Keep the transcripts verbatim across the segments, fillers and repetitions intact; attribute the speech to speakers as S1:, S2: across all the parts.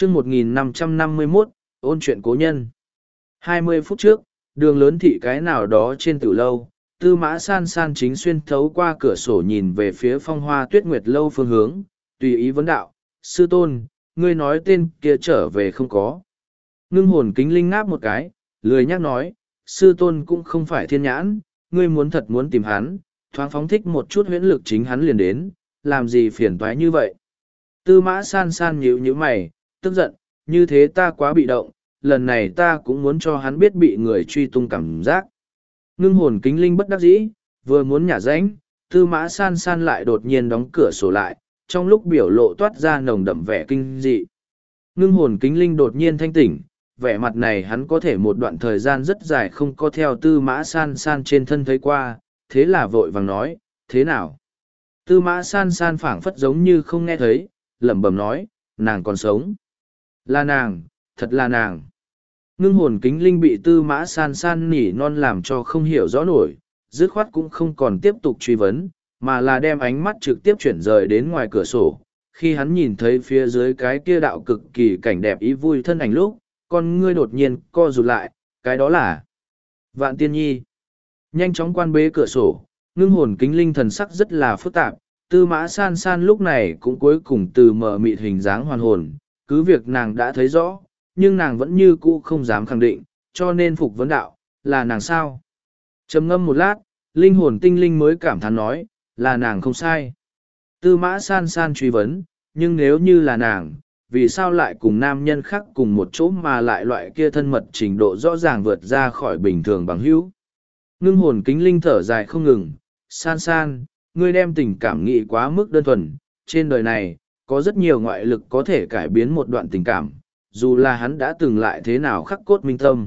S1: chương một nghìn năm trăm năm mươi mốt, ôn chuyện cố nhân. Hai mươi phút trước, đường lớn thị cái nào đó trên tử lâu, Tư Mã San San chính xuyên thấu qua cửa sổ nhìn về phía Phong Hoa Tuyết Nguyệt lâu phương hướng, tùy ý vấn đạo, sư tôn, ngươi nói tên kia trở về không có. Ngưng hồn kính linh ngáp một cái, lười nhắc nói, sư tôn cũng không phải thiên nhãn, ngươi muốn thật muốn tìm hắn, thoáng phóng thích một chút huyễn lực chính hắn liền đến, làm gì phiền toái như vậy. Tư Mã San San nhíu nhíu mày, tức giận, như thế ta quá bị động, lần này ta cũng muốn cho hắn biết bị người truy tung cảm giác. Ngưng hồn kính linh bất đắc dĩ, vừa muốn nhả rãnh, Tư Mã San San lại đột nhiên đóng cửa sổ lại, trong lúc biểu lộ toát ra nồng đậm vẻ kinh dị. Ngưng hồn kính linh đột nhiên thanh tỉnh, vẻ mặt này hắn có thể một đoạn thời gian rất dài không có theo Tư Mã San San trên thân thấy qua, thế là vội vàng nói, thế nào? Tư Mã San San phảng phất giống như không nghe thấy, lẩm bẩm nói, nàng còn sống. Là nàng, thật là nàng. Ngưng hồn kính linh bị Tư Mã San San nỉ non làm cho không hiểu rõ nổi, dứt khoát cũng không còn tiếp tục truy vấn, mà là đem ánh mắt trực tiếp chuyển rời đến ngoài cửa sổ. Khi hắn nhìn thấy phía dưới cái kia đạo cực kỳ cảnh đẹp ý vui thân ảnh lúc, con ngươi đột nhiên co rụt lại, cái đó là Vạn Tiên Nhi. Nhanh chóng quan bế cửa sổ, ngưng hồn kính linh thần sắc rất là phức tạp, Tư Mã San San lúc này cũng cuối cùng từ mở mịt hình dáng hoàn hồn, cứ việc nàng đã thấy rõ, nhưng nàng vẫn như cũ không dám khẳng định, cho nên phục vấn đạo, là nàng sao? Trầm ngâm một lát, linh hồn tinh linh mới cảm thán nói, là nàng không sai. Tư Mã San San truy vấn, nhưng nếu như là nàng, vì sao lại cùng nam nhân khác cùng một chỗ mà lại loại kia thân mật trình độ rõ ràng vượt ra khỏi bình thường bằng hữu? Ngưng hồn kính linh thở dài không ngừng, San San, ngươi đem tình cảm nghĩ quá mức đơn thuần, trên đời này, có rất nhiều ngoại lực có thể cải biến một đoạn tình cảm, dù là hắn đã từng lại thế nào khắc cốt minh tâm.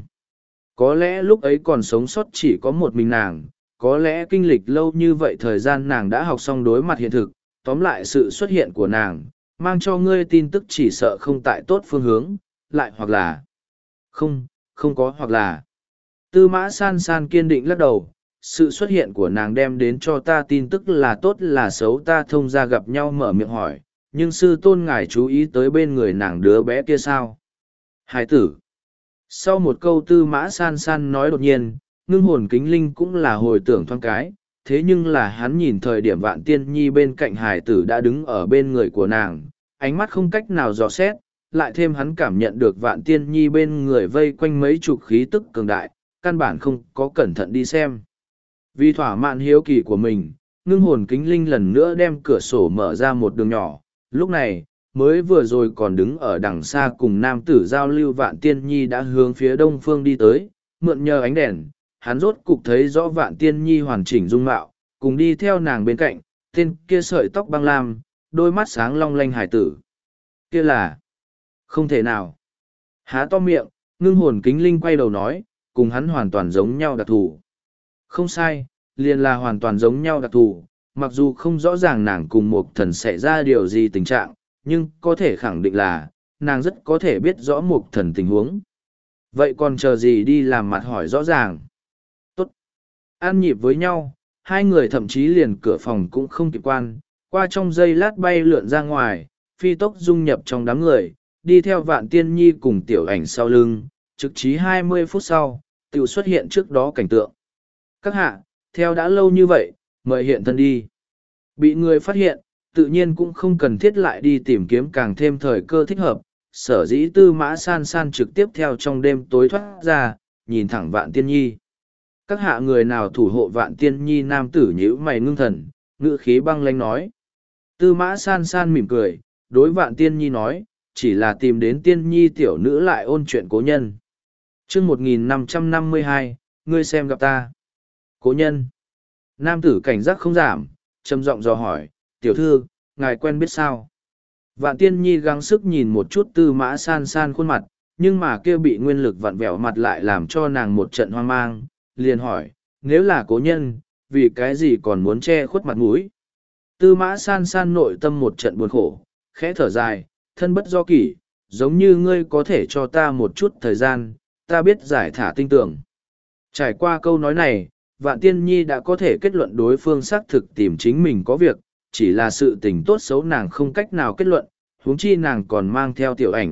S1: Có lẽ lúc ấy còn sống sót chỉ có một mình nàng, có lẽ kinh lịch lâu như vậy thời gian nàng đã học xong đối mặt hiện thực, tóm lại sự xuất hiện của nàng, mang cho ngươi tin tức chỉ sợ không tại tốt phương hướng, lại hoặc là không, không có hoặc là. Tư Mã San San kiên định lắc đầu, sự xuất hiện của nàng đem đến cho ta tin tức là tốt là xấu ta thông ra gặp nhau mở miệng hỏi, nhưng sư tôn ngài chú ý tới bên người nàng đứa bé kia sao? Hải tử. Sau một câu Tư Mã San San nói đột nhiên, ngưng hồn kính linh cũng là hồi tưởng thoáng cái, thế nhưng là hắn nhìn thời điểm Vạn Tiên Nhi bên cạnh hải tử đã đứng ở bên người của nàng, ánh mắt không cách nào dò xét, lại thêm hắn cảm nhận được Vạn Tiên Nhi bên người vây quanh mấy chục khí tức cường đại, căn bản không có cẩn thận đi xem. Vì thỏa mãn hiếu kỳ của mình, ngưng hồn kính linh lần nữa đem cửa sổ mở ra một đường nhỏ, lúc này, mới vừa rồi còn đứng ở đằng xa cùng nam tử giao lưu Vạn Tiên Nhi đã hướng phía đông phương đi tới, mượn nhờ ánh đèn, hắn rốt cục thấy rõ Vạn Tiên Nhi hoàn chỉnh dung mạo, cùng đi theo nàng bên cạnh, tên kia sợi tóc băng lam, đôi mắt sáng long lanh hải tử. Kia là... không thể nào. Há to miệng, ngưng hồn kính linh quay đầu nói, cùng hắn hoàn toàn giống nhau đặc thù. Không sai, liền là hoàn toàn giống nhau đặc thù, mặc dù không rõ ràng nàng cùng một thần xảy ra điều gì tình trạng, nhưng có thể khẳng định là, nàng rất có thể biết rõ một thần tình huống. Vậy còn chờ gì đi làm mặt hỏi rõ ràng? Tốt. An nhịp với nhau, hai người thậm chí liền cửa phòng cũng không kịp quan, qua trong giây lát bay lượn ra ngoài, phi tốc dung nhập trong đám người, đi theo Vạn Tiên Nhi cùng tiểu ảnh sau lưng, trực chí hai mươi phút sau, tiểu xuất hiện trước đó cảnh tượng. Các hạ, theo đã lâu như vậy, mời hiện thân đi. Bị người phát hiện, tự nhiên cũng không cần thiết lại đi tìm kiếm càng thêm thời cơ thích hợp, sở dĩ Tư Mã San San trực tiếp theo trong đêm tối thoát ra, nhìn thẳng Vạn Tiên Nhi. Các hạ người nào thủ hộ Vạn Tiên Nhi nam tử nhíu mày ngưng thần, ngữ khí băng lãnh nói. Tư Mã San San mỉm cười, đối Vạn Tiên Nhi nói, chỉ là tìm đến Tiên Nhi tiểu nữ lại ôn chuyện cố nhân. chương một nghìn năm trăm năm mươi hai, ngươi xem gặp ta. Cố nhân. Nam tử cảnh giác không giảm, trầm giọng dò hỏi, tiểu thư, ngài quen biết sao? Vạn Tiên Nhi gắng sức nhìn một chút Tư Mã San San khuôn mặt, nhưng mà kia bị nguyên lực vặn vẹo mặt lại làm cho nàng một trận hoang mang, liền hỏi, nếu là cố nhân, vì cái gì còn muốn che khuất mặt mũi? Tư Mã San San nội tâm một trận buồn khổ, khẽ thở dài, thân bất do kỷ, giống như ngươi có thể cho ta một chút thời gian, ta biết giải thả tinh tưởng. Trải qua câu nói này, Vạn Tiên Nhi đã có thể kết luận đối phương xác thực tìm chính mình có việc, chỉ là sự tình tốt xấu nàng không cách nào kết luận, huống chi nàng còn mang theo tiểu ảnh,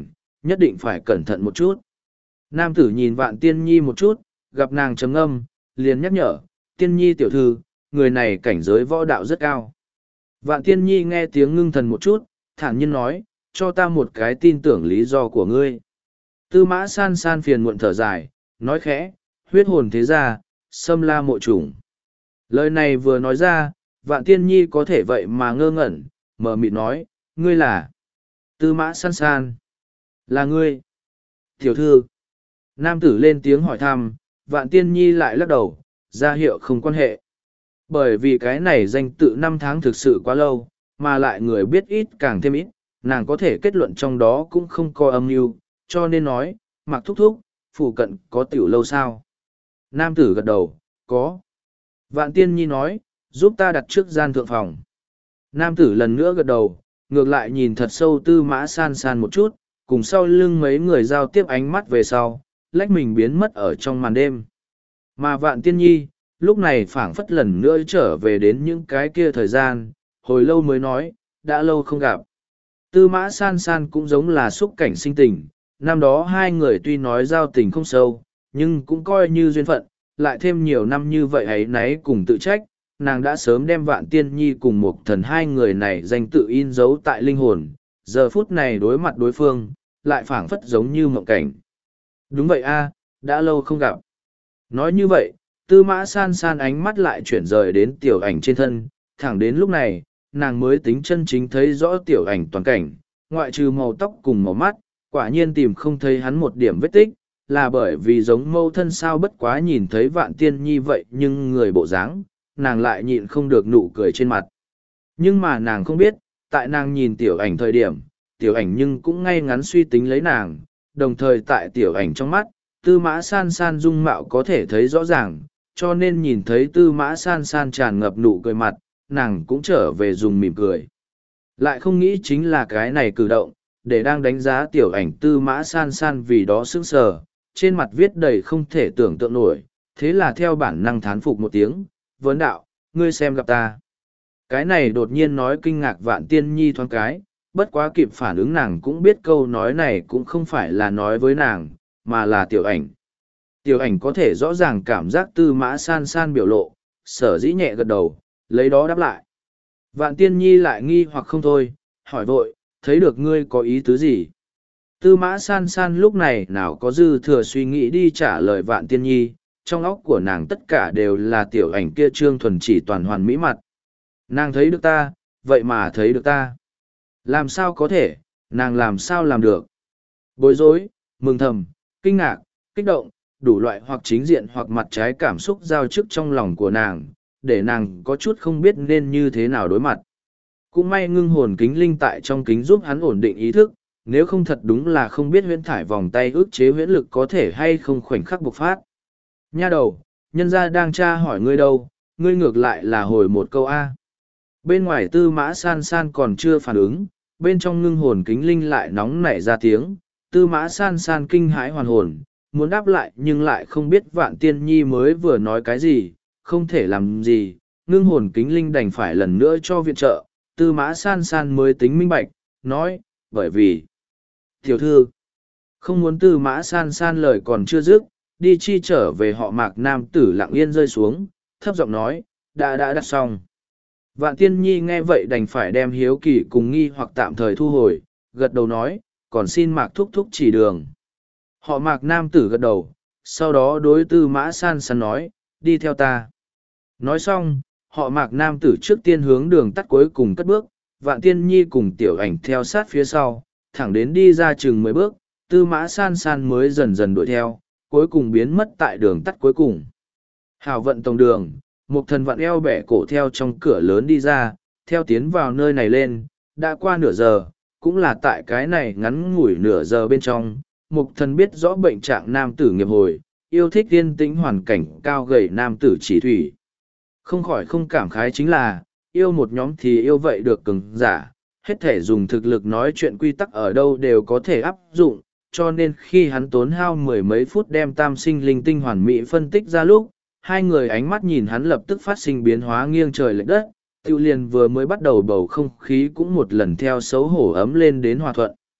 S1: nhất định phải cẩn thận một chút. Nam tử nhìn Vạn Tiên Nhi một chút, gặp nàng trầm ngâm, liền nhắc nhở, Tiên Nhi tiểu thư, người này cảnh giới võ đạo rất cao. Vạn Tiên Nhi nghe tiếng ngưng thần một chút, thản nhiên nói, cho ta một cái tin tưởng lý do của ngươi. Tư Mã San San phiền muộn thở dài, nói khẽ, huyết hồn thế gia, xâm la mộ chủng. Lời này vừa nói ra, Vạn Tiên Nhi có thể vậy mà ngơ ngẩn, mờ mịt nói, ngươi là Tư Mã San San. Là ngươi. Tiểu thư. Nam tử lên tiếng hỏi thăm, Vạn Tiên Nhi lại lắc đầu, ra hiệu không quan hệ. Bởi vì cái này danh tự năm tháng thực sự quá lâu, mà lại người biết ít càng thêm ít, nàng có thể kết luận trong đó cũng không có âm mưu, cho nên nói, Mạc thúc thúc, phụ cận có tiểu lâu sao? Nam tử gật đầu, có. Vạn Tiên Nhi nói, giúp ta đặt trước gian thượng phòng. Nam tử lần nữa gật đầu, ngược lại nhìn thật sâu Tư Mã San San một chút, cùng sau lưng mấy người giao tiếp ánh mắt về sau, lách mình biến mất ở trong màn đêm. Mà Vạn Tiên Nhi, lúc này phảng phất lần nữa trở về đến những cái kia thời gian, hồi lâu mới nói, đã lâu không gặp. Tư Mã San San cũng giống là xúc cảnh sinh tình, năm đó hai người tuy nói giao tình không sâu, nhưng cũng coi như duyên phận, lại thêm nhiều năm như vậy ấy nấy cùng tự trách, nàng đã sớm đem Vạn Tiên Nhi cùng một thần hai người này danh tự in dấu tại linh hồn, giờ phút này đối mặt đối phương, lại phảng phất giống như mộng cảnh. Đúng vậy a, đã lâu không gặp. Nói như vậy, Tư Mã San San ánh mắt lại chuyển rời đến tiểu ảnh trên thân, thẳng đến lúc này, nàng mới tính chân chính thấy rõ tiểu ảnh toàn cảnh, ngoại trừ màu tóc cùng màu mắt, quả nhiên tìm không thấy hắn một điểm vết tích, là bởi vì giống mâu thân sao bất quá nhìn thấy Vạn Tiên Nhi vậy nhưng người bộ dáng, nàng lại nhịn không được nụ cười trên mặt. Nhưng mà nàng không biết, tại nàng nhìn tiểu ảnh thời điểm, tiểu ảnh nhưng cũng ngay ngắn suy tính lấy nàng, đồng thời tại tiểu ảnh trong mắt, Tư Mã San San dung mạo có thể thấy rõ ràng, cho nên nhìn thấy Tư Mã San San tràn ngập nụ cười mặt, nàng cũng trở về dùng mỉm cười. Lại không nghĩ chính là cái này cử động, để đang đánh giá tiểu ảnh Tư Mã San San vì đó sững sờ, trên mặt viết đầy không thể tưởng tượng nổi, thế là theo bản năng thán phục một tiếng, vấn đạo, ngươi xem gặp ta. Cái này đột nhiên nói kinh ngạc Vạn Tiên Nhi thoáng cái, bất quá kịp phản ứng nàng cũng biết câu nói này cũng không phải là nói với nàng, mà là tiểu ảnh. Tiểu ảnh có thể rõ ràng cảm giác Tư Mã San San biểu lộ, sở dĩ nhẹ gật đầu, lấy đó đáp lại. Vạn Tiên Nhi lại nghi hoặc không thôi, hỏi vội, thấy được ngươi có ý tứ gì? Tư Mã San San lúc này nào có dư thừa suy nghĩ đi trả lời Vạn Tiên Nhi, trong óc của nàng tất cả đều là tiểu ảnh kia trương thuần chỉ toàn hoàn mỹ mặt. Nàng thấy được ta, vậy mà thấy được ta. Làm sao có thể, nàng làm sao làm được? Bối rối, mừng thầm, kinh ngạc, kích động, đủ loại hoặc chính diện hoặc mặt trái cảm xúc giao chức trong lòng của nàng, để nàng có chút không biết nên như thế nào đối mặt. Cũng may ngưng hồn kính linh tại trong kính giúp hắn ổn định ý thức, nếu không thật đúng là không biết huyễn thải vòng tay ước chế huyễn lực có thể hay không khoảnh khắc bộc phát. Nha đầu, nhân gia đang tra hỏi ngươi đâu, ngươi ngược lại là hồi một câu A. Bên ngoài Tư Mã San San còn chưa phản ứng, bên trong ngưng hồn kính linh lại nóng nảy ra tiếng, Tư Mã San San kinh hãi hoàn hồn, muốn đáp lại nhưng lại không biết Vạn Tiên Nhi mới vừa nói cái gì, không thể làm gì, ngưng hồn kính linh đành phải lần nữa cho viện trợ, Tư Mã San San mới tính minh bạch, nói, bởi vì, tiểu thư, không muốn Tư Mã San San lời còn chưa dứt, đi chi trở về họ Mạc nam tử lặng yên rơi xuống, thấp giọng nói, đã đã đặt xong. Vạn Tiên Nhi nghe vậy đành phải đem hiếu kỳ cùng nghi hoặc tạm thời thu hồi, gật đầu nói, còn xin Mạc thúc thúc chỉ đường. Họ Mạc nam tử gật đầu, sau đó đối Tư Mã San San nói, đi theo ta. Nói xong, họ Mạc nam tử trước tiên hướng đường tắt cuối cùng cất bước, Vạn Tiên Nhi cùng tiểu ảnh theo sát phía sau, thẳng đến đi ra chừng mười bước, Tư Mã San San mới dần dần đuổi theo, cuối cùng biến mất tại đường tắt cuối cùng. Hào vận tổng đường, một thần vặn eo bẻ cổ theo trong cửa lớn đi ra, theo tiến vào nơi này lên, đã qua nửa giờ, cũng là tại cái này ngắn ngủi nửa giờ bên trong, một thần biết rõ bệnh trạng nam tử nghiệp hồi, yêu thích yên tĩnh hoàn cảnh cao gầy nam tử chỉ thủy. Không khỏi không cảm khái chính là, yêu một nhóm thì yêu vậy được cứng giả, hết thể dùng thực lực nói chuyện quy tắc ở đâu đều có thể áp dụng, cho nên khi hắn tốn hao mười mấy phút đem tam sinh linh tinh hoàn mỹ phân tích ra lúc, hai người ánh mắt nhìn hắn lập tức phát sinh biến hóa nghiêng trời lệch đất, tiêu liền vừa mới bắt đầu bầu không khí cũng một lần theo xấu hổ ấm lên đến hòa thuận.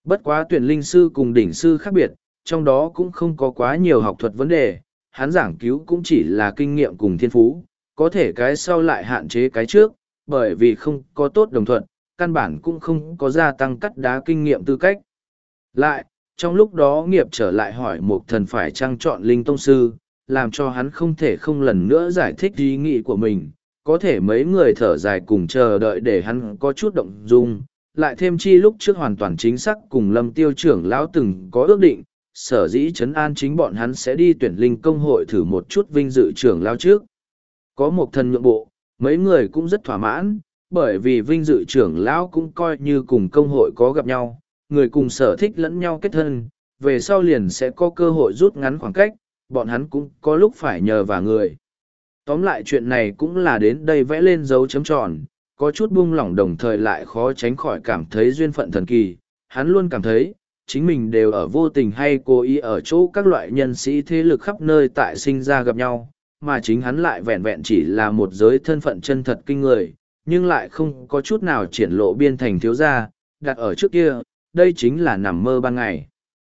S1: Bất quá tuyển linh sư cùng đỉnh sư khác biệt, trong đó cũng không có quá nhiều học thuật vấn đề, hắn giảng cứu cũng chỉ là kinh nghiệm cùng thiên phú, có thể cái sau lại hạn chế cái trước, bởi vì không có tốt đồng thuận, căn bản cũng không có gia tăng cắt đá kinh nghiệm tư cách. Lại, trong lúc đó nghiệp trở lại hỏi một thần phải trang chọn linh tông sư, làm cho hắn không thể không lần nữa giải thích ý nghĩ của mình, có thể mấy người thở dài cùng chờ đợi để hắn có chút động dung, lại thêm chi lúc trước hoàn toàn chính xác cùng lâm tiêu trưởng lão từng có ước định, sở dĩ trấn an chính bọn hắn sẽ đi tuyển linh công hội thử một chút vinh dự trưởng lão trước. Có một thần nhượng bộ, mấy người cũng rất thỏa mãn, bởi vì vinh dự trưởng lão cũng coi như cùng công hội có gặp nhau, người cùng sở thích lẫn nhau kết thân, về sau liền sẽ có cơ hội rút ngắn khoảng cách, bọn hắn cũng có lúc phải nhờ vào người. Tóm lại chuyện này cũng là đến đây vẽ lên dấu chấm tròn, có chút buông lỏng đồng thời lại khó tránh khỏi cảm thấy duyên phận thần kỳ. Hắn luôn cảm thấy, chính mình đều ở vô tình hay cố ý ở chỗ các loại nhân sĩ thế lực khắp nơi tại sinh ra gặp nhau, mà chính hắn lại vẹn vẹn chỉ là một giới thân phận chân thật kinh người, nhưng lại không có chút nào triển lộ biên thành thiếu gia, đặt ở trước kia, đây chính là nằm mơ ban ngày.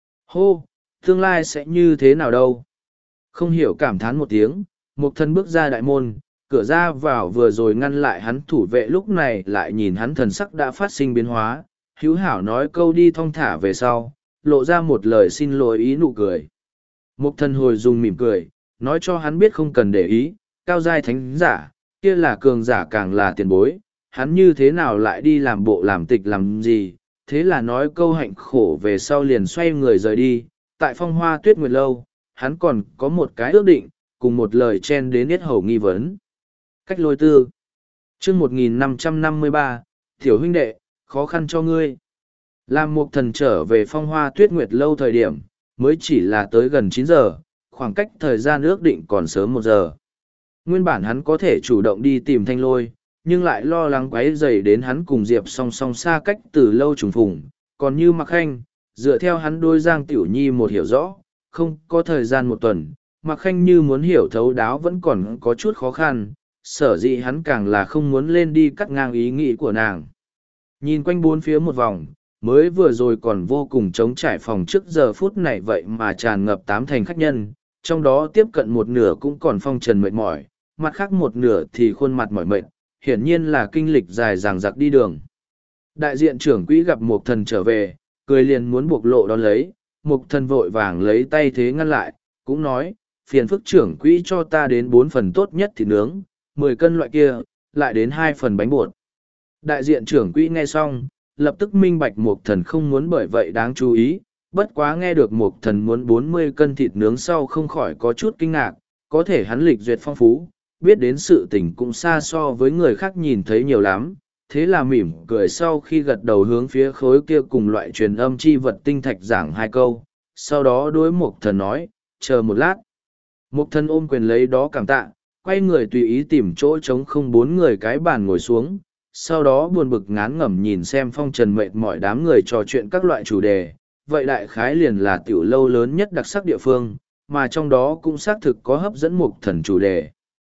S1: Hô, tương lai sẽ như thế nào đâu? Không hiểu cảm thán một tiếng, một thân bước ra đại môn, cửa ra vào vừa rồi ngăn lại hắn thủ vệ lúc này lại nhìn hắn thần sắc đã phát sinh biến hóa, hữu hảo nói câu đi thong thả về sau, lộ ra một lời xin lỗi ý nụ cười. Một thân hồi dùng mỉm cười, nói cho hắn biết không cần để ý, cao giai thánh giả, kia là cường giả càng là tiền bối, hắn như thế nào lại đi làm bộ làm tịch làm gì, thế là nói câu hạnh khổ về sau liền xoay người rời đi, tại phong hoa tuyết nguyệt lâu, hắn còn có một cái ước định, cùng một lời chen đến yết hầu nghi vấn. Cách lôi tư. chương một nghìn năm trăm năm mươi ba, tiểu huynh đệ, khó khăn cho ngươi. Làm một thần trở về phong hoa tuyết nguyệt lâu thời điểm, mới chỉ là tới gần chín giờ, khoảng cách thời gian ước định còn sớm một giờ. Nguyên bản hắn có thể chủ động đi tìm thanh lôi, nhưng lại lo lắng quấy rầy đến hắn cùng Diệp song song xa cách từ lâu trùng phùng. Còn như Mạc Khanh, dựa theo hắn đôi Giang Tiểu Nhi một hiểu rõ, không có thời gian một tuần, Mạc Khanh như muốn hiểu thấu đáo vẫn còn có chút khó khăn, sở dĩ hắn càng là không muốn lên đi cắt ngang ý nghĩ của nàng. Nhìn quanh bốn phía một vòng, mới vừa rồi còn vô cùng trống trải phòng trước giờ phút này vậy mà tràn ngập tám thành khách nhân, trong đó tiếp cận một nửa cũng còn phong trần mệt mỏi, mặt khác một nửa thì khuôn mặt mỏi mệt, hiển nhiên là kinh lịch dài dằng dặc đi đường. Đại diện trưởng quỹ gặp Mục Thần trở về, cười liền muốn buộc lộ đón lấy, Mục Thần vội vàng lấy tay thế ngăn lại, cũng nói, phiền phức trưởng quỹ cho ta đến bốn phần tốt nhất thịt nướng, mười cân loại kia, lại đến hai phần bánh bột. Đại diện trưởng quỹ nghe xong, lập tức minh bạch Mục Thần không muốn bởi vậy đáng chú ý, bất quá nghe được Mục Thần muốn bốn mươi cân thịt nướng sau không khỏi có chút kinh ngạc, có thể hắn lịch duyệt phong phú, biết đến sự tình cũng xa so với người khác nhìn thấy nhiều lắm, thế là mỉm cười sau khi gật đầu hướng phía khối kia cùng loại truyền âm chi vật tinh thạch giảng hai câu, sau đó đối Mục Thần nói, chờ một lát. Mục Thần ôm quyền lấy đó cảm tạ, quay người tùy ý tìm chỗ trống không bốn người cái bàn ngồi xuống, sau đó buồn bực ngán ngẩm nhìn xem phong trần mệt mỏi đám người trò chuyện các loại chủ đề, vậy đại khái liền là tiểu lâu lớn nhất đặc sắc địa phương, mà trong đó cũng xác thực có hấp dẫn Mục Thần chủ đề.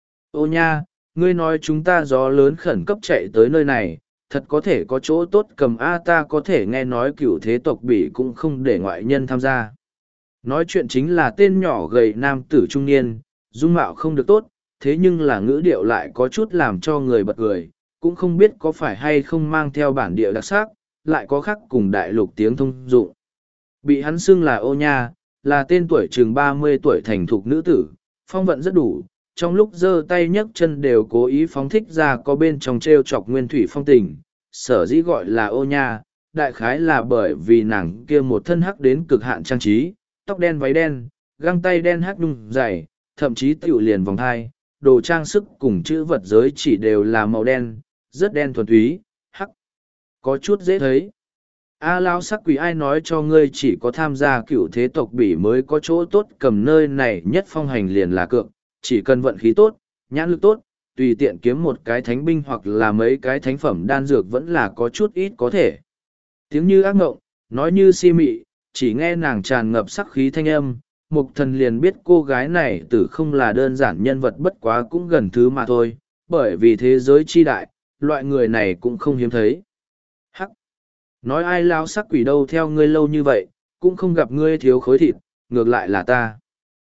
S1: Ô nha, ngươi nói chúng ta gió lớn khẩn cấp chạy tới nơi này, thật có thể có chỗ tốt cầm A ta có thể nghe nói cửu thế tộc bỉ cũng không để ngoại nhân tham gia. Nói chuyện chính là tên nhỏ gầy nam tử trung niên, dung mạo không được tốt, thế nhưng là ngữ điệu lại có chút làm cho người bật cười, cũng không biết có phải hay không mang theo bản địa đặc sắc, lại có khác cùng đại lục tiếng thông dụng. Bị hắn xưng là ô nha, là tên tuổi chừng ba mươi tuổi thành thục nữ tử, phong vận rất đủ, trong lúc giơ tay nhấc chân đều cố ý phóng thích ra có bên trong t r e o chọc nguyên thủy phong tình, sở dĩ gọi là ô nha, đại khái là bởi vì nàng kia một thân hắc đến cực hạn trang trí, tóc đen váy đen, găng tay đen hắc nhung dày, thậm chí tiểu liền vòng thai, đồ trang sức cùng chữ vật giới chỉ đều là màu đen, rất đen thuần túy, hắc, có chút dễ thấy. A lao sắc quỷ ai nói cho ngươi chỉ có tham gia cựu thế tộc bỉ mới có chỗ tốt cầm nơi này nhất phong hành liền là cược, chỉ cần vận khí tốt, nhãn lực tốt, tùy tiện kiếm một cái thánh binh hoặc là mấy cái thánh phẩm đan dược vẫn là có chút ít có thể. Tiếng như ác mộng, nói như si mị, chỉ nghe nàng tràn ngập sắc khí thanh âm, Mục Thần liền biết cô gái này tử không là đơn giản nhân vật bất quá cũng gần thứ mà thôi, bởi vì thế giới chi đại, loại người này cũng không hiếm thấy. Hắc! Nói ai lao sắc quỷ đâu theo ngươi lâu như vậy, cũng không gặp ngươi thiếu khối thịt, ngược lại là ta.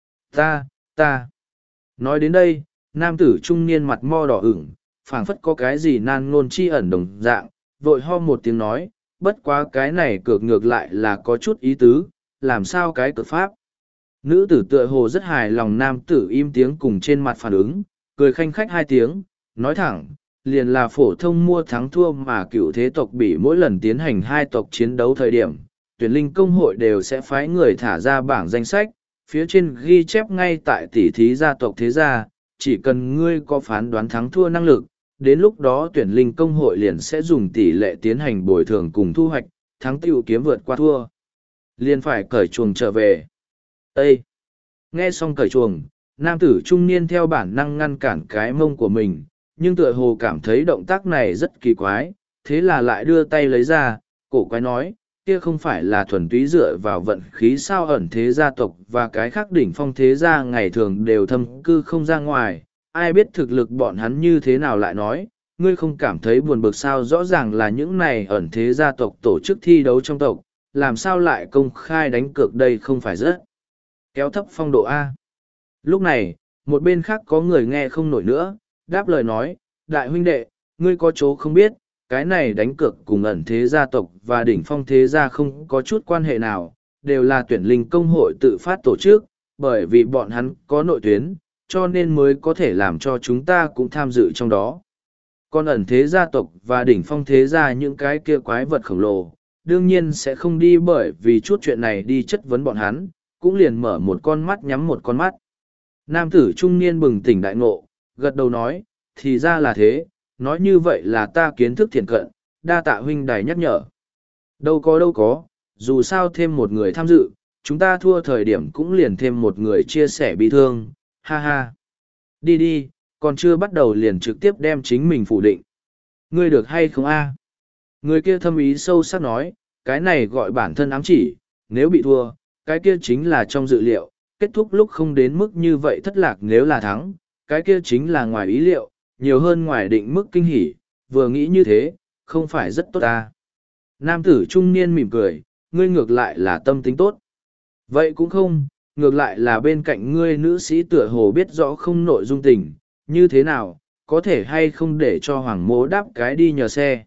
S1: Ta, ta. Nói đến đây, nam tử trung niên mặt mo đỏ ửng, phảng phất có cái gì nan ngôn chi ẩn đồng dạng, vội ho một tiếng nói, bất quá cái này cược ngược lại là có chút ý tứ, làm sao cái cược pháp. Nữ tử tựa hồ rất hài lòng nam tử im tiếng cùng trên mặt phản ứng, cười khanh khách hai tiếng, nói thẳng, liền là phổ thông mua thắng thua mà cựu thế tộc bị mỗi lần tiến hành hai tộc chiến đấu thời điểm, tuyển linh công hội đều sẽ phái người thả ra bảng danh sách, phía trên ghi chép ngay tại tỉ thí gia tộc thế gia, chỉ cần ngươi có phán đoán thắng thua năng lực, đến lúc đó tuyển linh công hội liền sẽ dùng tỷ lệ tiến hành bồi thường cùng thu hoạch, thắng tiêu kiếm vượt qua thua. Liền phải cởi chuồng trở về. Ê! Nghe xong cởi chuồng, nam tử trung niên theo bản năng ngăn cản cái mông của mình, nhưng tựa hồ cảm thấy động tác này rất kỳ quái, thế là lại đưa tay lấy ra, cổ quái nói, kia không phải là thuần túy dựa vào vận khí sao ẩn thế gia tộc và cái khác đỉnh phong thế gia ngày thường đều thâm cư không ra ngoài, ai biết thực lực bọn hắn như thế nào lại nói, ngươi không cảm thấy buồn bực sao rõ ràng là những này ẩn thế gia tộc tổ chức thi đấu trong tộc, làm sao lại công khai đánh cược đây không phải rất kéo thấp phong độ A. Lúc này, một bên khác có người nghe không nổi nữa, đáp lời nói, đại huynh đệ, ngươi có chỗ không biết, cái này đánh cược cùng ẩn thế gia tộc và đỉnh phong thế gia không có chút quan hệ nào, đều là tuyển linh công hội tự phát tổ chức, bởi vì bọn hắn có nội tuyến, cho nên mới có thể làm cho chúng ta cũng tham dự trong đó. Còn ẩn thế gia tộc và đỉnh phong thế gia những cái kia quái vật khổng lồ, đương nhiên sẽ không đi bởi vì chút chuyện này đi chất vấn bọn hắn, cũng liền mở một con mắt nhắm một con mắt. Nam tử trung niên bừng tỉnh đại ngộ, gật đầu nói, thì ra là thế, nói như vậy là ta kiến thức thiện cận, đa tạ huynh đài nhắc nhở. Đâu có đâu có, dù sao thêm một người tham dự, chúng ta thua thời điểm cũng liền thêm một người chia sẻ bi thương, ha ha. Đi đi, còn chưa bắt đầu liền trực tiếp đem chính mình phủ định. Ngươi được hay không a? Người kia thâm ý sâu sắc nói, cái này gọi bản thân ám chỉ, nếu bị thua, cái kia chính là trong dự liệu, kết thúc lúc không đến mức như vậy thất lạc nếu là thắng, cái kia chính là ngoài ý liệu, nhiều hơn ngoài định mức kinh hỉ, vừa nghĩ như thế, không phải rất tốt ta. Nam tử trung niên mỉm cười, ngươi ngược lại là tâm tính tốt. Vậy cũng không, ngược lại là bên cạnh ngươi nữ sĩ tựa hồ biết rõ không nội dung tình, như thế nào, có thể hay không để cho hoàng mố đáp cái đi nhờ xe.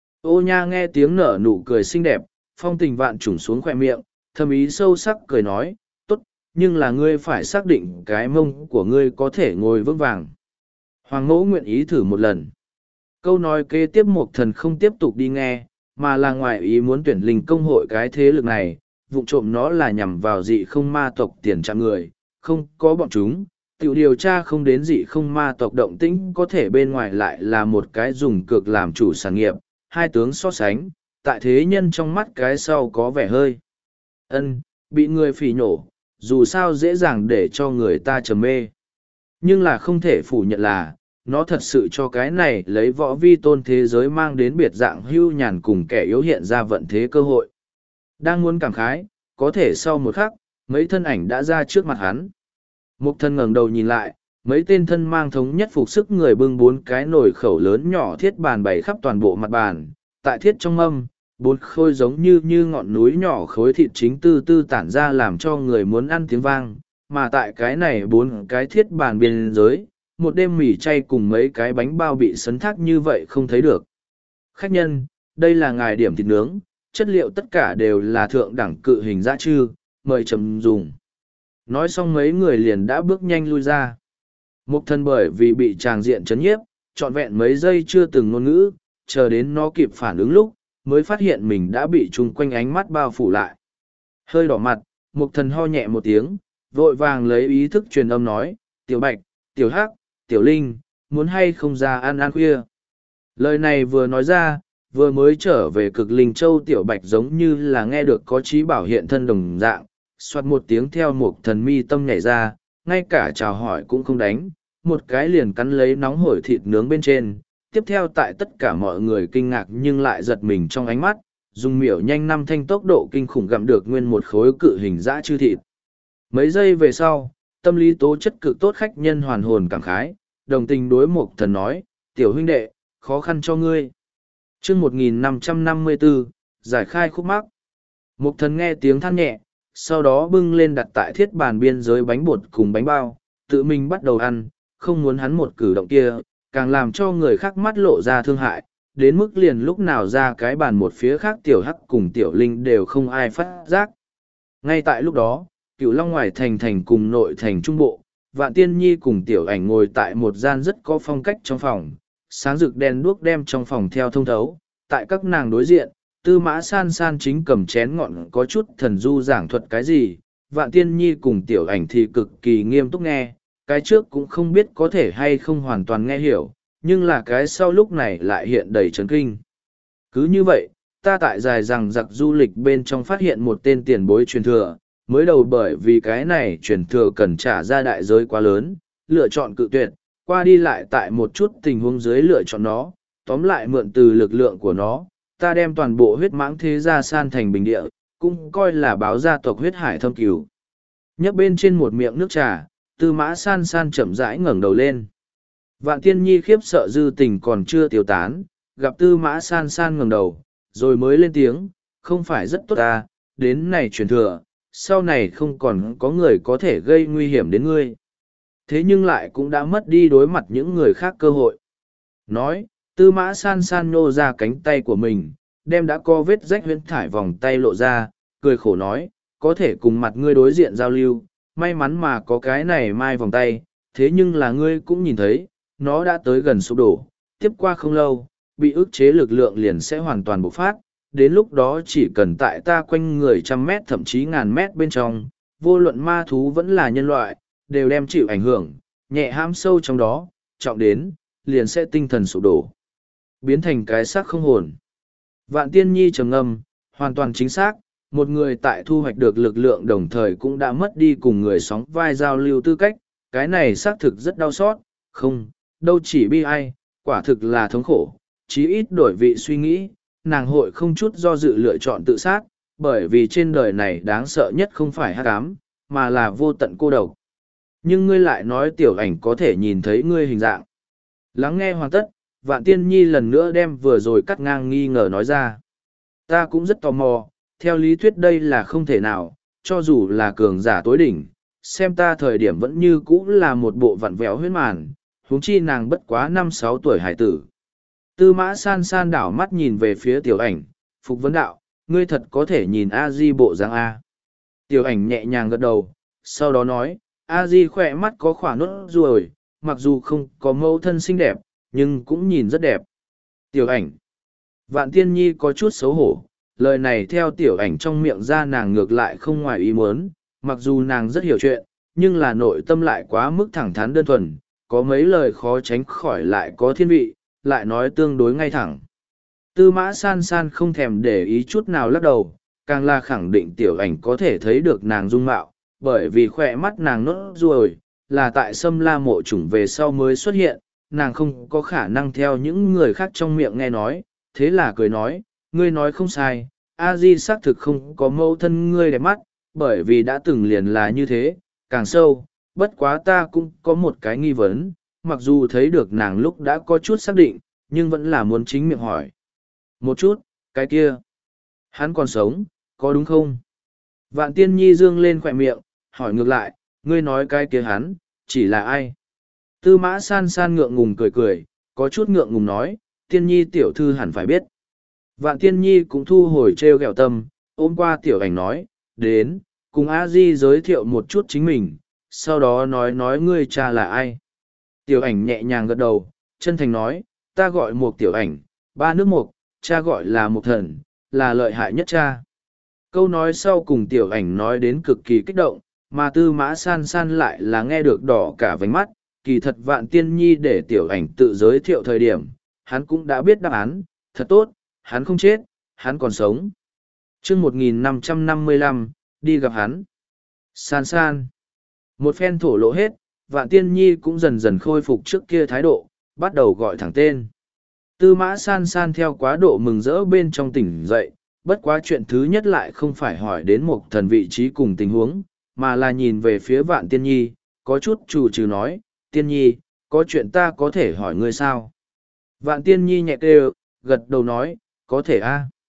S1: Ô nha nghe tiếng nở nụ cười xinh đẹp, phong tình vạn trùng xuống khỏe miệng, thâm ý sâu sắc cười nói, tốt, nhưng là ngươi phải xác định cái mông của ngươi có thể ngồi vững vàng. Hoàng mẫu nguyện ý thử một lần. Câu nói kế tiếp một thần không tiếp tục đi nghe, mà là ngoài ý muốn tuyển linh công hội cái thế lực này, vụ trộm nó là nhằm vào dị không ma tộc tiền trạng người, không có bọn chúng, tiểu điều tra không đến dị không ma tộc động tĩnh có thể bên ngoài lại là một cái dùng cược làm chủ sản nghiệp, hai tướng so sánh, tại thế nhân trong mắt cái sau có vẻ hơi ân bị người phỉ nhổ, dù sao dễ dàng để cho người ta trầm mê. Nhưng là không thể phủ nhận là, nó thật sự cho cái này lấy võ vi tôn thế giới mang đến biệt dạng hưu nhàn cùng kẻ yếu hiện ra vận thế cơ hội. Đang muốn cảm khái, có thể sau một khắc, mấy thân ảnh đã ra trước mặt hắn. Mục thân ngẩng đầu nhìn lại, mấy tên thân mang thống nhất phục sức người bưng bốn cái nồi khẩu lớn nhỏ thiết bàn bày khắp toàn bộ mặt bàn. Tại thiết trong mâm, bốn khối giống như như ngọn núi nhỏ khối thịt chính tư tư tản ra làm cho người muốn ăn tiếng vang. Mà tại cái này bốn cái thiết bàn biên giới, một đêm mì chay cùng mấy cái bánh bao bị sấn thác như vậy không thấy được. Khách nhân, đây là ngài điểm thịt nướng, chất liệu tất cả đều là thượng đẳng cự hình dã chư, mời chấm dùng. Nói xong mấy người liền đã bước nhanh lui ra. Mục thân bởi vì bị tràng diện chấn nhiếp, trọn vẹn mấy giây chưa từng ngôn ngữ, chờ đến nó kịp phản ứng lúc, mới phát hiện mình đã bị chung quanh ánh mắt bao phủ lại. Hơi đỏ mặt, mục thần ho nhẹ một tiếng, vội vàng lấy ý thức truyền âm nói, tiểu bạch, tiểu hắc, tiểu linh, muốn hay không ra ăn ăn khuya. Lời này vừa nói ra, vừa mới trở về cực linh châu tiểu bạch giống như là nghe được có trí bảo hiện thân đồng dạng, soạt một tiếng theo một thần mi tâm nhảy ra, ngay cả chào hỏi cũng không đánh, một cái liền cắn lấy nóng hổi thịt nướng bên trên. Tiếp theo tại tất cả mọi người kinh ngạc nhưng lại giật mình trong ánh mắt, dùng miểu nhanh năm thanh tốc độ kinh khủng gặm được nguyên một khối cự hình dã chư thịt. Mấy giây về sau, tâm lý tố chất cực tốt khách nhân hoàn hồn cảm khái, đồng tình đối một thần nói, tiểu huynh đệ, khó khăn cho ngươi. chương một nghìn năm trăm năm mươi bốn, giải khai khúc mắc. Mục thần nghe tiếng than nhẹ, sau đó bưng lên đặt tại thiết bàn biên giới bánh bột cùng bánh bao, tự mình bắt đầu ăn, không muốn hắn một cử động kia, càng làm cho người khác mắt lộ ra thương hại, đến mức liền lúc nào ra cái bàn một phía khác tiểu hắc cùng tiểu linh đều không ai phát giác. Ngay tại lúc đó, Cửu Long ngoài thành thành cùng nội thành trung bộ, Vạn Tiên Nhi cùng tiểu ảnh ngồi tại một gian rất có phong cách trong phòng, sáng rực đèn đuốc đem trong phòng theo thông thấu, tại các nàng đối diện, Tư Mã San San chính cầm chén ngọn có chút thần du giảng thuật cái gì, Vạn Tiên Nhi cùng tiểu ảnh thì cực kỳ nghiêm túc nghe, cái trước cũng không biết có thể hay không hoàn toàn nghe hiểu, nhưng là cái sau lúc này lại hiện đầy chấn kinh. Cứ như vậy, ta tại dài rằng giặc du lịch bên trong phát hiện một tên tiền bối truyền thừa, mới đầu bởi vì cái này truyền thừa cần trả ra đại giới quá lớn, lựa chọn cự tuyệt, qua đi lại tại một chút tình huống dưới lựa chọn nó, tóm lại mượn từ lực lượng của nó, ta đem toàn bộ huyết mãng thế gia san thành bình địa, cũng coi là báo gia tộc huyết hải thâm cứu. Nhấp bên trên một miệng nước trà, Tư Mã San San chậm rãi ngẩng đầu lên. Vạn Tiên Nhi khiếp sợ dư tình còn chưa tiêu tán, gặp Tư Mã San San ngẩng đầu, rồi mới lên tiếng, không phải rất tốt ta, đến này truyền thừa, sau này không còn có người có thể gây nguy hiểm đến ngươi. Thế nhưng lại cũng đã mất đi đối mặt những người khác cơ hội. Nói, Tư Mã San San nhô ra cánh tay của mình, đem đã co vết rách huyễn thải vòng tay lộ ra, cười khổ nói, có thể cùng mặt ngươi đối diện giao lưu, may mắn mà có cái này mai vòng tay, thế nhưng là ngươi cũng nhìn thấy, nó đã tới gần sụp đổ, tiếp qua không lâu, bị ức chế lực lượng liền sẽ hoàn toàn bộc phát, đến lúc đó chỉ cần tại ta quanh người trăm mét thậm chí ngàn mét bên trong, vô luận ma thú vẫn là nhân loại, đều đem chịu ảnh hưởng, nhẹ hãm sâu trong đó, trọng đến, liền sẽ tinh thần sụp đổ, biến thành cái xác không hồn. Vạn Tiên Nhi trầm ngâm, hoàn toàn chính xác, một người tại thu hoạch được lực lượng đồng thời cũng đã mất đi cùng người sóng vai giao lưu tư cách, cái này xác thực rất đau xót, không, đâu chỉ bi ai, quả thực là thống khổ, chí ít đổi vị suy nghĩ, nàng hội không chút do dự lựa chọn tự sát, bởi vì trên đời này đáng sợ nhất không phải hắc ám, mà là vô tận cô độc. Nhưng ngươi lại nói tiểu ảnh có thể nhìn thấy ngươi hình dạng. Lắng nghe hoàn tất, Vạn Tiên Nhi lần nữa đem vừa rồi cắt ngang nghi ngờ nói ra. Ta cũng rất tò mò, theo lý thuyết đây là không thể nào, cho dù là cường giả tối đỉnh, xem ta thời điểm vẫn như cũ là một bộ vặn vẹo huyết màn, huống chi nàng bất quá năm sáu tuổi hải tử. Tư Mã San San đảo mắt nhìn về phía tiểu ảnh, phục vấn đạo, ngươi thật có thể nhìn A-di bộ dáng A. Tiểu ảnh nhẹ nhàng gật đầu, sau đó nói, A-di khỏe mắt có khỏa nốt ruồi, mặc dù không có mẫu thân xinh đẹp, nhưng cũng nhìn rất đẹp. Tiểu ảnh. Vạn Tiên Nhi có chút xấu hổ, lời này theo tiểu ảnh trong miệng ra nàng ngược lại không ngoài ý muốn, mặc dù nàng rất hiểu chuyện, nhưng là nội tâm lại quá mức thẳng thắn đơn thuần, có mấy lời khó tránh khỏi lại có thiên vị, lại nói tương đối ngay thẳng. Tư Mã San San không thèm để ý chút nào lắc đầu, càng là khẳng định tiểu ảnh có thể thấy được nàng dung mạo, bởi vì khỏe mắt nàng nốt ruồi, là tại Sâm La mộ chủng về sau mới xuất hiện, nàng không có khả năng theo những người khác trong miệng nghe nói, thế là cười nói, ngươi nói không sai, A-di xác thực không có mâu thân ngươi đẹp mắt, bởi vì đã từng liền là như thế, càng sâu, bất quá ta cũng có một cái nghi vấn, mặc dù thấy được nàng lúc đã có chút xác định, nhưng vẫn là muốn chính miệng hỏi. Một chút, cái kia, hắn còn sống, có đúng không? Vạn Tiên Nhi dương lên khỏe miệng, hỏi ngược lại, ngươi nói cái kia hắn, chỉ là ai? Tư Mã San San ngượng ngùng cười cười, có chút ngượng ngùng nói, Tiên Nhi tiểu thư hẳn phải biết. Vạn Tiên Nhi cũng thu hồi treo gẹo tâm, ôm qua tiểu ảnh nói, đến, cùng A-di giới thiệu một chút chính mình, sau đó nói nói ngươi cha là ai. Tiểu ảnh nhẹ nhàng gật đầu, chân thành nói, ta gọi một tiểu ảnh, ba nước mục, cha gọi là Mục Thần, là lợi hại nhất cha. Câu nói sau cùng tiểu ảnh nói đến cực kỳ kích động, mà Tư Mã San San lại là nghe được đỏ cả vành mắt, kỳ thật Vạn Tiên Nhi để tiểu ảnh tự giới thiệu thời điểm, hắn cũng đã biết đáp án, thật tốt, hắn không chết, hắn còn sống. chương một nghìn năm trăm năm mươi lăm, đi gặp hắn. San San. Một phen thổ lộ hết, Vạn Tiên Nhi cũng dần dần khôi phục trước kia thái độ, bắt đầu gọi thẳng tên. Tư Mã San San theo quá độ mừng rỡ bên trong tỉnh dậy, bất quá chuyện thứ nhất lại không phải hỏi đến một thần vị trí cùng tình huống, mà là nhìn về phía Vạn Tiên Nhi, có chút trù trừ nói, Tiên Nhi, có chuyện ta có thể hỏi ngươi sao? Vạn Tiên Nhi nhẹ kêu, gật đầu nói, có thể a.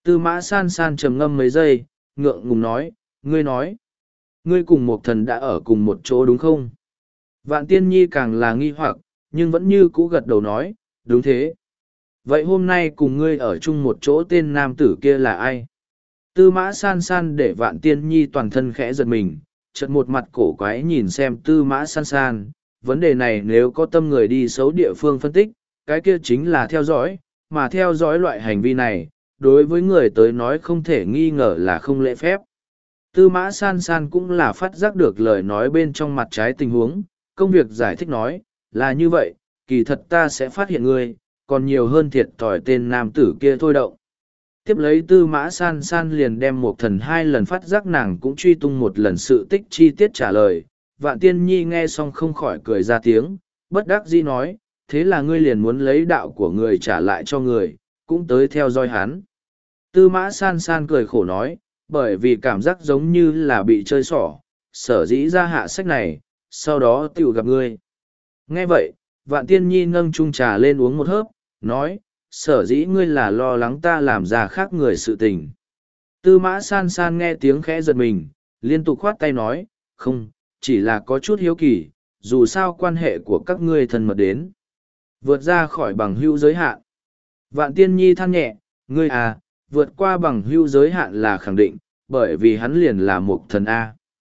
S1: Tư mã san san trầm ngâm mấy giây, ngượng ngùng nói, ngươi nói. Ngươi cùng một thần đã ở cùng một chỗ đúng không? Vạn tiên nhi càng là nghi hoặc, nhưng vẫn như cũ gật đầu nói, đúng thế. Vậy hôm nay cùng ngươi ở chung một chỗ tên nam tử kia là ai? Tư mã san san để vạn tiên nhi toàn thân khẽ giật mình, chợt một mặt cổ quái nhìn xem tư mã san san. Vấn đề này nếu có tâm người đi xấu địa phương phân tích, cái kia chính là theo dõi, mà theo dõi loại hành vi này, đối với người tới nói không thể nghi ngờ là không lễ phép. Tư mã san san cũng là phát giác được lời nói bên trong mặt trái tình huống, công việc giải thích nói, là như vậy, kỳ thật ta sẽ phát hiện ngươi, còn nhiều hơn thiệt thòi tên nam tử kia thôi động. Tiếp lấy tư mã san san liền đem một thần hai lần phát giác nàng cũng truy tung một lần sự tích chi tiết trả lời. Vạn tiên nhi nghe xong không khỏi cười ra tiếng, bất đắc dĩ nói, thế là ngươi liền muốn lấy đạo của người trả lại cho người, cũng tới theo dõi hắn. Tư mã san san cười khổ nói, bởi vì cảm giác giống như là bị chơi xỏ, sở dĩ ra hạ sách này, sau đó tiểu gặp ngươi. Nghe vậy, vạn tiên nhi nâng chung trà lên uống một hớp, nói, sở dĩ ngươi là lo lắng ta làm ra khác người sự tình. Tư mã san san nghe tiếng khẽ giật mình, liên tục khoát tay nói, không, chỉ là có chút hiếu kỳ, dù sao quan hệ của các ngươi thân mật đến. Vượt ra khỏi bằng hữu giới hạn. Vạn tiên nhi than nhẹ, ngươi à, vượt qua bằng hữu giới hạn là khẳng định, bởi vì hắn liền là một thần A.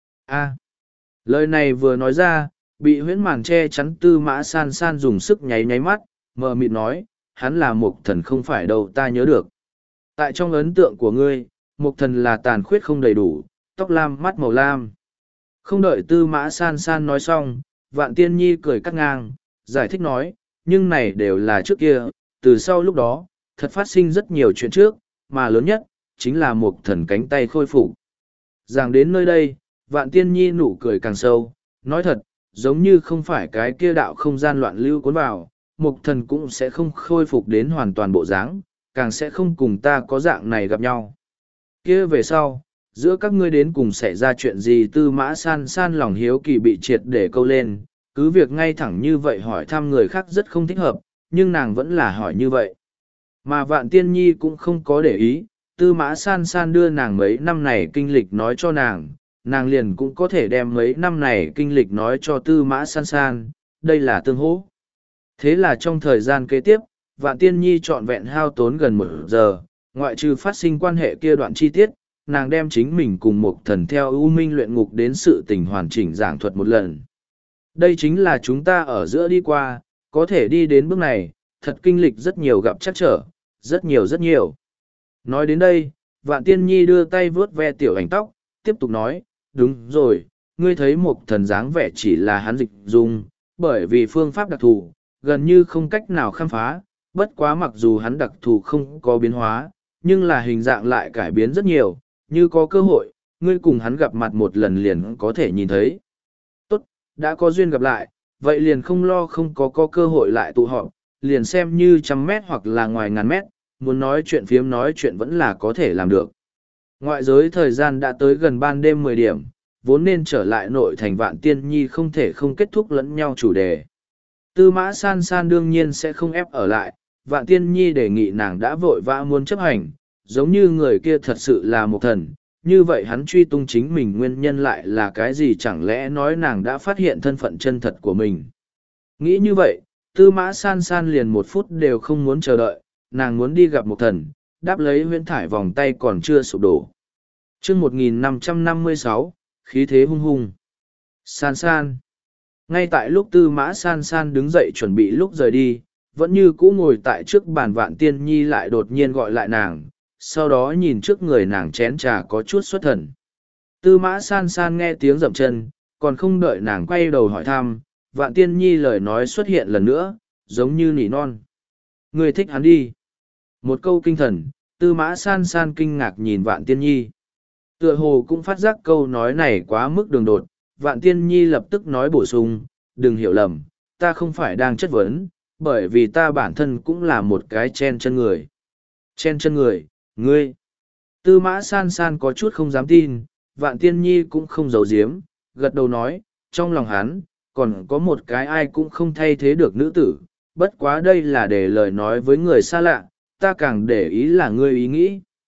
S1: A. Lời này vừa nói ra, bị huyễn màn che chắn tư mã san san dùng sức nháy nháy mắt, mờ mịt nói, hắn là một thần không phải đâu ta nhớ được. Tại trong ấn tượng của ngươi, một thần là tàn khuyết không đầy đủ, tóc lam mắt màu lam. Không đợi tư mã san san nói xong, vạn tiên nhi cười cắt ngang, giải thích nói, nhưng này đều là trước kia, từ sau lúc đó, thật phát sinh rất nhiều chuyện trước, mà lớn nhất, chính là một thần cánh tay khôi phục. Giảng đến nơi đây, vạn tiên nhi nụ cười càng sâu, nói thật, giống như không phải cái kia đạo không gian loạn lưu cuốn vào, một thần cũng sẽ không khôi phục đến hoàn toàn bộ dáng, càng sẽ không cùng ta có dạng này gặp nhau. Kia về sau, giữa các ngươi đến cùng xảy ra chuyện gì tư mã san san lòng hiếu kỳ bị triệt để câu lên, cứ việc ngay thẳng như vậy hỏi thăm người khác rất không thích hợp, nhưng nàng vẫn là hỏi như vậy. Mà vạn tiên nhi cũng không có để ý, tư mã san san đưa nàng mấy năm này kinh lịch nói cho nàng, nàng liền cũng có thể đem mấy năm này kinh lịch nói cho tư mã san san, đây là tương hỗ. Thế là trong thời gian kế tiếp, vạn tiên nhi trọn vẹn hao tốn gần một giờ, ngoại trừ phát sinh quan hệ kia đoạn chi tiết, nàng đem chính mình cùng một thần theo ưu minh luyện ngục đến sự tình hoàn chỉnh giảng thuật một lần. Đây chính là chúng ta ở giữa đi qua, có thể đi đến bước này, thật kinh lịch rất nhiều gặp chắc trở, rất nhiều rất nhiều. Nói đến đây, vạn tiên nhi đưa tay vướt ve tiểu ảnh tóc, tiếp tục nói, đúng rồi, ngươi thấy một thần dáng vẻ chỉ là hắn dịch dung, bởi vì phương pháp đặc thù, gần như không cách nào khám phá, bất quá mặc dù hắn đặc thù không có biến hóa, nhưng là hình dạng lại cải biến rất nhiều, như có cơ hội, ngươi cùng hắn gặp mặt một lần liền có thể nhìn thấy. Tốt, đã có duyên gặp lại, vậy liền không lo không có có cơ hội lại tụ họp, liền xem như trăm mét hoặc là ngoài ngàn mét, muốn nói chuyện phiếm nói chuyện vẫn là có thể làm được. Ngoại giới thời gian đã tới gần ban đêm mười điểm, vốn nên trở lại nội thành vạn tiên nhi không thể không kết thúc lẫn nhau chủ đề. Tư mã san san đương nhiên sẽ không ép ở lại, vạn tiên nhi đề nghị nàng đã vội vã muốn chấp hành, giống như người kia thật sự là một thần, như vậy hắn truy tung chính mình nguyên nhân lại là cái gì chẳng lẽ nói nàng đã phát hiện thân phận chân thật của mình. Nghĩ như vậy, tư mã san san liền một phút đều không muốn chờ đợi, nàng muốn đi gặp một thần, đáp lấy huyễn thải vòng tay còn chưa sụp đổ. Chương một nghìn năm trăm năm mươi sáu, khí thế hung hung. San san. Ngay tại lúc tư mã san san đứng dậy chuẩn bị lúc rời đi, vẫn như cũ ngồi tại trước bàn vạn tiên nhi lại đột nhiên gọi lại nàng, sau đó nhìn trước người nàng chén trà có chút xuất thần. Tư mã san san nghe tiếng dậm chân, còn không đợi nàng quay đầu hỏi thăm, vạn tiên nhi lời nói xuất hiện lần nữa, giống như nỉ non. Người thích hắn đi. Một câu kinh thần, tư mã san san kinh ngạc nhìn vạn tiên nhi. Tựa hồ cũng phát giác câu nói này quá mức đường đột, vạn tiên nhi lập tức nói bổ sung, đừng hiểu lầm, ta không phải đang chất vấn, bởi vì ta bản thân cũng là một cái chen chân người. Chen chân người, ngươi. Tư mã san san có chút không dám tin, vạn tiên nhi cũng không giấu giếm, gật đầu nói, trong lòng hắn, còn có một cái ai cũng không thay thế được nữ tử, bất quá đây là để lời nói với người xa lạ, ta càng để ý là ngươi ý nghĩ.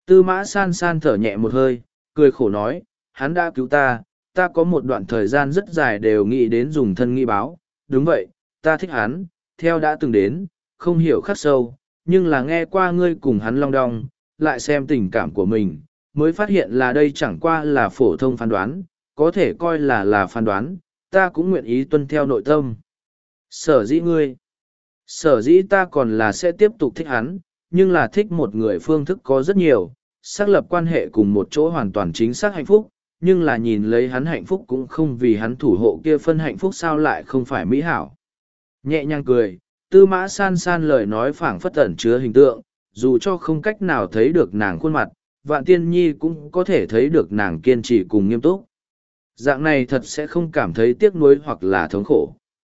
S1: Tư mã san san thở nhẹ một hơi, cười khổ nói, hắn đã cứu ta, ta có một đoạn thời gian rất dài đều nghĩ đến dùng thân nghi báo. Đúng vậy, ta thích hắn, theo đã từng đến, không hiểu khắc sâu, nhưng là nghe qua ngươi cùng hắn long đong, lại xem tình cảm của mình, mới phát hiện là đây chẳng qua là phổ thông phán đoán, có thể coi là là phán đoán, ta cũng nguyện ý tuân theo nội tâm. Sở dĩ ngươi, sở dĩ ta còn là sẽ tiếp tục thích hắn, nhưng là thích một người phương thức có rất nhiều, xác lập quan hệ cùng một chỗ hoàn toàn chính xác hạnh phúc, nhưng là nhìn lấy hắn hạnh phúc cũng không vì hắn thủ hộ kia phân hạnh phúc sao lại không phải mỹ hảo. Nhẹ nhàng cười, tư mã san san lời nói phảng phất ẩn chứa hình tượng, dù cho không cách nào thấy được nàng khuôn mặt, Vạn Tiên Nhi cũng có thể thấy được nàng kiên trì cùng nghiêm túc. Dạng này thật sẽ không cảm thấy tiếc nuối hoặc là thống khổ.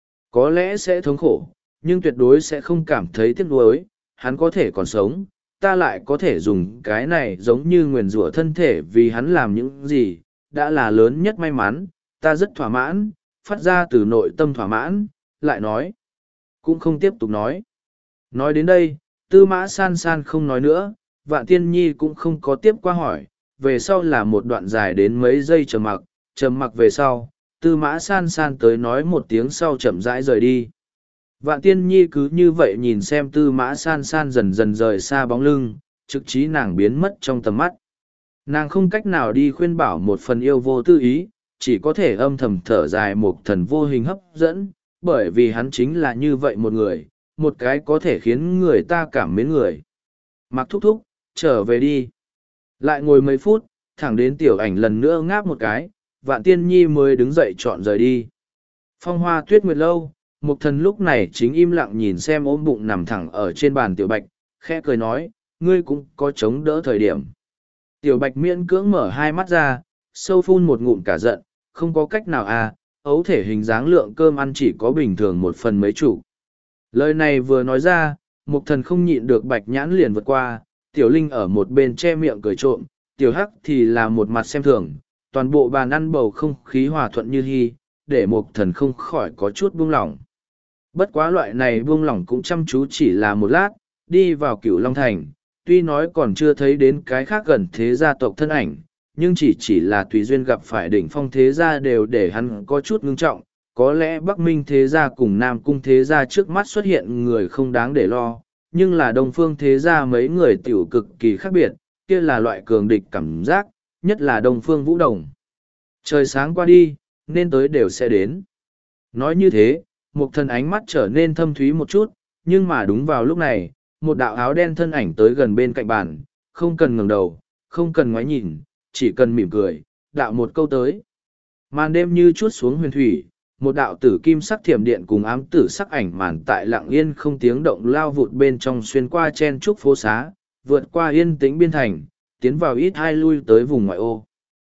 S1: Có lẽ sẽ thống khổ, nhưng tuyệt đối sẽ không cảm thấy tiếc nuối, hắn có thể còn sống, ta lại có thể dùng cái này giống như nguyền rủa thân thể vì hắn làm những gì, đã là lớn nhất may mắn, ta rất thỏa mãn, phát ra từ nội tâm thỏa mãn, lại nói. Cũng không tiếp tục nói. Nói đến đây, tư mã san san không nói nữa, Vạn Tiên Nhi cũng không có tiếp qua hỏi, về sau là một đoạn dài đến mấy giây trầm mặc, trầm mặc về sau, tư mã san san tới nói một tiếng sau chậm rãi rời đi. Vạn Tiên Nhi cứ như vậy nhìn xem tư mã san san dần dần rời xa bóng lưng, trực trí nàng biến mất trong tầm mắt. Nàng không cách nào đi khuyên bảo một phần yêu vô tư ý, chỉ có thể âm thầm thở dài một thần vô hình hấp dẫn, bởi vì hắn chính là như vậy một người, một cái có thể khiến người ta cảm mến người. Mặc thúc thúc, trở về đi. Lại ngồi mấy phút, thẳng đến tiểu ảnh lần nữa ngáp một cái, Vạn Tiên Nhi mới đứng dậy chọn rời đi. Phong hoa tuyết nguyệt lâu, Mục thần lúc này chính im lặng nhìn xem ôm bụng nằm thẳng ở trên bàn tiểu bạch, khẽ cười nói, ngươi cũng có chống đỡ thời điểm. Tiểu bạch miễn cưỡng mở hai mắt ra, sâu phun một ngụm cả giận, không có cách nào à, ấu thể hình dáng lượng cơm ăn chỉ có bình thường một phần mấy chủ. Lời này vừa nói ra, Mục thần không nhịn được bạch nhãn liền vượt qua, tiểu linh ở một bên che miệng cười trộm, tiểu hắc thì là một mặt xem thường, toàn bộ bàn ăn bầu không khí hòa thuận như hy, để Mục thần không khỏi có chút buông lỏng. Bất quá loại này buông lỏng cũng chăm chú chỉ là một lát, đi vào Cửu Long Thành, tuy nói còn chưa thấy đến cái khác gần thế gia tộc thân ảnh, nhưng chỉ chỉ là tùy duyên gặp phải đỉnh phong thế gia đều để hắn có chút ngưng trọng, có lẽ Bắc Minh thế gia cùng Nam Cung thế gia trước mắt xuất hiện người không đáng để lo, nhưng là Đông Phương thế gia mấy người tiểu cực kỳ khác biệt, kia là loại cường địch cảm giác, nhất là Đông Phương Vũ Đồng. Trời sáng qua đi, nên tới đều sẽ đến. Nói như thế, Mục thần ánh mắt trở nên thâm thúy một chút, nhưng mà đúng vào lúc này, một đạo áo đen thân ảnh tới gần bên cạnh bàn, không cần ngẩng đầu, không cần ngoái nhìn, chỉ cần mỉm cười, đạo một câu tới. Màn đêm như chuốt xuống huyền thủy, một đạo tử kim sắc thiểm điện cùng ám tử sắc ảnh màn tại lặng yên không tiếng động lao vụt bên trong xuyên qua chen trúc phố xá, vượt qua yên tĩnh biên thành, tiến vào ít hai lui tới vùng ngoại ô.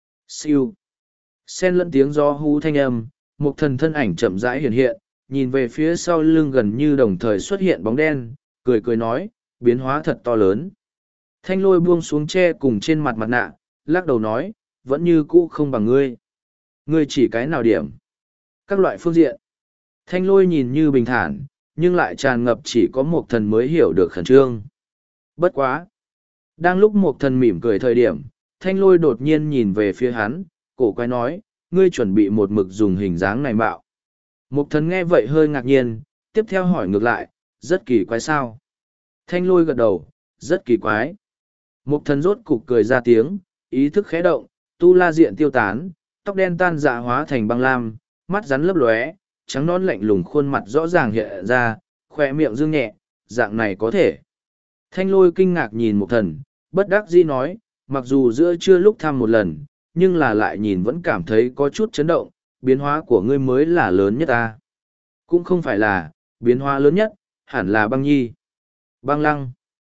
S1: Siêu. Xen lẫn tiếng gió hú thanh âm, một thần thân ảnh chậm rãi hiện hiện, nhìn về phía sau lưng gần như đồng thời xuất hiện bóng đen, cười cười nói, biến hóa thật to lớn. Thanh lôi buông xuống che cùng trên mặt mặt nạ, lắc đầu nói, vẫn như cũ không bằng ngươi. Ngươi chỉ cái nào điểm? Các loại phương diện. Thanh lôi nhìn như bình thản, nhưng lại tràn ngập chỉ có một thần mới hiểu được khẩn trương. Bất quá. Đang lúc một thần mỉm cười thời điểm, thanh lôi đột nhiên nhìn về phía hắn, cổ quay nói, ngươi chuẩn bị một mực dùng hình dáng này bạo. Một thần nghe vậy hơi ngạc nhiên, tiếp theo hỏi ngược lại, rất kỳ quái sao? Thanh lôi gật đầu, rất kỳ quái. Một thần rốt cục cười ra tiếng, ý thức khẽ động, tu la diện tiêu tán, tóc đen tan dạ hóa thành băng lam, mắt rắn lấp lóe, trắng non lạnh lùng khuôn mặt rõ ràng hiện ra, khỏe miệng dương nhẹ, dạng này có thể. Thanh lôi kinh ngạc nhìn một thần, bất đắc dĩ nói, mặc dù giữa trưa lúc thăm một lần, nhưng là lại nhìn vẫn cảm thấy có chút chấn động, biến hóa của ngươi mới là lớn nhất ta. Cũng không phải là, biến hóa lớn nhất, hẳn là băng nhi. Băng lăng.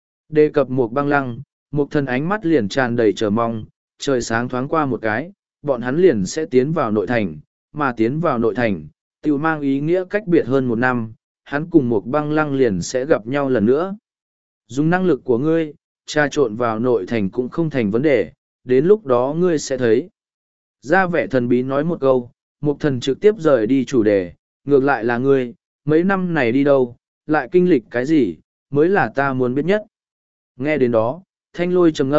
S1: Đề cập một băng lăng, một thần ánh mắt liền tràn đầy chờ mong, trời sáng thoáng qua một cái, bọn hắn liền sẽ tiến vào nội thành, mà tiến vào nội thành, tự mang ý nghĩa cách biệt hơn một năm, hắn cùng một băng lăng liền sẽ gặp nhau lần nữa. Dùng năng lực của ngươi, trà trộn vào nội thành cũng không thành vấn đề, đến lúc đó ngươi sẽ thấy. Ra vẻ thần bí nói một câu, một thần trực tiếp rời đi chủ đề, ngược lại là ngươi, mấy năm này đi đâu, lại kinh lịch cái gì, mới là ta muốn biết nhất. Nghe đến đó, thanh lôi trầm ngâm,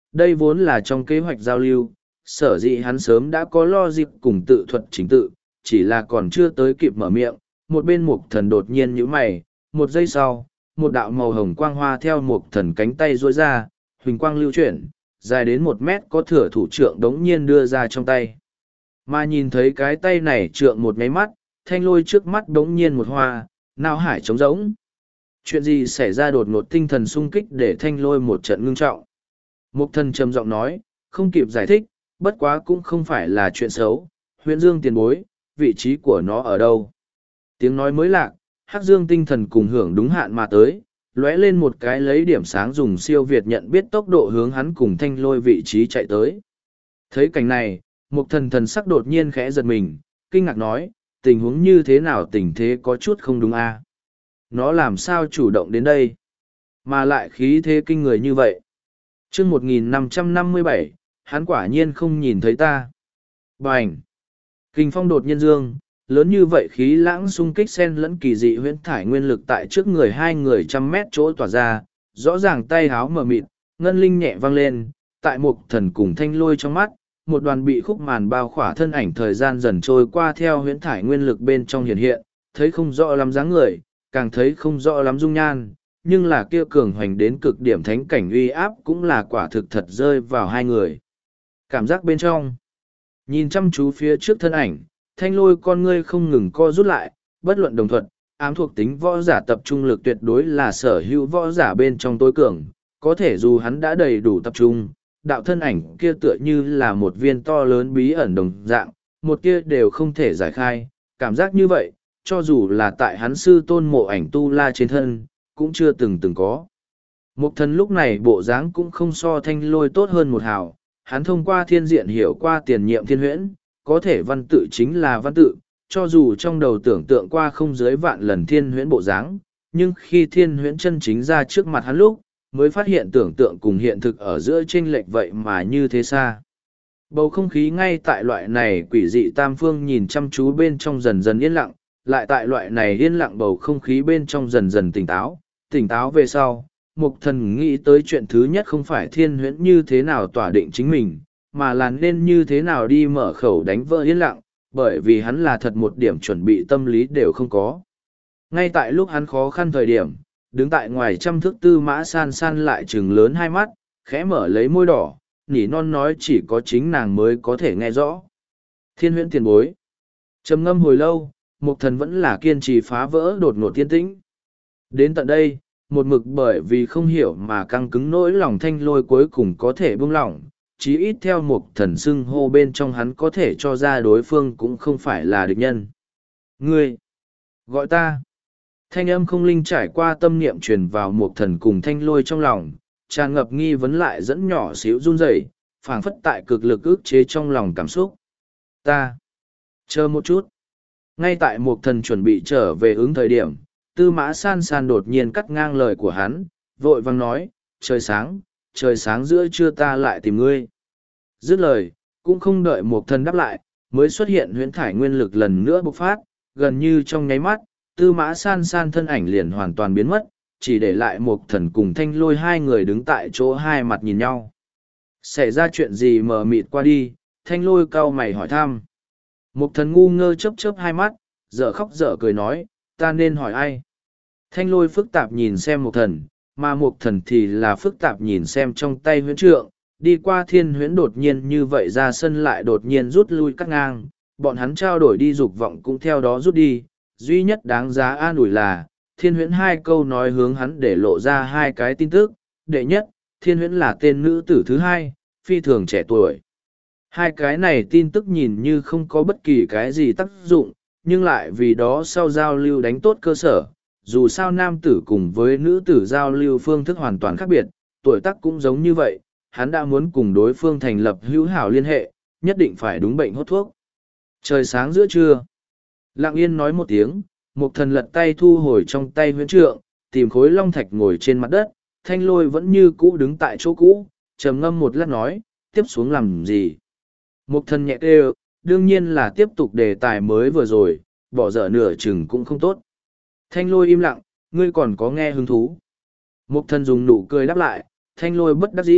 S1: đây vốn là trong kế hoạch giao lưu, sở dĩ hắn sớm đã có lo dịp cùng tự thuật chính tự, chỉ là còn chưa tới kịp mở miệng, một bên mục thần đột nhiên nhíu mày, một giây sau, một đạo màu hồng quang hoa theo mục thần cánh tay duỗi ra, huỳnh quang lưu chuyển, dài đến một mét có thửa thủ trượng đống nhiên đưa ra trong tay. Mà nhìn thấy cái tay này trượng một nháy mắt, thanh lôi trước mắt đống nhiên một hoa, não hải trống rỗng. Chuyện gì xảy ra đột ngột tinh thần sung kích để thanh lôi một trận ngưng trọng. Mục thần trầm giọng nói, không kịp giải thích, bất quá cũng không phải là chuyện xấu, huyện dương tiền bối, vị trí của nó ở đâu. Tiếng nói mới lạc, hắc dương tinh thần cùng hưởng đúng hạn mà tới, lóe lên một cái lấy điểm sáng dùng siêu việt nhận biết tốc độ hướng hắn cùng thanh lôi vị trí chạy tới. Thấy cảnh này, mục thần thần sắc đột nhiên khẽ giật mình, kinh ngạc nói, tình huống như thế nào tình thế có chút không đúng a? Nó làm sao chủ động đến đây? Mà lại khí thế kinh người như vậy. chương một nghìn năm trăm năm mươi bảy, hắn quả nhiên không nhìn thấy ta. Bành! Kinh phong đột nhiên dương, lớn như vậy khí lãng xung kích sen lẫn kỳ dị huyễn thải nguyên lực tại trước người hai người trăm mét chỗ tỏa ra, rõ ràng tay háo mờ mịt, ngân linh nhẹ vang lên, tại mục thần cùng thanh lôi trong mắt, một đoàn bị khúc màn bao khỏa thân ảnh thời gian dần trôi qua theo huyễn thải nguyên lực bên trong hiện hiện, thấy không rõ lắm dáng người, càng thấy không rõ lắm dung nhan, nhưng là kia cường hoành đến cực điểm thánh cảnh uy áp cũng là quả thực thật rơi vào hai người. Cảm giác bên trong, nhìn chăm chú phía trước thân ảnh, thanh lôi con ngươi không ngừng co rút lại, bất luận đồng thuận, ám thuộc tính võ giả tập trung lực tuyệt đối là sở hữu võ giả bên trong tối cường, có thể dù hắn đã đầy đủ tập trung, đạo thân ảnh kia tựa như là một viên to lớn bí ẩn đồng dạng, một kia đều không thể giải khai, cảm giác như vậy, cho dù là tại hắn sư tôn mộ ảnh tu la trên thân, cũng chưa từng từng có. Mục thần lúc này bộ dáng cũng không so thanh lôi tốt hơn một hào, hắn thông qua thiên diện hiểu qua tiền nhiệm thiên huyễn, có thể văn tự chính là văn tự, cho dù trong đầu tưởng tượng qua không dưới vạn lần thiên huyễn bộ dáng, nhưng khi thiên huyễn chân chính ra trước mặt hắn lúc, mới phát hiện tưởng tượng cùng hiện thực ở giữa chênh lệch vậy mà như thế xa. Bầu không khí ngay tại loại này quỷ dị tam phương nhìn chăm chú bên trong dần dần yên lặng, lại tại loại này yên lặng bầu không khí bên trong dần dần tỉnh táo, tỉnh táo về sau, mục thần nghĩ tới chuyện thứ nhất không phải thiên huyễn như thế nào tỏa định chính mình, mà là nên như thế nào đi mở khẩu đánh vỡ yên lặng, bởi vì hắn là thật một điểm chuẩn bị tâm lý đều không có. Ngay tại lúc hắn khó khăn thời điểm, đứng tại ngoài trăm thước tư mã san san lại trừng lớn hai mắt, khẽ mở lấy môi đỏ, nỉ non nói chỉ có chính nàng mới có thể nghe rõ. Thiên huyễn tiền bối. Trầm ngâm hồi lâu, mục thần vẫn là kiên trì phá vỡ đột ngột thiên tĩnh. Đến tận đây, một mực bởi vì không hiểu mà căng cứng nỗi lòng thanh lôi cuối cùng có thể buông lỏng, chí ít theo mục thần xưng hô bên trong hắn có thể cho ra đối phương cũng không phải là địch nhân. Ngươi! Gọi ta! Thanh âm không linh trải qua tâm niệm truyền vào mục thần cùng thanh lôi trong lòng, tràn ngập nghi vấn lại dẫn nhỏ xíu run rẩy, phảng phất tại cực lực ức chế trong lòng cảm xúc. Ta! Chờ một chút! Ngay tại mục thần chuẩn bị trở về ứng thời điểm, tư mã san san đột nhiên cắt ngang lời của hắn, vội vang nói, trời sáng, trời sáng giữa trưa ta lại tìm ngươi. Dứt lời, cũng không đợi mục thần đáp lại, mới xuất hiện huyễn thải nguyên lực lần nữa bộc phát, gần như trong nháy mắt, tư mã san san thân ảnh liền hoàn toàn biến mất, chỉ để lại mục thần cùng thanh lôi hai người đứng tại chỗ hai mặt nhìn nhau. Xảy ra chuyện gì mờ mịt qua đi, thanh lôi cau mày hỏi thăm. Mục thần ngu ngơ chớp chớp hai mắt, dở khóc dở cười nói, ta nên hỏi ai? Thanh lôi phức tạp nhìn xem mục thần, mà mục thần thì là phức tạp nhìn xem trong tay huyễn trượng, đi qua thiên huyễn đột nhiên như vậy ra sân lại đột nhiên rút lui cắt ngang, bọn hắn trao đổi đi dục vọng cũng theo đó rút đi, duy nhất đáng giá an ủi là, thiên huyễn hai câu nói hướng hắn để lộ ra hai cái tin tức, đệ nhất, thiên huyễn là tên nữ tử thứ hai, phi thường trẻ tuổi. Hai cái này tin tức nhìn như không có bất kỳ cái gì tác dụng, nhưng lại vì đó sau giao lưu đánh tốt cơ sở. Dù sao nam tử cùng với nữ tử giao lưu phương thức hoàn toàn khác biệt, tuổi tác cũng giống như vậy, hắn đã muốn cùng đối phương thành lập hữu hảo liên hệ, nhất định phải đúng bệnh hốt thuốc. Trời sáng giữa trưa. Lặng yên nói một tiếng, mục thần lật tay thu hồi trong tay huyễn trượng, tìm khối long thạch ngồi trên mặt đất, thanh lôi vẫn như cũ đứng tại chỗ cũ, trầm ngâm một lát nói, tiếp xuống làm gì. Mục thần nhẹ kêu, đương nhiên là tiếp tục đề tài mới vừa rồi, bỏ dở nửa chừng cũng không tốt. Thanh lôi im lặng, ngươi còn có nghe hứng thú. Mục thần dùng nụ cười đáp lại, thanh lôi bất đắc dĩ,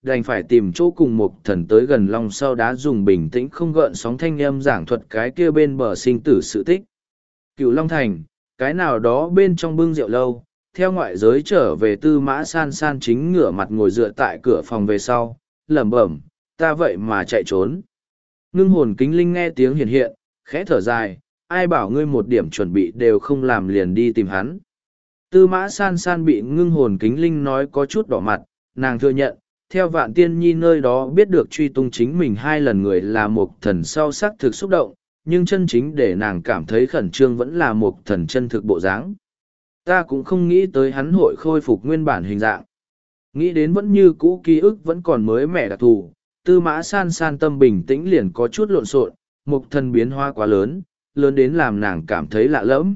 S1: đành phải tìm chỗ cùng một thần tới gần long sau đá dùng bình tĩnh không gợn sóng thanh âm giảng thuật cái kia bên bờ sinh tử sự tích. Cựu Long Thành, cái nào đó bên trong bưng rượu lâu, theo ngoại giới trở về Tư Mã San San chính ngửa mặt ngồi dựa tại cửa phòng về sau, lẩm bẩm, ta vậy mà chạy trốn. Ngưng hồn kính linh nghe tiếng hiện hiện, khẽ thở dài, ai bảo ngươi một điểm chuẩn bị đều không làm liền đi tìm hắn. Tư Mã San San bị ngưng hồn kính linh nói có chút đỏ mặt, nàng thừa nhận, theo Vạn Tiên Nhi nơi đó biết được truy tung chính mình hai lần người là một thần sau sắc thực xúc động, nhưng chân chính để nàng cảm thấy khẩn trương vẫn là một thần chân thực bộ dáng. Ta cũng không nghĩ tới hắn hội khôi phục nguyên bản hình dạng. Nghĩ đến vẫn như cũ ký ức vẫn còn mới mẻ đặc thù, Tư Mã San San tâm bình tĩnh liền có chút lộn xộn, một thần biến hóa quá lớn, lớn đến làm nàng cảm thấy lạ lẫm.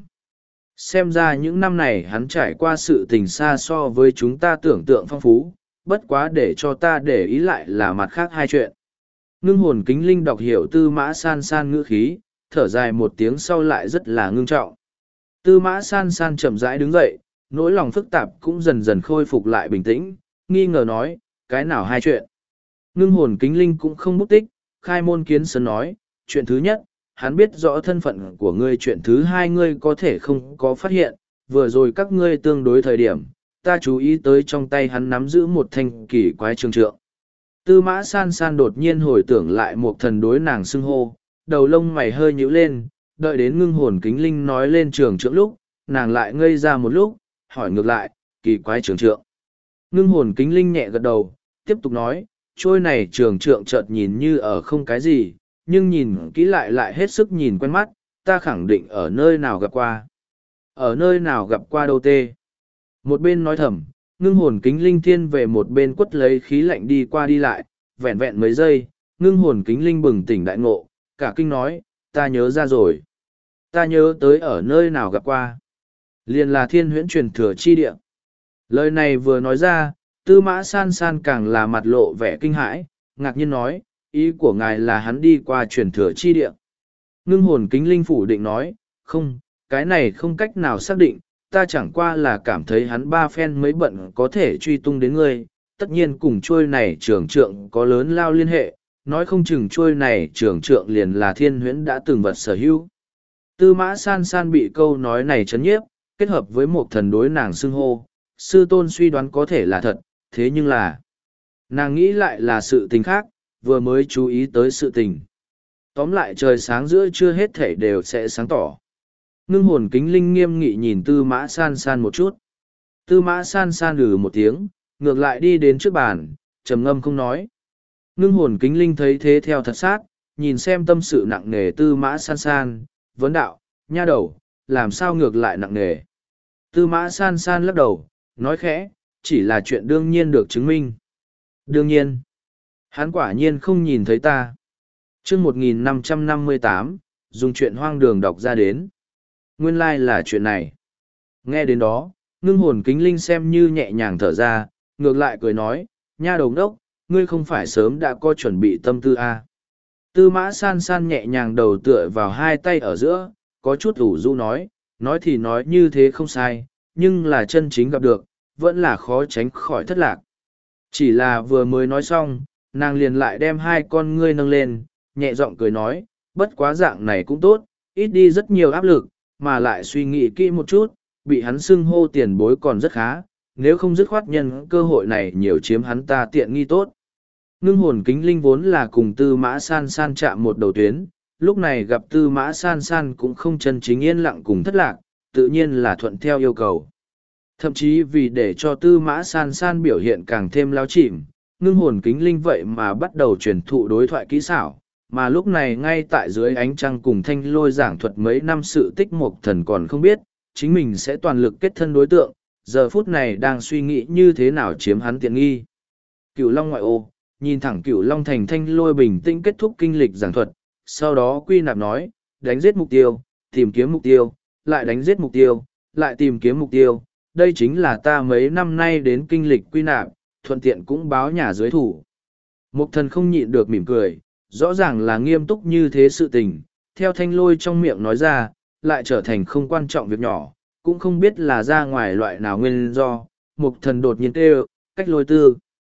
S1: Xem ra những năm này hắn trải qua sự tình xa so với chúng ta tưởng tượng phong phú, bất quá để cho ta để ý lại là mặt khác hai chuyện. Ngưng hồn kính linh đọc hiểu Tư Mã San San ngữ khí, thở dài một tiếng sau lại rất là ngưng trọng. Tư Mã San San chậm rãi đứng dậy, nỗi lòng phức tạp cũng dần dần khôi phục lại bình tĩnh, nghi ngờ nói, cái nào hai chuyện. Ngưng hồn kính linh cũng không bút tích, khai môn kiến sơn nói, chuyện thứ nhất, hắn biết rõ thân phận của ngươi, chuyện thứ hai ngươi có thể không có phát hiện, vừa rồi các ngươi tương đối thời điểm, ta chú ý tới trong tay hắn nắm giữ một thanh kỳ quái trường trượng. Tư Mã San San đột nhiên hồi tưởng lại một thần đối nàng xưng hô, đầu lông mày hơi nhíu lên, đợi đến ngưng hồn kính linh nói lên trường trượng lúc, nàng lại ngây ra một lúc, hỏi ngược lại, kỳ quái trường trượng. Ngưng hồn kính linh nhẹ gật đầu, tiếp tục nói, trôi này trường trượng chợt nhìn như ở không cái gì, nhưng nhìn kỹ lại lại hết sức nhìn quen mắt, ta khẳng định ở nơi nào gặp qua. Ở nơi nào gặp qua đâu tê. Một bên nói thầm, ngưng hồn kính linh thiên về một bên quất lấy khí lạnh đi qua đi lại, vẹn vẹn mấy giây, ngưng hồn kính linh bừng tỉnh đại ngộ, cả kinh nói, ta nhớ ra rồi. Ta nhớ tới ở nơi nào gặp qua. Liền là thiên huyễn truyền thừa chi địa. Lời này vừa nói ra, Tư Mã San San càng là mặt lộ vẻ kinh hãi, ngạc nhiên nói, ý của ngài là hắn đi qua truyền thừa chi địa. Ngưng hồn kính linh phủ định nói, không, cái này không cách nào xác định, ta chẳng qua là cảm thấy hắn ba phen mấy bận có thể truy tung đến ngươi, tất nhiên cùng trôi này trường trượng có lớn lao liên hệ, nói không chừng trôi này trường trượng liền là thiên huyễn đã từng vật sở hữu. Tư Mã San San bị câu nói này chấn nhiếp, kết hợp với một thần đối nàng xưng hô, sư tôn suy đoán có thể là thật, thế nhưng là nàng nghĩ lại là sự tình khác, vừa mới chú ý tới sự tình. Tóm lại trời sáng giữa trưa hết thể đều sẽ sáng tỏ. Ngưng hồn kính linh nghiêm nghị nhìn Tư Mã San San một chút. Tư Mã San San lừ một tiếng, ngược lại đi đến trước bàn, trầm ngâm không nói. Ngưng hồn kính linh thấy thế theo thật sát, nhìn xem tâm sự nặng nề Tư Mã San San, vấn đạo, nha đầu, làm sao ngược lại nặng nề. Tư Mã San San lắc đầu, nói khẽ, chỉ là chuyện đương nhiên được chứng minh. Đương nhiên, hắn quả nhiên không nhìn thấy ta. Chương một nghìn năm trăm năm mươi tám, dùng chuyện hoang đường đọc ra đến. Nguyên lai like là chuyện này. Nghe đến đó, ngưng hồn kính linh xem như nhẹ nhàng thở ra, ngược lại cười nói, nha đầu đốc, ngươi không phải sớm đã có chuẩn bị tâm tư à. Tư Mã San San nhẹ nhàng đầu tựa vào hai tay ở giữa, có chút ủ rũ nói, nói thì nói như thế không sai, nhưng là chân chính gặp được, vẫn là khó tránh khỏi thất lạc. Chỉ là vừa mới nói xong, nàng liền lại đem hai con ngươi nâng lên, nhẹ giọng cười nói, bất quá dạng này cũng tốt, ít đi rất nhiều áp lực, mà lại suy nghĩ kỹ một chút, bị hắn xưng hô tiền bối còn rất khá, nếu không dứt khoát nhân cơ hội này nhiều chiếm hắn ta tiện nghi tốt. Ngưng hồn kính linh vốn là cùng Tư Mã San San chạm một đầu tuyến, lúc này gặp Tư Mã San San cũng không chân chính yên lặng cùng thất lạc, tự nhiên là thuận theo yêu cầu. Thậm chí vì để cho Tư Mã San San biểu hiện càng thêm lao chìm, ngưng hồn kính linh vậy mà bắt đầu truyền thụ đối thoại kỹ xảo, mà lúc này ngay tại dưới ánh trăng cùng thanh lôi giảng thuật mấy năm sự tích một thần còn không biết, chính mình sẽ toàn lực kết thân đối tượng, giờ phút này đang suy nghĩ như thế nào chiếm hắn tiện nghi. Cửu Long ngoại ô, nhìn thẳng Cửu Long thành thanh lôi bình tĩnh kết thúc kinh lịch giảng thuật, sau đó quy nạp nói, đánh giết mục tiêu, tìm kiếm mục tiêu, lại đánh giết mục tiêu, lại tìm kiếm mục tiêu, đây chính là ta mấy năm nay đến kinh lịch quy nạp, thuận tiện cũng báo nhà dưới thủ. Mục thần không nhịn được mỉm cười, rõ ràng là nghiêm túc như thế sự tình, theo thanh lôi trong miệng nói ra, lại trở thành không quan trọng việc nhỏ, cũng không biết là ra ngoài loại nào nguyên do, mục thần đột nhiên kêu, cách lôi tư.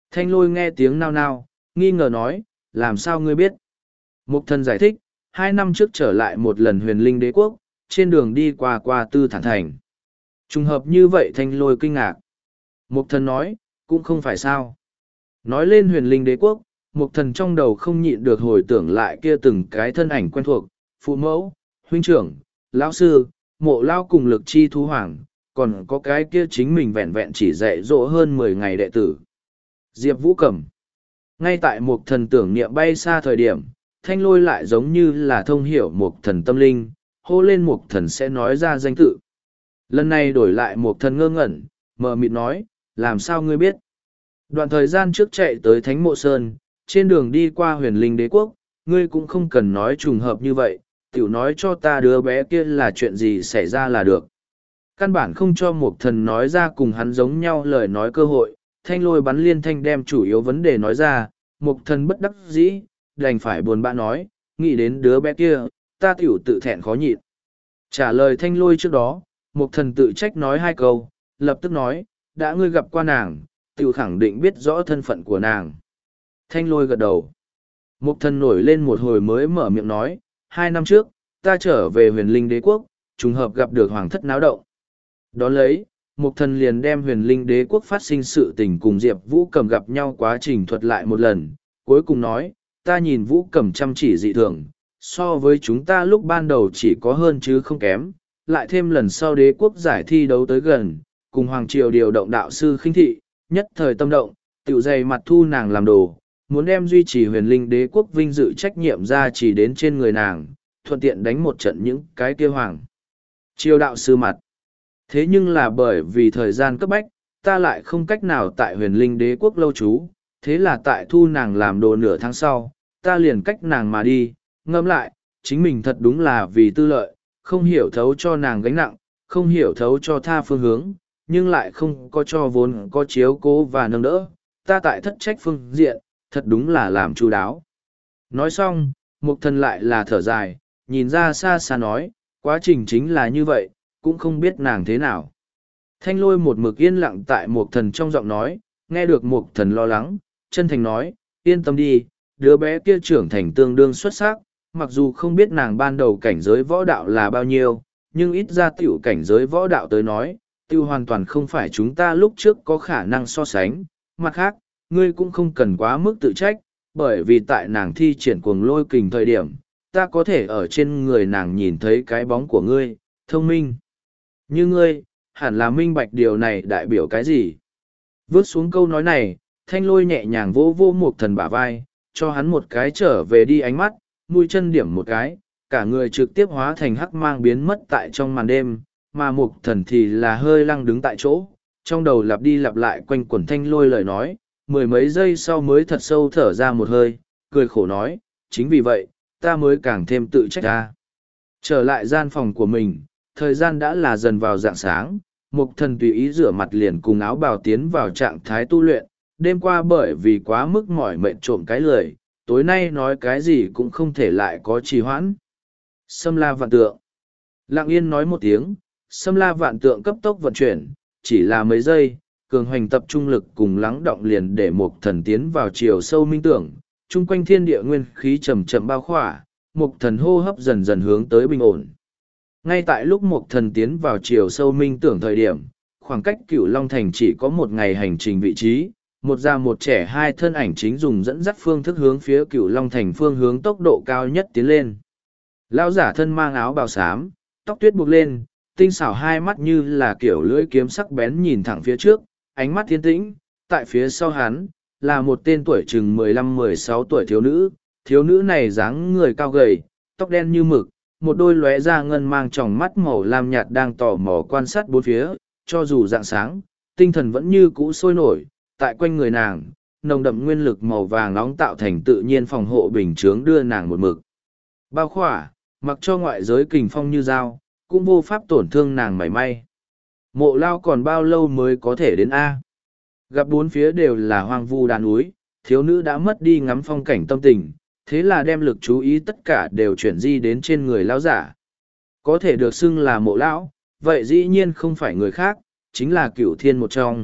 S1: Thanh lôi nghe tiếng nao nao, nghi ngờ nói, làm sao ngươi biết? Mục thần giải thích, hai năm trước trở lại một lần huyền linh đế quốc, trên đường đi qua qua tư thản thành. Trùng hợp như vậy thanh lôi kinh ngạc. Mục thần nói, cũng không phải sao. Nói lên huyền linh đế quốc, mục thần trong đầu không nhịn được hồi tưởng lại kia từng cái thân ảnh quen thuộc, phụ mẫu, huynh trưởng, lão sư, mộ lao cùng lực chi thú hoàng, còn có cái kia chính mình vẹn vẹn chỉ dạy dỗ hơn mười ngày đệ tử. Diệp Vũ Cẩm. Ngay tại mục thần tưởng niệm bay xa thời điểm, thanh lôi lại giống như là thông hiểu mục thần tâm linh, hô lên mục thần sẽ nói ra danh tự. Lần này đổi lại mục thần ngơ ngẩn, mờ mịt nói, làm sao ngươi biết? Đoạn thời gian trước chạy tới Thánh Mộ Sơn, trên đường đi qua huyền linh đế quốc, ngươi cũng không cần nói trùng hợp như vậy, tiểu nói cho ta đứa bé kia là chuyện gì xảy ra là được. Căn bản không cho mục thần nói ra cùng hắn giống nhau lời nói cơ hội, thanh lôi bắn liên thanh đem chủ yếu vấn đề nói ra, mục thần bất đắc dĩ, đành phải buồn bã nói, nghĩ đến đứa bé kia, ta tiểu tự thẹn khó nhịn. Trả lời thanh lôi trước đó, mục thần tự trách nói hai câu, lập tức nói, đã ngươi gặp qua nàng, tiểu khẳng định biết rõ thân phận của nàng. Thanh lôi gật đầu. Mục thần nổi lên một hồi mới mở miệng nói, hai năm trước, ta trở về huyền linh đế quốc, trùng hợp gặp được hoàng thất náo động. Đón lấy, Mục thần liền đem huyền linh đế quốc phát sinh sự tình cùng Diệp Vũ Cầm gặp nhau quá trình thuật lại một lần, cuối cùng nói, ta nhìn Vũ Cầm chăm chỉ dị thường, so với chúng ta lúc ban đầu chỉ có hơn chứ không kém, lại thêm lần sau đế quốc giải thi đấu tới gần, cùng Hoàng Triều điều động đạo sư khinh thị, nhất thời tâm động, tiểu dày mặt thu nàng làm đồ, muốn đem duy trì huyền linh đế quốc vinh dự trách nhiệm ra chỉ đến trên người nàng, thuận tiện đánh một trận những cái kia Hoàng Triều đạo sư mặt. Thế nhưng là bởi vì thời gian cấp bách, ta lại không cách nào tại huyền linh đế quốc lâu trú, thế là tại thu nàng làm đồ nửa tháng sau, ta liền cách nàng mà đi, ngẫm lại, chính mình thật đúng là vì tư lợi, không hiểu thấu cho nàng gánh nặng, không hiểu thấu cho tha phương hướng, nhưng lại không có cho vốn có chiếu cố và nâng đỡ, ta tại thất trách phương diện, thật đúng là làm chu đáo. Nói xong, mục thần lại là thở dài, nhìn ra xa xa nói, quá trình chính là như vậy, cũng không biết nàng thế nào. Thanh lôi một mực yên lặng tại mục thần trong giọng nói, nghe được mục thần lo lắng, chân thành nói, yên tâm đi, đứa bé kia trưởng thành tương đương xuất sắc, mặc dù không biết nàng ban đầu cảnh giới võ đạo là bao nhiêu, nhưng ít ra tiểu cảnh giới võ đạo tới nói, tiêu hoàn toàn không phải chúng ta lúc trước có khả năng so sánh. Mặt khác, ngươi cũng không cần quá mức tự trách, bởi vì tại nàng thi triển cuồng lôi kình thời điểm, ta có thể ở trên người nàng nhìn thấy cái bóng của ngươi, thông minh. Như ngươi, hẳn là minh bạch điều này đại biểu cái gì? Vớt xuống câu nói này, thanh lôi nhẹ nhàng vô vô một thần bả vai, cho hắn một cái trở về đi ánh mắt, mũi chân điểm một cái, cả người trực tiếp hóa thành hắc mang biến mất tại trong màn đêm, mà mục thần thì là hơi lăng đứng tại chỗ, trong đầu lặp đi lặp lại quanh quẩn thanh lôi lời nói, mười mấy giây sau mới thật sâu thở ra một hơi, cười khổ nói, chính vì vậy, ta mới càng thêm tự trách ta. Trở lại gian phòng của mình, thời gian đã là dần vào dạng sáng, mục thần tùy ý rửa mặt liền cùng áo bào tiến vào trạng thái tu luyện, đêm qua bởi vì quá mức mỏi mệt trộm cái lười, tối nay nói cái gì cũng không thể lại có trì hoãn. Sâm la vạn tượng. Lặng yên nói một tiếng, sâm la vạn tượng cấp tốc vận chuyển, chỉ là mấy giây, cường hoành tập trung lực cùng lắng động liền để mục thần tiến vào chiều sâu minh tưởng, chung quanh thiên địa nguyên khí chậm chậm bao khỏa, mục thần hô hấp dần dần hướng tới bình ổn. Ngay tại lúc mục thần tiến vào chiều sâu minh tưởng thời điểm, khoảng cách Cửu Long Thành chỉ có một ngày hành trình vị trí, một già một trẻ hai thân ảnh chính dùng dẫn dắt phương thức hướng phía Cửu Long Thành phương hướng tốc độ cao nhất tiến lên. Lão giả thân mang áo bào xám, tóc tuyết buộc lên, tinh xảo hai mắt như là kiểu lưỡi kiếm sắc bén nhìn thẳng phía trước, ánh mắt thiên tĩnh, tại phía sau hắn, là một tên tuổi chừng mười lăm mười sáu tuổi thiếu nữ, thiếu nữ này dáng người cao gầy, tóc đen như mực, một đôi lóe ra ngân mang tròng mắt màu lam nhạt đang tò mò quan sát bốn phía, cho dù dạng sáng, tinh thần vẫn như cũ sôi nổi, tại quanh người nàng, nồng đậm nguyên lực màu vàng nóng tạo thành tự nhiên phòng hộ bình chướng đưa nàng một mực. Bao khỏa, mặc cho ngoại giới kình phong như dao, cũng vô pháp tổn thương nàng mảy may. Mộ lao còn bao lâu mới có thể đến A? Gặp bốn phía đều là hoang vu đá núi, thiếu nữ đã mất đi ngắm phong cảnh tâm tình, thế là đem lực chú ý tất cả đều chuyển di đến trên người lão giả. Có thể được xưng là mộ lão, vậy dĩ nhiên không phải người khác, chính là cửu thiên một trong,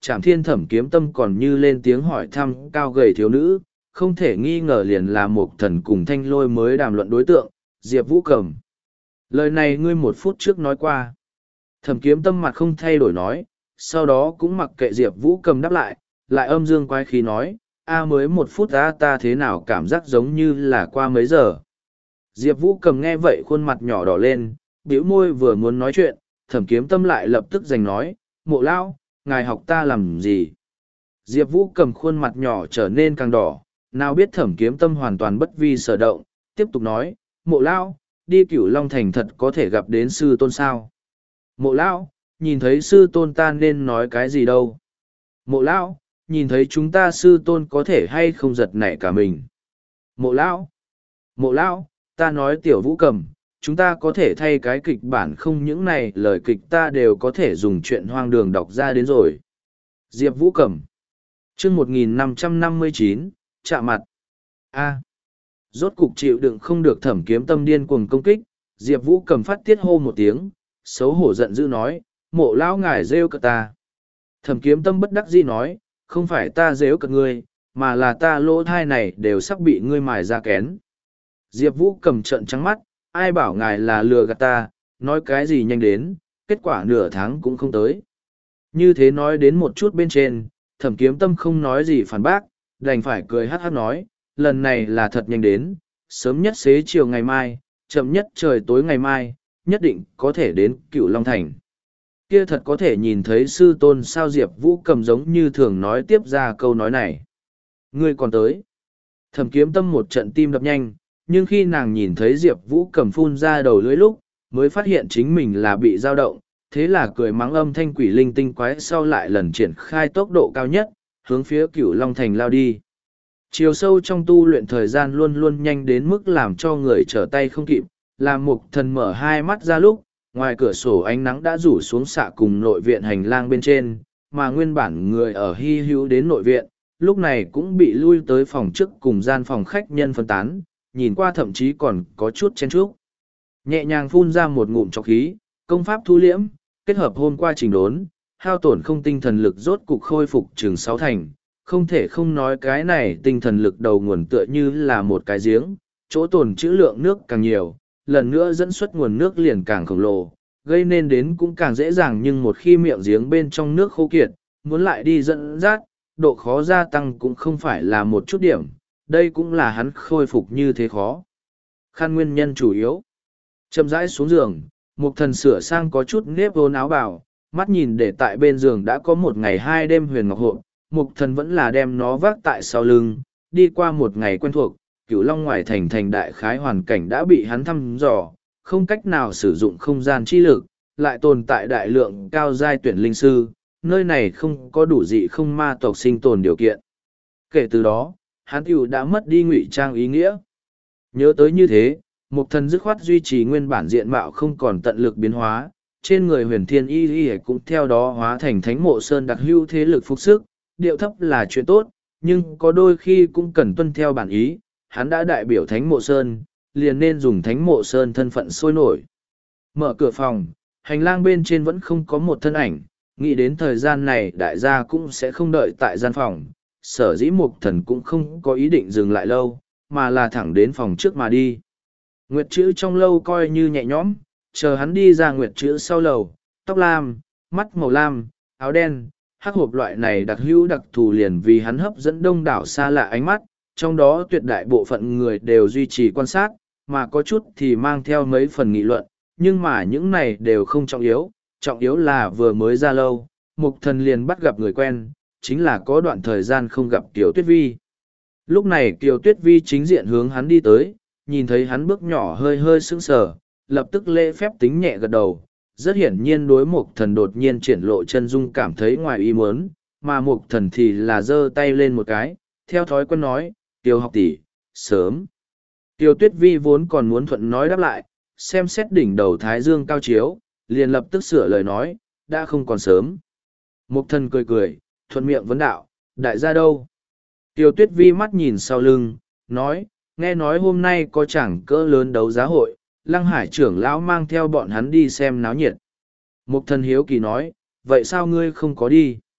S1: Trảm Thiên Thẩm Kiếm Tâm còn như lên tiếng hỏi thăm cao gầy thiếu nữ, không thể nghi ngờ liền là Mục Thần cùng Thanh Lôi mới đàm luận đối tượng, Diệp Vũ Cầm. Lời này ngươi một phút trước nói qua. Thẩm Kiếm Tâm mặt không thay đổi nói, sau đó cũng mặc kệ Diệp Vũ Cầm đáp lại, lại âm dương quái khí nói, a mới một phút ta ta thế nào cảm giác giống như là qua mấy giờ. Diệp Vũ Cầm nghe vậy khuôn mặt nhỏ đỏ lên, bĩu môi vừa muốn nói chuyện, Thẩm Kiếm Tâm lại lập tức giành nói, Mộ lão, ngài học ta làm gì? Diệp Vũ Cầm khuôn mặt nhỏ trở nên càng đỏ, nào biết Thẩm Kiếm Tâm hoàn toàn bất vi sở động, tiếp tục nói, Mộ lão, đi Cửu Long Thành thật có thể gặp đến sư tôn sao? Mộ lão, nhìn thấy sư tôn ta nên nói cái gì đâu? Mộ lão, nhìn thấy chúng ta sư tôn có thể hay không giật nảy cả mình? Mộ lão, Mộ lão, ta nói Tiểu Vũ Cầm, chúng ta có thể thay cái kịch bản không, những này lời kịch ta đều có thể dùng chuyện hoang đường đọc ra đến rồi. Diệp Vũ Cầm. Chương một nghìn năm trăm năm mươi chín, chạm mặt. A. Rốt cục chịu đựng không được Thẩm Kiếm Tâm điên cuồng công kích, Diệp Vũ Cầm phát tiết hô một tiếng, xấu hổ giận dữ nói, Mộ lão ngài rêu cợt ta. Thẩm Kiếm Tâm bất đắc dĩ nói, không phải ta rêu cợt ngươi, mà là ta lỗ thai này đều sắp bị ngươi mài ra kén. Diệp Vũ Cầm trợn trắng mắt, ai bảo ngài là lừa gạt ta, nói cái gì nhanh đến, kết quả nửa tháng cũng không tới. Như thế nói đến một chút bên trên, Thẩm Kiếm Tâm không nói gì phản bác, đành phải cười hát hát nói, lần này là thật nhanh đến, sớm nhất xế chiều ngày mai, chậm nhất trời tối ngày mai, nhất định có thể đến Cửu Long Thành. Kia thật có thể nhìn thấy sư tôn sao? Diệp Vũ Cầm giống như thường nói tiếp ra câu nói này. Ngươi còn tới. Thẩm Kiếm Tâm một trận tim đập nhanh, nhưng khi nàng nhìn thấy Diệp Vũ Cầm phun ra đầu lưỡi lúc, mới phát hiện chính mình là bị dao động, thế là cười mắng âm thanh quỷ linh tinh quái, sau lại lần triển khai tốc độ cao nhất, hướng phía Cửu Long Thành lao đi. Chiều sâu trong tu luyện thời gian luôn luôn nhanh đến mức làm cho người trở tay không kịp, làm Mục Thần mở hai mắt ra lúc, ngoài cửa sổ ánh nắng đã rủ xuống xạ cùng nội viện hành lang bên trên, mà nguyên bản người ở hy hữu đến nội viện, lúc này cũng bị lui tới phòng trước cùng gian phòng khách nhân phân tán, nhìn qua thậm chí còn có chút chen chúc. Nhẹ nhàng phun ra một ngụm trọc khí, công pháp thu liễm, kết hợp hôm qua trình đốn, hao tổn không tinh thần lực rốt cục khôi phục chừng sáu thành, không thể không nói cái này tinh thần lực đầu nguồn tựa như là một cái giếng, chỗ tồn trữ lượng nước càng nhiều, lần nữa dẫn xuất nguồn nước liền càng khổng lồ, gây nên đến cũng càng dễ dàng, nhưng một khi miệng giếng bên trong nước khô kiệt, muốn lại đi dẫn dắt, độ khó gia tăng cũng không phải là một chút điểm, đây cũng là hắn khôi phục như thế khó khăn nguyên nhân chủ yếu. Chậm rãi xuống giường, Mục Thần sửa sang có chút nếp vốn áo bào, mắt nhìn để tại bên giường đã có một ngày hai đêm huyền ngọc hộp, Mục Thần vẫn là đem nó vác tại sau lưng, đi qua một ngày quen thuộc, Cửu Long ngoài thành thành đại khái hoàn cảnh đã bị hắn thăm dò, không cách nào sử dụng không gian chi lực, lại tồn tại đại lượng cao giai tuyển linh sư, nơi này không có đủ dị không ma tộc sinh tồn điều kiện. Kể từ đó, hắn tiểu đã mất đi ngụy trang ý nghĩa. Nhớ tới như thế, Mục Thần dứt khoát duy trì nguyên bản diện mạo không còn tận lực biến hóa, trên người huyền thiên y y cũng theo đó hóa thành thánh mộ sơn đặc hữu thế lực phục sức, điệu thấp là chuyện tốt, nhưng có đôi khi cũng cần tuân theo bản ý, hắn đã đại biểu thánh mộ sơn, liền nên dùng thánh mộ sơn thân phận sôi nổi. Mở cửa phòng, hành lang bên trên vẫn không có một thân ảnh, nghĩ đến thời gian này đại gia cũng sẽ không đợi tại gian phòng, sở dĩ Mục Thần cũng không có ý định dừng lại lâu, mà là thẳng đến phòng trước mà đi. Nguyệt chữ trong lâu coi như nhẹ nhõm, chờ hắn đi ra nguyệt chữ sau lầu, tóc lam, mắt màu lam, áo đen, hắc hộp loại này đặc hữu đặc thù liền vì hắn hấp dẫn đông đảo xa lạ ánh mắt, trong đó tuyệt đại bộ phận người đều duy trì quan sát, mà có chút thì mang theo mấy phần nghị luận, nhưng mà những này đều không trọng yếu, trọng yếu là vừa mới ra lâu, Mục Thần liền bắt gặp người quen, chính là có đoạn thời gian không gặp Kiều Tuyết Vi. Lúc này Kiều Tuyết Vi chính diện hướng hắn đi tới, nhìn thấy hắn bước nhỏ hơi hơi sững sờ, lập tức lễ phép tính nhẹ gật đầu, rất hiển nhiên đối Mục Thần đột nhiên triển lộ chân dung cảm thấy ngoài ý muốn, mà Mục Thần thì là giơ tay lên một cái, theo thói quen nói, Kiều học tỷ, sớm. Kiều Tuyết Vi vốn còn muốn thuận nói đáp lại, xem xét đỉnh đầu thái dương cao chiếu, liền lập tức sửa lời nói, đã không còn sớm. Mục Thần cười cười, thuận miệng vấn đạo, đại gia đâu? Kiều Tuyết Vi mắt nhìn sau lưng, nói, nghe nói hôm nay có chẳng cỡ lớn đấu giá hội, Lăng Hải trưởng lão mang theo bọn hắn đi xem náo nhiệt. Mục Thần hiếu kỳ nói, vậy sao ngươi không có đi?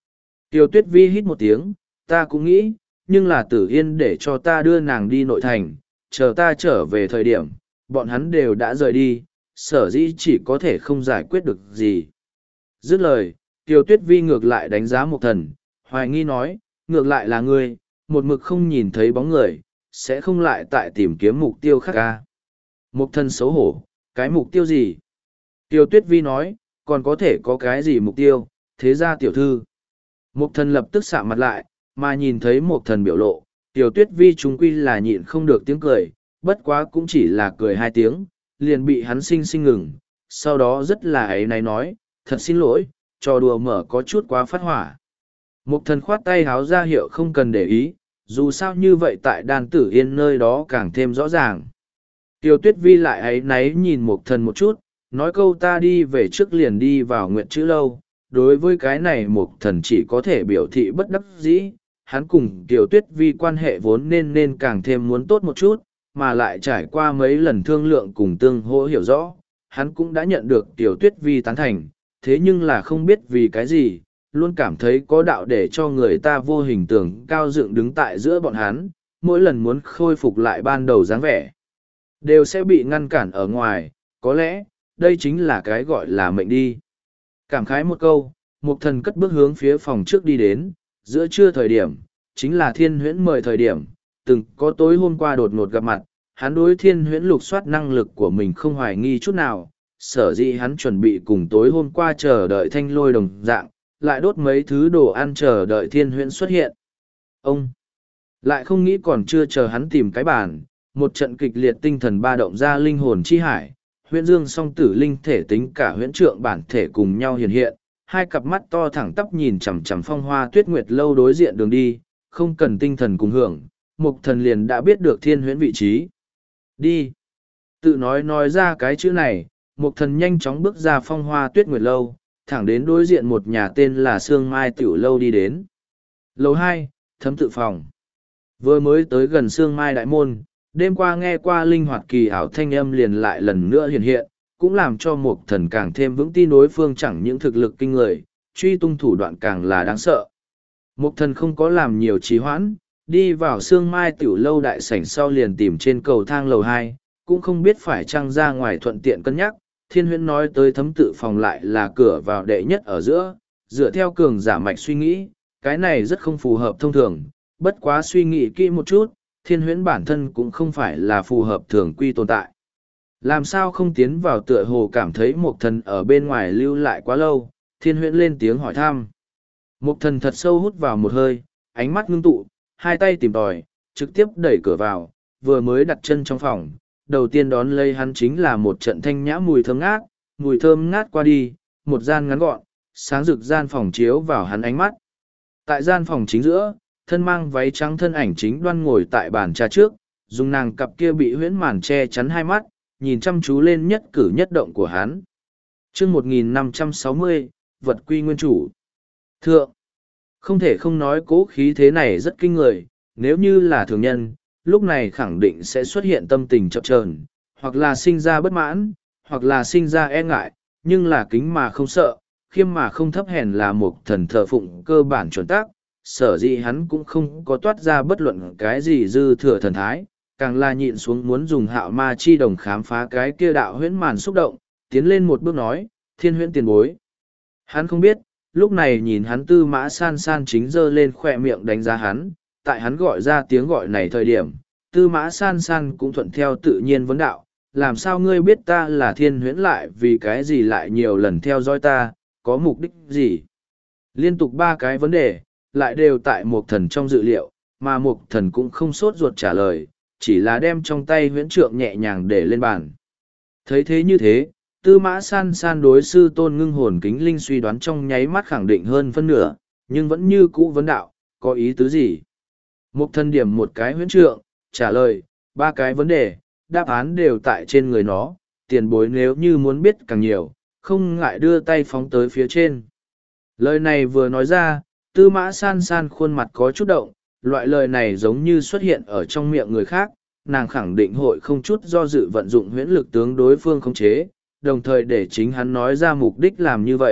S1: Tiêu Tuyết Vi hít một tiếng, ta cũng nghĩ, nhưng là Tử Yên để cho ta đưa nàng đi nội thành, chờ ta trở về thời điểm, bọn hắn đều đã rời đi, sở dĩ chỉ có thể không giải quyết được gì. Dứt lời, Tiêu Tuyết Vi ngược lại đánh giá Mục Thần, hoài nghi nói, ngược lại là ngươi, một mực không nhìn thấy bóng người, sẽ không lại tại tìm kiếm mục tiêu khác ca. Mục Thần xấu hổ, cái mục tiêu gì? Tiêu Tuyết Vi nói, còn có thể có cái gì mục tiêu, thế ra tiểu thư. Mục Thần lập tức sạm mặt lại, mà nhìn thấy Mục Thần biểu lộ, Tiêu Tuyết Vi chúng quy là nhịn không được tiếng cười, bất quá cũng chỉ là cười hai tiếng, liền bị hắn xinh xinh ngừng, sau đó rất là ấy náy nói, thật xin lỗi, trò đùa mở có chút quá phát hỏa. Mục Thần khoát tay háo ra hiệu không cần để ý, dù sao như vậy tại đàn tử yên nơi đó càng thêm rõ ràng. Tiêu Tuyết Vi lại ấy náy nhìn Mục Thần một chút, nói câu ta đi về trước liền đi vào nguyện chữ lâu. Đối với cái này Mục Thần chỉ có thể biểu thị bất đắc dĩ, hắn cùng Tiêu Tuyết Vi quan hệ vốn nên nên càng thêm muốn tốt một chút, mà lại trải qua mấy lần thương lượng cùng tương hỗ hiểu rõ, hắn cũng đã nhận được Tiêu Tuyết Vi tán thành, thế nhưng là không biết vì cái gì, luôn cảm thấy có đạo để cho người ta vô hình tưởng cao dựng đứng tại giữa bọn hắn, mỗi lần muốn khôi phục lại ban đầu dáng vẻ, đều sẽ bị ngăn cản ở ngoài, có lẽ, đây chính là cái gọi là mệnh đi. Cảm khái một câu, Mục Thần cất bước hướng phía phòng trước đi đến, giữa trưa thời điểm, chính là Thiên Huyễn mời thời điểm, từng có tối hôm qua đột ngột gặp mặt, hắn đối Thiên Huyễn lục soát năng lực của mình không hoài nghi chút nào, sở dĩ hắn chuẩn bị cùng tối hôm qua chờ đợi Thanh Lôi đồng dạng, lại đốt mấy thứ đồ ăn chờ đợi Thiên Huyễn xuất hiện. Ông lại không nghĩ còn chưa chờ hắn tìm cái bàn, một trận kịch liệt tinh thần ba động ra linh hồn chi hải, huyễn dương song tử linh thể tính cả huyễn trượng bản thể cùng nhau hiện hiện, hai cặp mắt to thẳng tắp nhìn chằm chằm Phong Hoa Tuyết Nguyệt lâu đối diện đường đi, không cần tinh thần cùng hưởng, Mục Thần liền đã biết được Thiên Huyễn vị trí. Đi. Tự nói nói ra cái chữ này, Mục Thần nhanh chóng bước ra Phong Hoa Tuyết Nguyệt lâu, thẳng đến đối diện một nhà tên là Sương Mai Tiểu lâu đi đến. Lầu hai, thấm tự phòng. Vừa mới tới gần Sương Mai đại môn, đêm qua nghe qua linh hoạt kỳ ảo thanh âm liền lại lần nữa hiện hiện, cũng làm cho Mục Thần càng thêm vững tin đối phương chẳng những thực lực kinh người, truy tung thủ đoạn càng là đáng sợ. Mục Thần không có làm nhiều trì hoãn, đi vào Sương Mai Tiểu lâu đại sảnh sau liền tìm trên cầu thang lầu hai, cũng không biết phải chăng ra ngoài thuận tiện cân nhắc. Thiên Huyễn nói tới thấm tự phòng lại là cửa vào đệ nhất ở giữa, dựa theo cường giả mạch suy nghĩ, cái này rất không phù hợp thông thường, bất quá suy nghĩ kỹ một chút, Thiên Huyễn bản thân cũng không phải là phù hợp thường quy tồn tại. Làm sao không tiến vào tựa hồ cảm thấy Mục Thần ở bên ngoài lưu lại quá lâu, Thiên Huyễn lên tiếng hỏi thăm. Mục Thần thật sâu hút vào một hơi, ánh mắt ngưng tụ, hai tay tìm tòi, trực tiếp đẩy cửa vào, vừa mới đặt chân trong phòng. Đầu tiên đón lấy hắn chính là một trận thanh nhã mùi thơm ngát, mùi thơm ngát qua đi, một gian ngắn gọn, sáng rực gian phòng chiếu vào hắn ánh mắt. Tại gian phòng chính giữa, thân mang váy trắng thân ảnh chính đoan ngồi tại bàn trà trước, dùng nàng cặp kia bị huyễn màn che chắn hai mắt, nhìn chăm chú lên nhất cử nhất động của hắn. Chương một nghìn năm trăm sáu mươi, vật quy nguyên chủ. Thượng, không thể không nói cố khí thế này rất kinh người, nếu như là thường nhân, lúc này khẳng định sẽ xuất hiện tâm tình chập chờn, hoặc là sinh ra bất mãn, hoặc là sinh ra e ngại, nhưng là kính mà không sợ, khiêm mà không thấp hèn là một thần thờ phụng cơ bản chuẩn tắc, sở dĩ hắn cũng không có toát ra bất luận cái gì dư thừa thần thái, càng là nhịn xuống muốn dùng hạo ma chi đồng khám phá cái kia đạo huyễn màn xúc động, tiến lên một bước nói, Thiên Huyễn tiền bối. Hắn không biết, lúc này nhìn hắn Tư Mã San San chính giơ lên khỏe miệng đánh giá hắn, tại hắn gọi ra tiếng gọi này thời điểm, Tư Mã San San cũng thuận theo tự nhiên vấn đạo, làm sao ngươi biết ta là Thiên Huyễn lại vì cái gì lại nhiều lần theo dõi ta, có mục đích gì? Liên tục ba cái vấn đề, lại đều tại Mục Thần trong dự liệu, mà Mục Thần cũng không sốt ruột trả lời, chỉ là đem trong tay huyễn trượng nhẹ nhàng để lên bàn. Thấy thế như thế, Tư Mã San San đối sư tôn ngưng hồn kính linh suy đoán trong nháy mắt khẳng định hơn phân nửa, nhưng vẫn như cũ vấn đạo, có ý tứ gì? Mục Thần điểm một cái huyễn trượng, trả lời, ba cái vấn đề, đáp án đều tại trên người nó, tiền bối nếu như muốn biết càng nhiều, không ngại đưa tay phóng tới phía trên. Lời này vừa nói ra, Tư Mã San San khuôn mặt có chút động, loại lời này giống như xuất hiện ở trong miệng người khác, nàng khẳng định hội không chút do dự vận dụng huyễn lực tướng đối phương khống chế, đồng thời để chính hắn nói ra mục đích làm như vậy,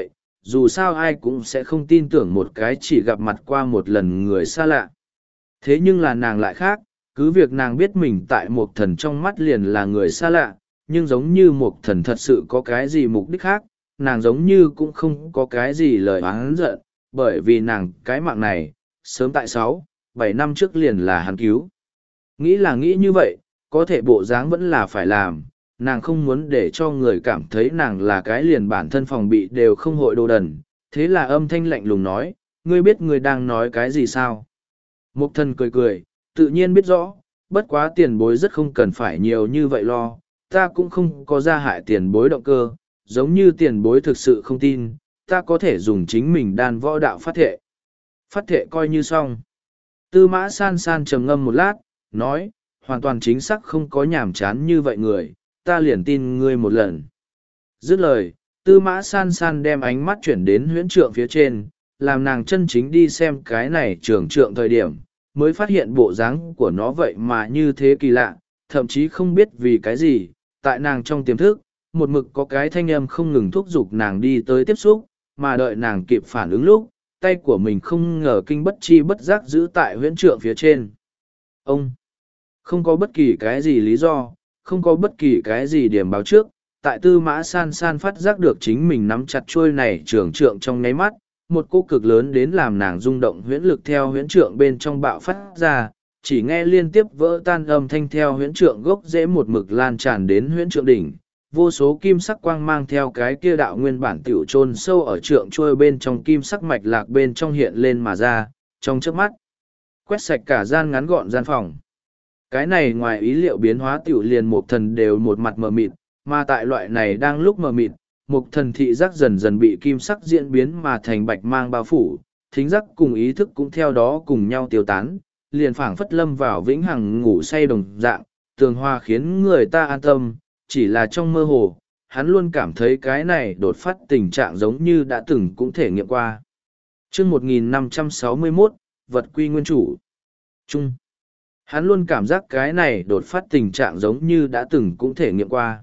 S1: dù sao ai cũng sẽ không tin tưởng một cái chỉ gặp mặt qua một lần người xa lạ. Thế nhưng là nàng lại khác, cứ việc nàng biết mình tại Mộc Thần trong mắt liền là người xa lạ, nhưng giống như Mộc Thần thật sự có cái gì mục đích khác, nàng giống như cũng không có cái gì lời oán giận, bởi vì nàng cái mạng này, sớm tại sáu, bảy năm trước liền là hắn cứu. Nghĩ là nghĩ như vậy, có thể bộ dáng vẫn là phải làm, nàng không muốn để cho người cảm thấy nàng là cái liền bản thân phòng bị đều không hội đồ đần, thế là âm thanh lạnh lùng nói, ngươi biết ngươi đang nói cái gì sao? Mục Thần cười cười, tự nhiên biết rõ, bất quá tiền bối rất không cần phải nhiều như vậy lo, ta cũng không có ra hại tiền bối động cơ, giống như tiền bối thực sự không tin, ta có thể dùng chính mình đan võ đạo phát thệ. Phát thệ coi như xong. Tư Mã San San trầm ngâm một lát, nói, hoàn toàn chính xác không có nhảm chán như vậy người, ta liền tin ngươi một lần. Dứt lời, Tư Mã San San đem ánh mắt chuyển đến huyễn trượng phía trên, làm nàng chân chính đi xem cái này trường trượng thời điểm, mới phát hiện bộ dáng của nó vậy mà như thế kỳ lạ, thậm chí không biết vì cái gì, tại nàng trong tiềm thức, một mực có cái thanh âm không ngừng thúc giục nàng đi tới tiếp xúc, mà đợi nàng kịp phản ứng lúc, tay của mình không ngờ kinh bất chi bất giác giữ tại huyễn trượng phía trên. Ông! Không có bất kỳ cái gì lý do, không có bất kỳ cái gì điểm báo trước, tại Tư Mã San San phát giác được chính mình nắm chặt chuôi này trường trượng trong nháy mắt, một cỗ cực lớn đến làm nàng rung động huyễn lực theo huyễn trượng bên trong bạo phát ra, chỉ nghe liên tiếp vỡ tan âm thanh theo huyễn trượng gốc rễ một mực lan tràn đến huyễn trượng đỉnh, vô số kim sắc quang mang theo cái kia đạo nguyên bản tiểu chôn sâu ở trượng trôi bên trong kim sắc mạch lạc bên trong hiện lên mà ra, trong chớp mắt, quét sạch cả gian ngắn gọn gian phòng. Cái này ngoài ý liệu biến hóa tiểu liền Mộc Thần đều một mặt mờ mịt, mà tại loại này đang lúc mờ mịt, Mộc Thần thị giác dần dần bị kim sắc diễn biến mà thành bạch mang bao phủ, thính giác cùng ý thức cũng theo đó cùng nhau tiêu tán, liền phảng phất lâm vào vĩnh hằng ngủ say đồng dạng, tường hoa khiến người ta an tâm, chỉ là trong mơ hồ, hắn luôn cảm thấy cái này đột phát tình trạng giống như đã từng cũng thể nghiệm qua. Chương một nghìn năm trăm sáu mươi mốt, vật quy nguyên chủ. Trung. Hắn luôn cảm giác cái này đột phát tình trạng giống như đã từng cũng thể nghiệm qua.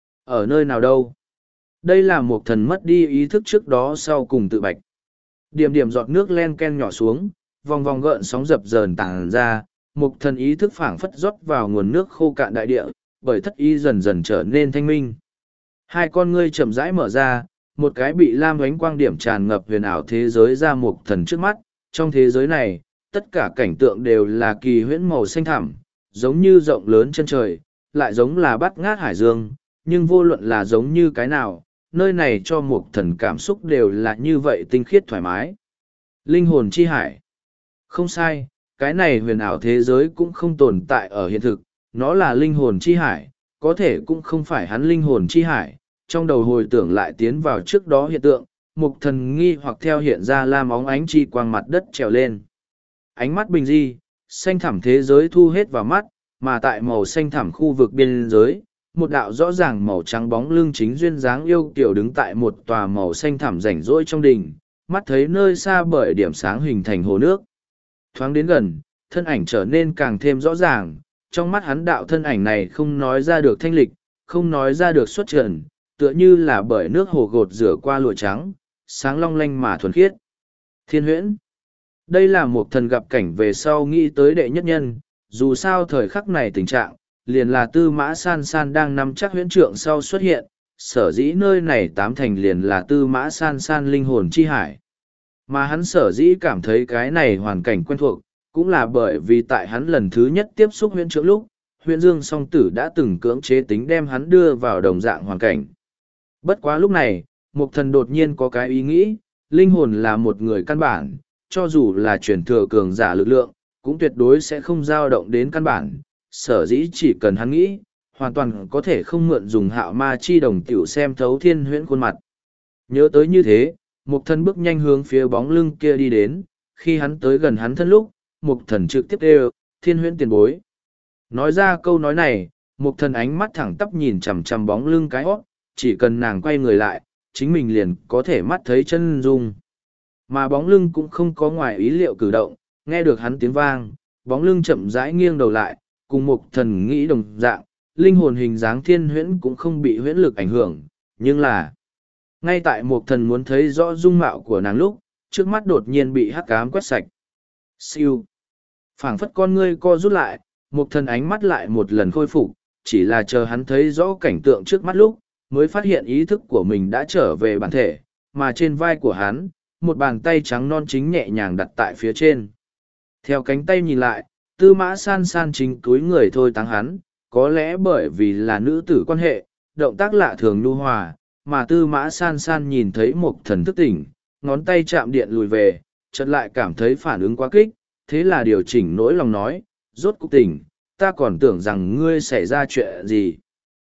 S1: Ở nơi nào đâu? Đây là một thần mất đi ý thức trước đó sau cùng tự bạch. Điểm điểm giọt nước len ken nhỏ xuống, vòng vòng gợn sóng dập dờn tàng ra, một thần ý thức phảng phất rót vào nguồn nước khô cạn đại địa, bởi thất ý dần dần trở nên thanh minh. Hai con ngươi chậm rãi mở ra, một cái bị lam ánh quang điểm tràn ngập huyền ảo thế giới ra một thần trước mắt. Trong thế giới này, tất cả cảnh tượng đều là kỳ huyễn màu xanh thẳm, giống như rộng lớn chân trời, lại giống là bát ngát hải dương, nhưng vô luận là giống như cái nào, nơi này cho một thần cảm xúc đều là như vậy tinh khiết thoải mái. Linh hồn chi hải. Không sai, cái này huyền ảo thế giới cũng không tồn tại ở hiện thực, nó là linh hồn chi hải, có thể cũng không phải hắn linh hồn chi hải. Trong đầu hồi tưởng lại tiến vào trước đó hiện tượng, mục thần nghi hoặc theo hiện ra lam óng ánh chi quang mặt đất trèo lên. Ánh mắt bình di, xanh thẳm thế giới thu hết vào mắt, mà tại màu xanh thẳm khu vực biên giới, một đạo rõ ràng màu trắng bóng lưng chính duyên dáng yêu kiểu đứng tại một tòa màu xanh thẳm rảnh rỗi trong đình, mắt thấy nơi xa bởi điểm sáng hình thành hồ nước. Thoáng đến gần, thân ảnh trở nên càng thêm rõ ràng, trong mắt hắn đạo thân ảnh này không nói ra được thanh lịch, không nói ra được xuất trần, tựa như là bởi nước hồ gột rửa qua lụa trắng, sáng long lanh mà thuần khiết. Thiên huyễn. Đây là một thần gặp cảnh về sau nghĩ tới đệ nhất nhân, dù sao thời khắc này tình trạng, liền là Tư Mã San San đang nắm chắc huyễn trượng sau xuất hiện, sở dĩ nơi này tám thành liền là Tư Mã San San linh hồn chi hải. Mà hắn sở dĩ cảm thấy cái này hoàn cảnh quen thuộc, cũng là bởi vì tại hắn lần thứ nhất tiếp xúc huyễn trượng lúc, huyễn dương song tử đã từng cưỡng chế tính đem hắn đưa vào đồng dạng hoàn cảnh. Bất quá lúc này, Mục Thần đột nhiên có cái ý nghĩ, linh hồn là một người căn bản, cho dù là truyền thừa cường giả lực lượng, cũng tuyệt đối sẽ không dao động đến căn bản, sở dĩ chỉ cần hắn nghĩ, hoàn toàn có thể không mượn dùng hạo ma chi đồng tiểu xem thấu thiên huyễn khuôn mặt. Nhớ tới như thế, Mục Thần bước nhanh hướng phía bóng lưng kia đi đến, khi hắn tới gần hắn thân lúc, Mục Thần trực tiếp kêu, thiên huyễn tiền bối. Nói ra câu nói này, Mục Thần ánh mắt thẳng tắp nhìn chằm chằm bóng lưng cái hót, chỉ cần nàng quay người lại, chính mình liền có thể mắt thấy chân dung. Mà bóng lưng cũng không có ngoài ý liệu cử động, nghe được hắn tiếng vang, bóng lưng chậm rãi nghiêng đầu lại, cùng Mục Thần nghĩ đồng dạng, linh hồn hình dáng thiên huyễn cũng không bị huyễn lực ảnh hưởng, nhưng là Ngay tại Mục Thần muốn thấy rõ dung mạo của nàng lúc, trước mắt đột nhiên bị hắc ám quét sạch. Siêu. Phảng phất con ngươi co rút lại, Mục Thần ánh mắt lại một lần khôi phục, chỉ là chờ hắn thấy rõ cảnh tượng trước mắt lúc, mới phát hiện ý thức của mình đã trở về bản thể, mà trên vai của hắn, một bàn tay trắng non chính nhẹ nhàng đặt tại phía trên. Theo cánh tay nhìn lại, Tư Mã San San chính cúi người thôi táng hắn, có lẽ bởi vì là nữ tử quan hệ, động tác lạ thường nhu hòa, mà Tư Mã San San nhìn thấy Mục Thần thức tỉnh, ngón tay chạm điện lùi về, chợt lại cảm thấy phản ứng quá kích, thế là điều chỉnh nỗi lòng nói, rốt cục tỉnh, ta còn tưởng rằng ngươi xảy ra chuyện gì.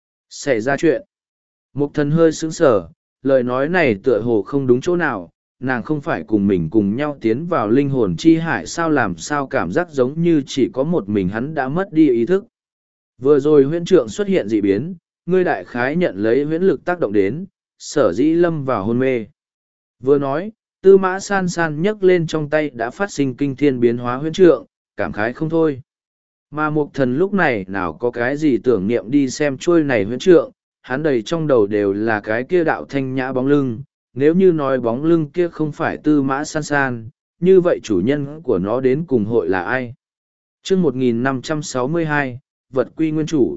S1: Xảy ra chuyện. Mục Thần hơi sững sờ, lời nói này tựa hồ không đúng chỗ nào, nàng không phải cùng mình cùng nhau tiến vào linh hồn chi hải sao, làm sao cảm giác giống như chỉ có một mình hắn đã mất đi ý thức. Vừa rồi huyễn trượng xuất hiện dị biến, ngươi đại khái nhận lấy huyễn lực tác động đến, sở dĩ lâm vào hôn mê. Vừa nói, Tư Mã San San nhấc lên trong tay đã phát sinh kinh thiên biến hóa huyễn trượng, cảm khái không thôi. Mà Mục Thần lúc này nào có cái gì tưởng niệm đi xem trôi này huyễn trượng, hắn đầy trong đầu đều là cái kia đạo thanh nhã bóng lưng. Nếu như nói bóng lưng kia không phải Tư Mã San San, như vậy chủ nhân của nó đến cùng hội là ai? Chương một nghìn năm trăm sáu mươi hai, vật quy nguyên chủ.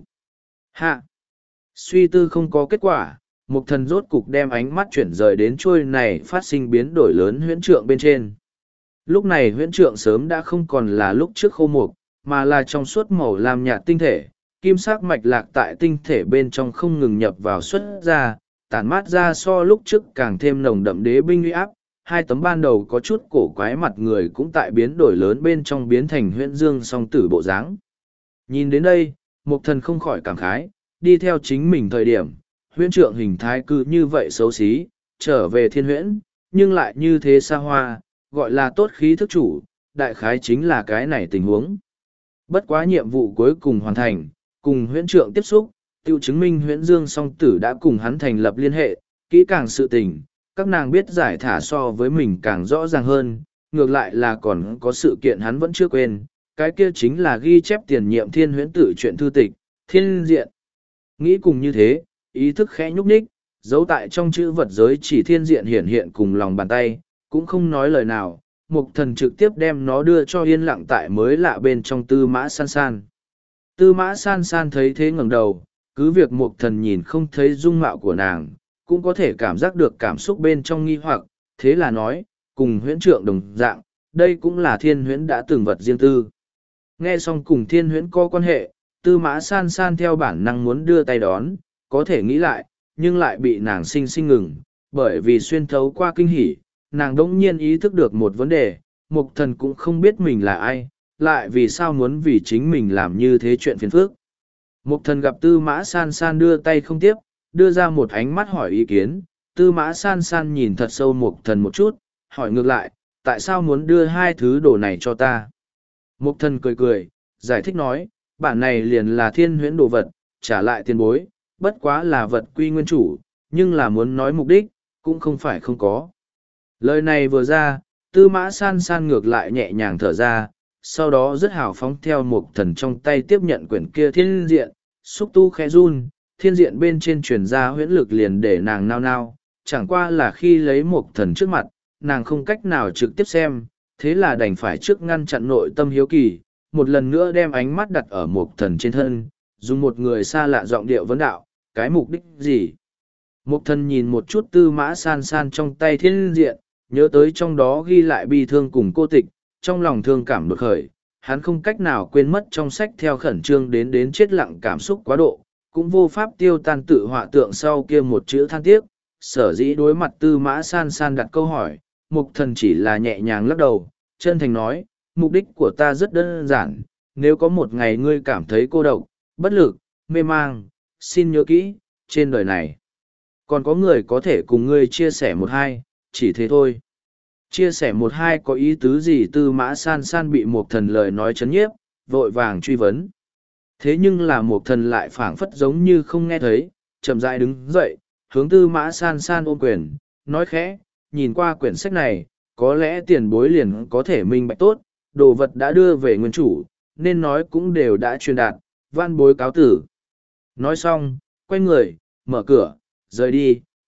S1: Hạ! Suy tư không có kết quả, Mục Thần rốt cục đem ánh mắt chuyển rời đến trôi này phát sinh biến đổi lớn huyễn trượng bên trên. Lúc này huyễn trượng sớm đã không còn là lúc trước khô mục, mà là trong suốt màu lam nhạt tinh thể, kim sắc mạch lạc tại tinh thể bên trong không ngừng nhập vào xuất ra, tản mát ra so lúc trước càng thêm nồng đậm đế binh uy áp. Hai tấm ban đầu có chút cổ quái mặt người cũng tại biến đổi lớn bên trong biến thành huyễn dương song tử bộ dáng. Nhìn đến đây, Mục Thần không khỏi cảm khái, đi theo chính mình thời điểm, huyễn trượng hình thái cứ như vậy xấu xí, trở về thiên huyễn, nhưng lại như thế xa hoa, gọi là tốt khí thức chủ, đại khái chính là cái này tình huống. Bất quá nhiệm vụ cuối cùng hoàn thành, cùng huyễn trượng tiếp xúc, tiêu chứng minh huyễn dương song tử đã cùng hắn thành lập liên hệ, kỹ càng sự tình, các nàng biết giải thả so với mình càng rõ ràng hơn, ngược lại là còn có sự kiện hắn vẫn chưa quên, cái kia chính là ghi chép tiền nhiệm thiên huyễn tử chuyện thư tịch, thiên diện. Nghĩ cùng như thế, ý thức khẽ nhúc nhích, giấu tại trong chữ vật giới chỉ thiên diện hiển hiện cùng lòng bàn tay, cũng không nói lời nào, Mục Thần trực tiếp đem nó đưa cho yên lặng tại mới lạ bên trong Tư Mã San San. Tư Mã San San thấy thế ngẩng đầu, cứ việc Mục Thần nhìn không thấy dung mạo của nàng, cũng có thể cảm giác được cảm xúc bên trong nghi hoặc, thế là nói, cùng huyễn trượng đồng dạng, đây cũng là thiên huyễn đã từng vật riêng tư. Nghe xong cùng thiên huyễn có quan hệ, Tư Mã San San theo bản năng muốn đưa tay đón, có thể nghĩ lại, nhưng lại bị nàng sinh sinh ngừng, bởi vì xuyên thấu qua kinh hỉ, nàng đỗng nhiên ý thức được một vấn đề, Mục Thần cũng không biết mình là ai, lại vì sao muốn vì chính mình làm như thế chuyện phiền phức. Mục Thần gặp Tư Mã San San đưa tay không tiếp, đưa ra một ánh mắt hỏi ý kiến, Tư Mã San San nhìn thật sâu Mục Thần một chút, hỏi ngược lại, tại sao muốn đưa hai thứ đồ này cho ta? Mục Thần cười cười, giải thích nói, bản này liền là thiên huyễn đồ vật, trả lại tiền bối, bất quá là vật quy nguyên chủ, nhưng là muốn nói mục đích, cũng không phải không có. Lời này vừa ra, Tư Mã San San ngược lại nhẹ nhàng thở ra, sau đó rất hào phóng theo Mục Thần trong tay tiếp nhận quyển kia thiên diện, xúc tu khẽ run, thiên diện bên trên truyền ra huyễn lực liền để nàng nao nao, chẳng qua là khi lấy Mục Thần trước mặt, nàng không cách nào trực tiếp xem, thế là đành phải trước ngăn chặn nội tâm hiếu kỳ, một lần nữa đem ánh mắt đặt ở Mục Thần trên thân, dùng một người xa lạ giọng điệu vấn đạo, cái mục đích gì? Mục Thần nhìn một chút Tư Mã San San trong tay thiên diện, nhớ tới trong đó ghi lại bi thương cùng cô tịch, trong lòng thương cảm đột khởi, hắn không cách nào quên mất trong sách theo khẩn trương đến đến chết lặng cảm xúc quá độ, cũng vô pháp tiêu tan tự họa tượng sau kia một chữ than tiếc, sở dĩ đối mặt Tư Mã San San đặt câu hỏi, Mục Thần chỉ là nhẹ nhàng lắc đầu, chân thành nói, mục đích của ta rất đơn giản, nếu có một ngày ngươi cảm thấy cô độc, bất lực, mê mang, xin nhớ kỹ, trên đời này, còn có người có thể cùng ngươi chia sẻ một hai, chỉ thế thôi. Chia sẻ một hai có ý tứ gì? Tư Mã San San bị Mục Thần lời nói chấn nhiếp, vội vàng truy vấn. Thế nhưng là Mục Thần lại phảng phất giống như không nghe thấy, chậm rãi đứng dậy, hướng Tư Mã San San ôm quyền, nói khẽ, nhìn qua quyển sách này, có lẽ tiền bối liền có thể minh bạch tốt, đồ vật đã đưa về nguyên chủ, nên nói cũng đều đã truyền đạt, van bối cáo tử. Nói xong, quay người, mở cửa, rời đi,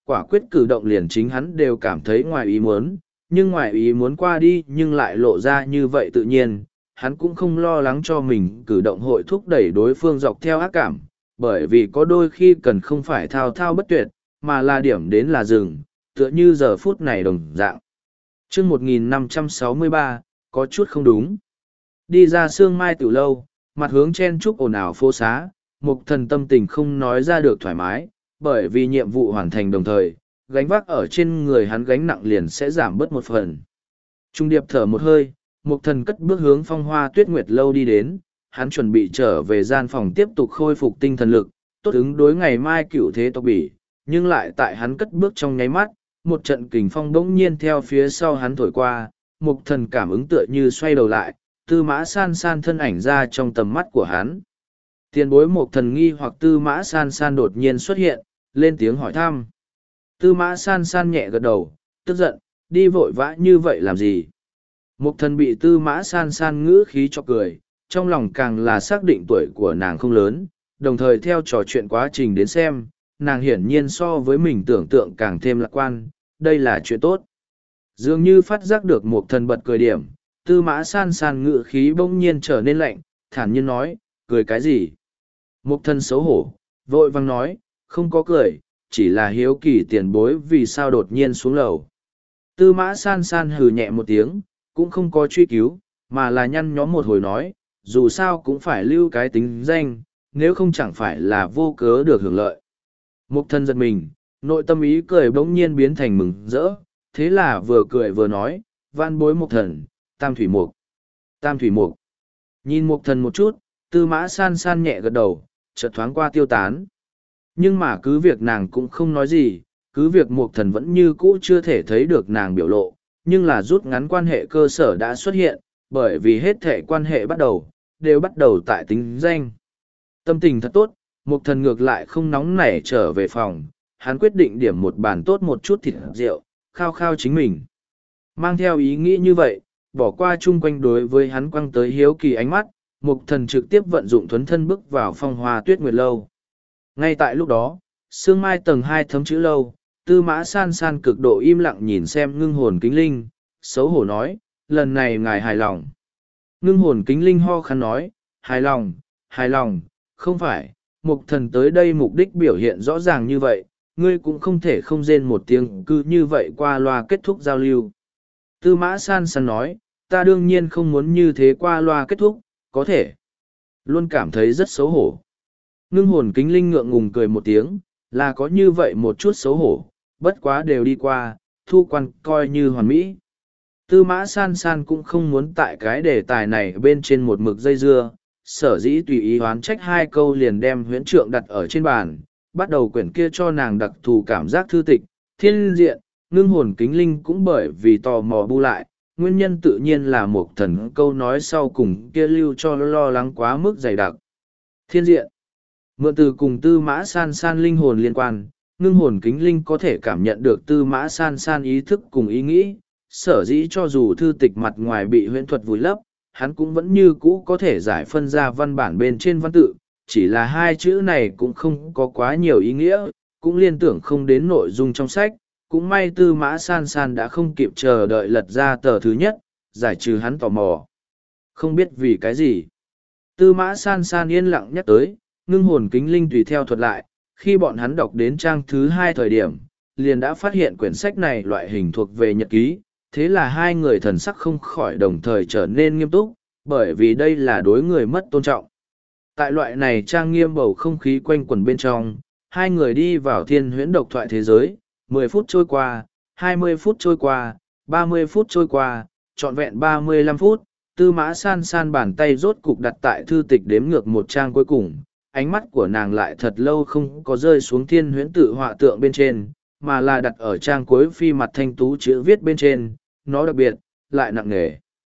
S1: quả quyết cử động liền chính hắn đều cảm thấy ngoài ý muốn, nhưng ngoài ý muốn qua đi nhưng lại lộ ra như vậy tự nhiên, hắn cũng không lo lắng cho mình cử động hội thúc đẩy đối phương dọc theo ác cảm, bởi vì có đôi khi cần không phải thao thao bất tuyệt, mà là điểm đến là dừng, tựa như giờ phút này đồng dạng. chương một nghìn năm trăm sáu mươi ba, có chút không đúng. Đi ra sương mai từ lâu, mặt hướng chen chúc ồn ào phố xá, Mục Thần tâm tình không nói ra được thoải mái, bởi vì nhiệm vụ hoàn thành đồng thời, gánh vác ở trên người hắn gánh nặng liền sẽ giảm bớt một phần. Trung điệp thở một hơi, Mục Thần cất bước hướng Phong Hoa Tuyết Nguyệt lâu đi đến, hắn chuẩn bị trở về gian phòng tiếp tục khôi phục tinh thần lực, tốt ứng đối ngày mai cửu thế tộc bỉ, nhưng lại tại hắn cất bước trong nháy mắt, một trận kình phong bỗng nhiên theo phía sau hắn thổi qua, Mục Thần cảm ứng tựa như xoay đầu lại, Tư Mã San San thân ảnh ra trong tầm mắt của hắn. Tiền bối Mục Thần nghi hoặc Tư Mã San San đột nhiên xuất hiện, lên tiếng hỏi thăm. Tư Mã San San nhẹ gật đầu, tức giận, đi vội vã như vậy làm gì? Mục Thần bị Tư Mã San San ngữ khí cho cười, trong lòng càng là xác định tuổi của nàng không lớn, đồng thời theo trò chuyện quá trình đến xem, nàng hiển nhiên so với mình tưởng tượng càng thêm lạc quan, đây là chuyện tốt. Dường như phát giác được Mục Thần bật cười điểm, Tư Mã San San ngữ khí bỗng nhiên trở nên lạnh, thản nhiên nói, cười cái gì? Mục Thần xấu hổ, vội vang nói, không có cười, chỉ là hiếu kỳ tiền bối vì sao đột nhiên xuống lầu. Tư Mã San San hừ nhẹ một tiếng, cũng không có truy cứu, mà là nhăn nhó một hồi nói, dù sao cũng phải lưu cái tính danh, nếu không chẳng phải là vô cớ được hưởng lợi. Mục Thần giật mình, nội tâm ý cười bỗng nhiên biến thành mừng rỡ, thế là vừa cười vừa nói, van bối Mục Thần, Tam Thủy Mục. Tam Thủy Mục. Nhìn Mục Thần một chút, Tư Mã San San nhẹ gật đầu, chợt thoáng qua tiêu tán. Nhưng mà cứ việc nàng cũng không nói gì, cứ việc Mục Thần vẫn như cũ chưa thể thấy được nàng biểu lộ, nhưng là rút ngắn quan hệ cơ sở đã xuất hiện, bởi vì hết thể quan hệ bắt đầu, đều bắt đầu tại tính danh. Tâm tình thật tốt, Mục Thần ngược lại không nóng nảy trở về phòng, hắn quyết định điểm một bàn tốt một chút thịt rượu, khao khao chính mình. Mang theo ý nghĩ như vậy, bỏ qua chung quanh đối với hắn quăng tới hiếu kỳ ánh mắt, Mục Thần trực tiếp vận dụng thuấn thân bước vào Phong Hoa Tuyết Nguyệt lâu. Ngay tại lúc đó, sương mai tầng hai thấm chữ lâu, Tư Mã San San cực độ im lặng nhìn xem ngưng hồn kính linh, xấu hổ nói, lần này ngài hài lòng. Ngưng hồn kính linh ho khăn nói, hài lòng, hài lòng, không phải, Mục Thần tới đây mục đích biểu hiện rõ ràng như vậy, ngươi cũng không thể không rên một tiếng cứ như vậy qua loa kết thúc giao lưu. Tư Mã San San nói, ta đương nhiên không muốn như thế qua loa kết thúc, có thể. Luôn cảm thấy rất xấu hổ. Ngưng hồn kính linh ngượng ngùng cười một tiếng, là có như vậy một chút xấu hổ, bất quá đều đi qua, thu quan coi như hoàn mỹ. Tư Mã San San cũng không muốn tại cái đề tài này bên trên một mực dây dưa, sở dĩ tùy ý hoán trách hai câu liền đem huyễn trượng đặt ở trên bàn, bắt đầu quyển kia cho nàng đặc thù cảm giác thư tịch, thiên diện, ngưng hồn kính linh cũng bởi vì tò mò bu lại, nguyên nhân tự nhiên là một thần câu nói sau cùng kia lưu cho lo lắng quá mức dày đặc. Thiên diện, mượn từ cùng Tư Mã San San linh hồn liên quan, ngưng hồn kính linh có thể cảm nhận được Tư Mã San San ý thức cùng ý nghĩ, sở dĩ cho dù thư tịch mặt ngoài bị huyễn thuật vùi lấp, hắn cũng vẫn như cũ có thể giải phân ra văn bản bên trên văn tự, chỉ là hai chữ này cũng không có quá nhiều ý nghĩa, cũng liên tưởng không đến nội dung trong sách, cũng may Tư Mã San San đã không kịp chờ đợi lật ra tờ thứ nhất, giải trừ hắn tò mò. Không biết vì cái gì. Tư Mã San San yên lặng nhắc tới, ngưng hồn kính linh tùy theo thuật lại, khi bọn hắn đọc đến trang thứ hai thời điểm, liền đã phát hiện quyển sách này loại hình thuộc về nhật ký, thế là hai người thần sắc không khỏi đồng thời trở nên nghiêm túc, bởi vì đây là đối người mất tôn trọng. Tại loại này trang nghiêm bầu không khí quanh quẩn bên trong, hai người đi vào thiên huyễn độc thoại thế giới, mười phút trôi qua, hai mươi phút trôi qua, ba mươi phút trôi qua, trọn vẹn ba mươi lăm phút, Tư Mã San San bàn tay rốt cục đặt tại thư tịch đếm ngược một trang cuối cùng, ánh mắt của nàng lại thật lâu không có rơi xuống thiên huyễn tự họa tượng bên trên, mà là đặt ở trang cuối phi mặt thanh tú chữ viết bên trên, nó đặc biệt, lại nặng nề.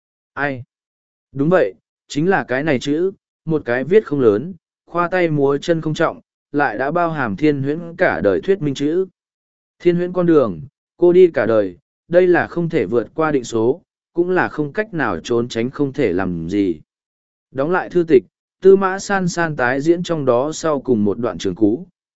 S1: Ai? Đúng vậy, chính là cái này chữ, một cái viết không lớn, khoa tay múa chân không trọng, lại đã bao hàm thiên huyễn cả đời thuyết minh chữ. Thiên huyễn con đường, cô đi cả đời, đây là không thể vượt qua định số, cũng là không cách nào trốn tránh không thể làm gì. Đóng lại thư tịch, Tư Mã San San tái diễn trong đó sau cùng một đoạn trường cú,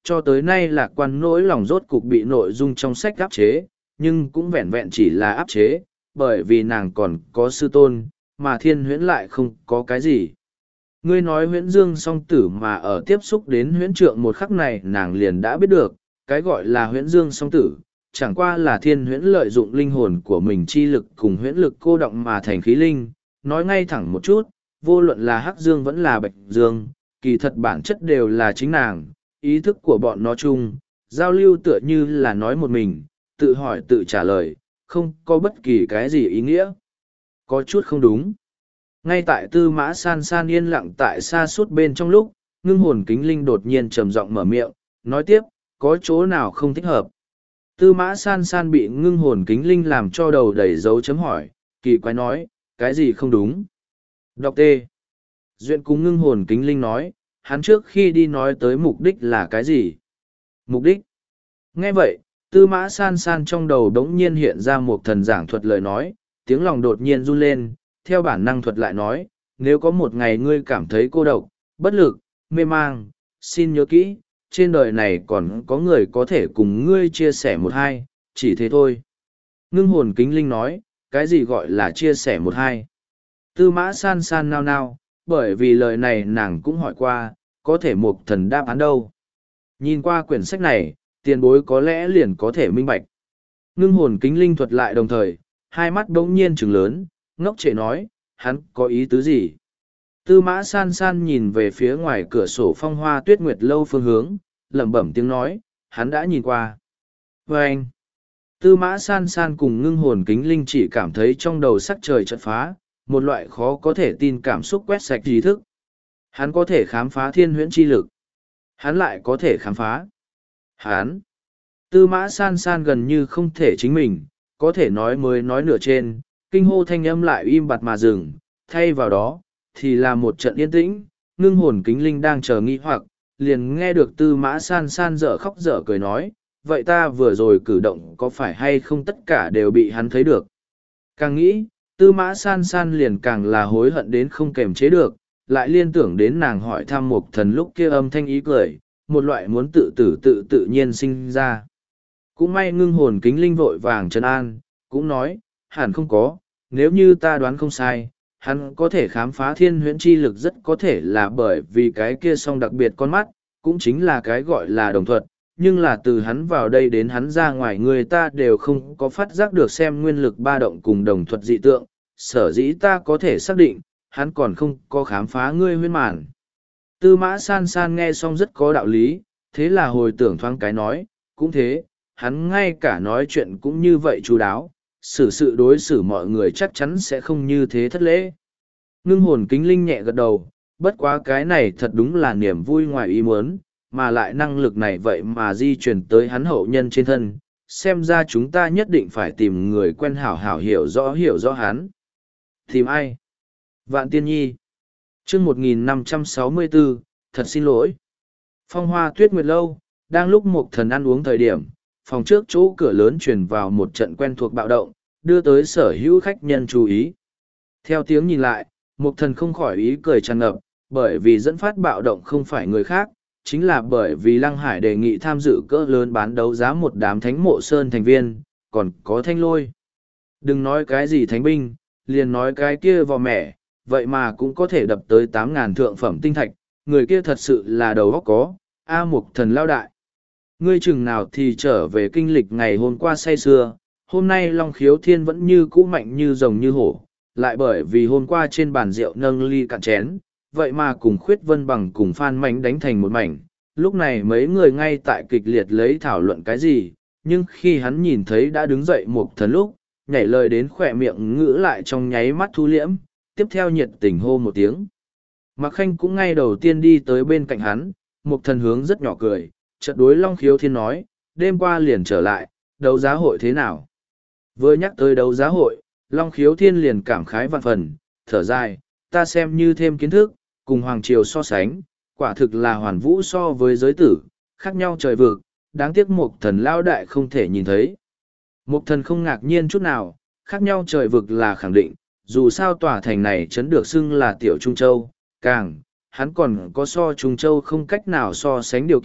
S1: cho tới nay lạc quan nỗi lòng rốt cục bị nội dung trong sách áp chế, nhưng cũng vẹn vẹn chỉ là áp chế, bởi vì nàng còn có sư tôn, mà thiên huyễn lại không có cái gì. Ngươi nói huyễn dương song tử mà ở tiếp xúc đến huyễn trượng một khắc này nàng liền đã biết được, cái gọi là huyễn dương song tử, chẳng qua là thiên huyễn lợi dụng linh hồn của mình chi lực cùng huyễn lực cô động mà thành khí linh, nói ngay thẳng một chút, vô luận là hắc dương vẫn là bạch dương, kỳ thật bản chất đều là chính nàng, ý thức của bọn nó chung, giao lưu tựa như là nói một mình, tự hỏi tự trả lời, không có bất kỳ cái gì ý nghĩa. Có chút không đúng. Ngay tại tư mã san san yên lặng tại xa suốt bên trong lúc, ngưng hồn kính linh đột nhiên trầm giọng mở miệng, nói tiếp, có chỗ nào không thích hợp. Tư mã san san bị ngưng hồn kính linh làm cho đầu đầy dấu chấm hỏi, kỳ quái nói, cái gì không đúng. Đọc T. Duyện cùng ngưng hồn kính linh nói, hắn trước khi đi nói tới mục đích là cái gì? Mục đích? Nghe vậy, tư mã san san trong đầu đống nhiên hiện ra một thần giảng thuật lời nói, tiếng lòng đột nhiên run lên, theo bản năng thuật lại nói, nếu có một ngày ngươi cảm thấy cô độc, bất lực, mê mang, xin nhớ kỹ, trên đời này còn có người có thể cùng ngươi chia sẻ một hai, chỉ thế thôi. Ngưng hồn kính linh nói, cái gì gọi là chia sẻ một hai? Tư mã san san nao nao, bởi vì lời này nàng cũng hỏi qua, có thể một thần đáp án đâu. Nhìn qua quyển sách này, tiền bối có lẽ liền có thể minh bạch. Ngưng hồn kính linh thuật lại đồng thời, hai mắt đống nhiên trừng lớn, ngốc trệ nói, hắn có ý tứ gì? Tư mã san san nhìn về phía ngoài cửa sổ phong hoa tuyết nguyệt lâu phương hướng, lẩm bẩm tiếng nói, hắn đã nhìn qua. Và anh, tư mã san san cùng ngưng hồn kính linh chỉ cảm thấy trong đầu sắc trời chợt phá, một loại khó có thể tin cảm xúc quét sạch trí thức. Hắn có thể khám phá thiên huyễn chi lực. Hắn lại có thể khám phá. Hắn. Tư mã san san gần như không thể chính mình, có thể nói mới nói nửa trên, kinh hô thanh âm lại im bặt mà dừng, thay vào đó, thì là một trận yên tĩnh, ngưng hồn kính linh đang chờ nghi hoặc, liền nghe được tư mã san san dở khóc dở cười nói, vậy ta vừa rồi cử động có phải hay không tất cả đều bị hắn thấy được. Càng nghĩ, tư mã san san liền càng là hối hận đến không kềm chế được, lại liên tưởng đến nàng hỏi thăm một thần lúc kia âm thanh ý cười, một loại muốn tự tử tự tự nhiên sinh ra. Cũng may ngưng hồn kính linh vội vàng trấn an, cũng nói, hẳn không có, nếu như ta đoán không sai, hắn có thể khám phá thiên huyễn chi lực rất có thể là bởi vì cái kia song đặc biệt con mắt, cũng chính là cái gọi là đồng thuật, nhưng là từ hắn vào đây đến hắn ra ngoài người ta đều không có phát giác được xem nguyên lực ba động cùng đồng thuật dị tượng, sở dĩ ta có thể xác định, hắn còn không có khám phá ngươi huyễn màn. Tư mã san san nghe xong rất có đạo lý, thế là hồi tưởng thoáng cái nói, cũng thế, hắn ngay cả nói chuyện cũng như vậy chú đáo, xử sự đối xử mọi người chắc chắn sẽ không như thế thất lễ. Ngưng hồn kính linh nhẹ gật đầu, bất quá cái này thật đúng là niềm vui ngoài ý muốn, mà lại năng lực này vậy mà di chuyển tới hắn hậu nhân trên thân, xem ra chúng ta nhất định phải tìm người quen hảo hảo hiểu rõ hiểu rõ hắn. Tìm ai? Vạn Tiên Nhi. Chương một nghìn năm trăm sáu mươi bốn, thật xin lỗi. Phong hoa tuyết nguyệt lâu, đang lúc một thần ăn uống thời điểm, phòng trước chỗ cửa lớn truyền vào một trận quen thuộc bạo động, đưa tới sở hữu khách nhân chú ý. Theo tiếng nhìn lại, một thần không khỏi ý cười tràn ngập, bởi vì dẫn phát bạo động không phải người khác, chính là bởi vì Lăng Hải đề nghị tham dự cỡ lớn bán đấu giá một đám thánh mộ sơn thành viên, còn có thanh lôi. Đừng nói cái gì thánh binh, liền nói cái kia vò mẻ, vậy mà cũng có thể đập tới tám ngàn thượng phẩm tinh thạch, người kia thật sự là đầu óc có, A Mục thần lao đại. Ngươi chừng nào thì trở về kinh lịch ngày hôm qua say xưa, hôm nay Long Khiếu Thiên vẫn như cũ mạnh như rồng như hổ, lại bởi vì hôm qua trên bàn rượu nâng ly cạn chén, vậy mà cùng Khuyết Vân Bằng cùng Phan Mánh đánh thành một mảnh. Lúc này mấy người ngay tại kịch liệt lấy thảo luận cái gì, nhưng khi hắn nhìn thấy đã đứng dậy một thần lúc, nhảy lời đến khỏe miệng ngữ lại trong nháy mắt thu liễm, tiếp theo nhiệt tình hô một tiếng. Mạc Khanh cũng ngay đầu tiên đi tới bên cạnh hắn, một thần hướng rất nhỏ cười, chợt đối Long Khiếu Thiên nói, đêm qua liền trở lại, đấu giá hội thế nào? Vừa nhắc tới đấu giá hội, Long Khiếu Thiên liền cảm khái vạn phần, thở dài, ta xem như thêm kiến thức, cùng Hoàng Triều so sánh, quả thực là hoàn vũ so với giới tử, khác nhau trời vực, đáng tiếc Mục thần lao đại không thể nhìn thấy. Mục thần không ngạc nhiên chút nào, khác nhau trời vực là khẳng định, dù sao tòa thành này chấn được xưng là Tiểu Trung Châu, càng, hắn còn có so Trung Châu không cách nào so sánh điều kiện,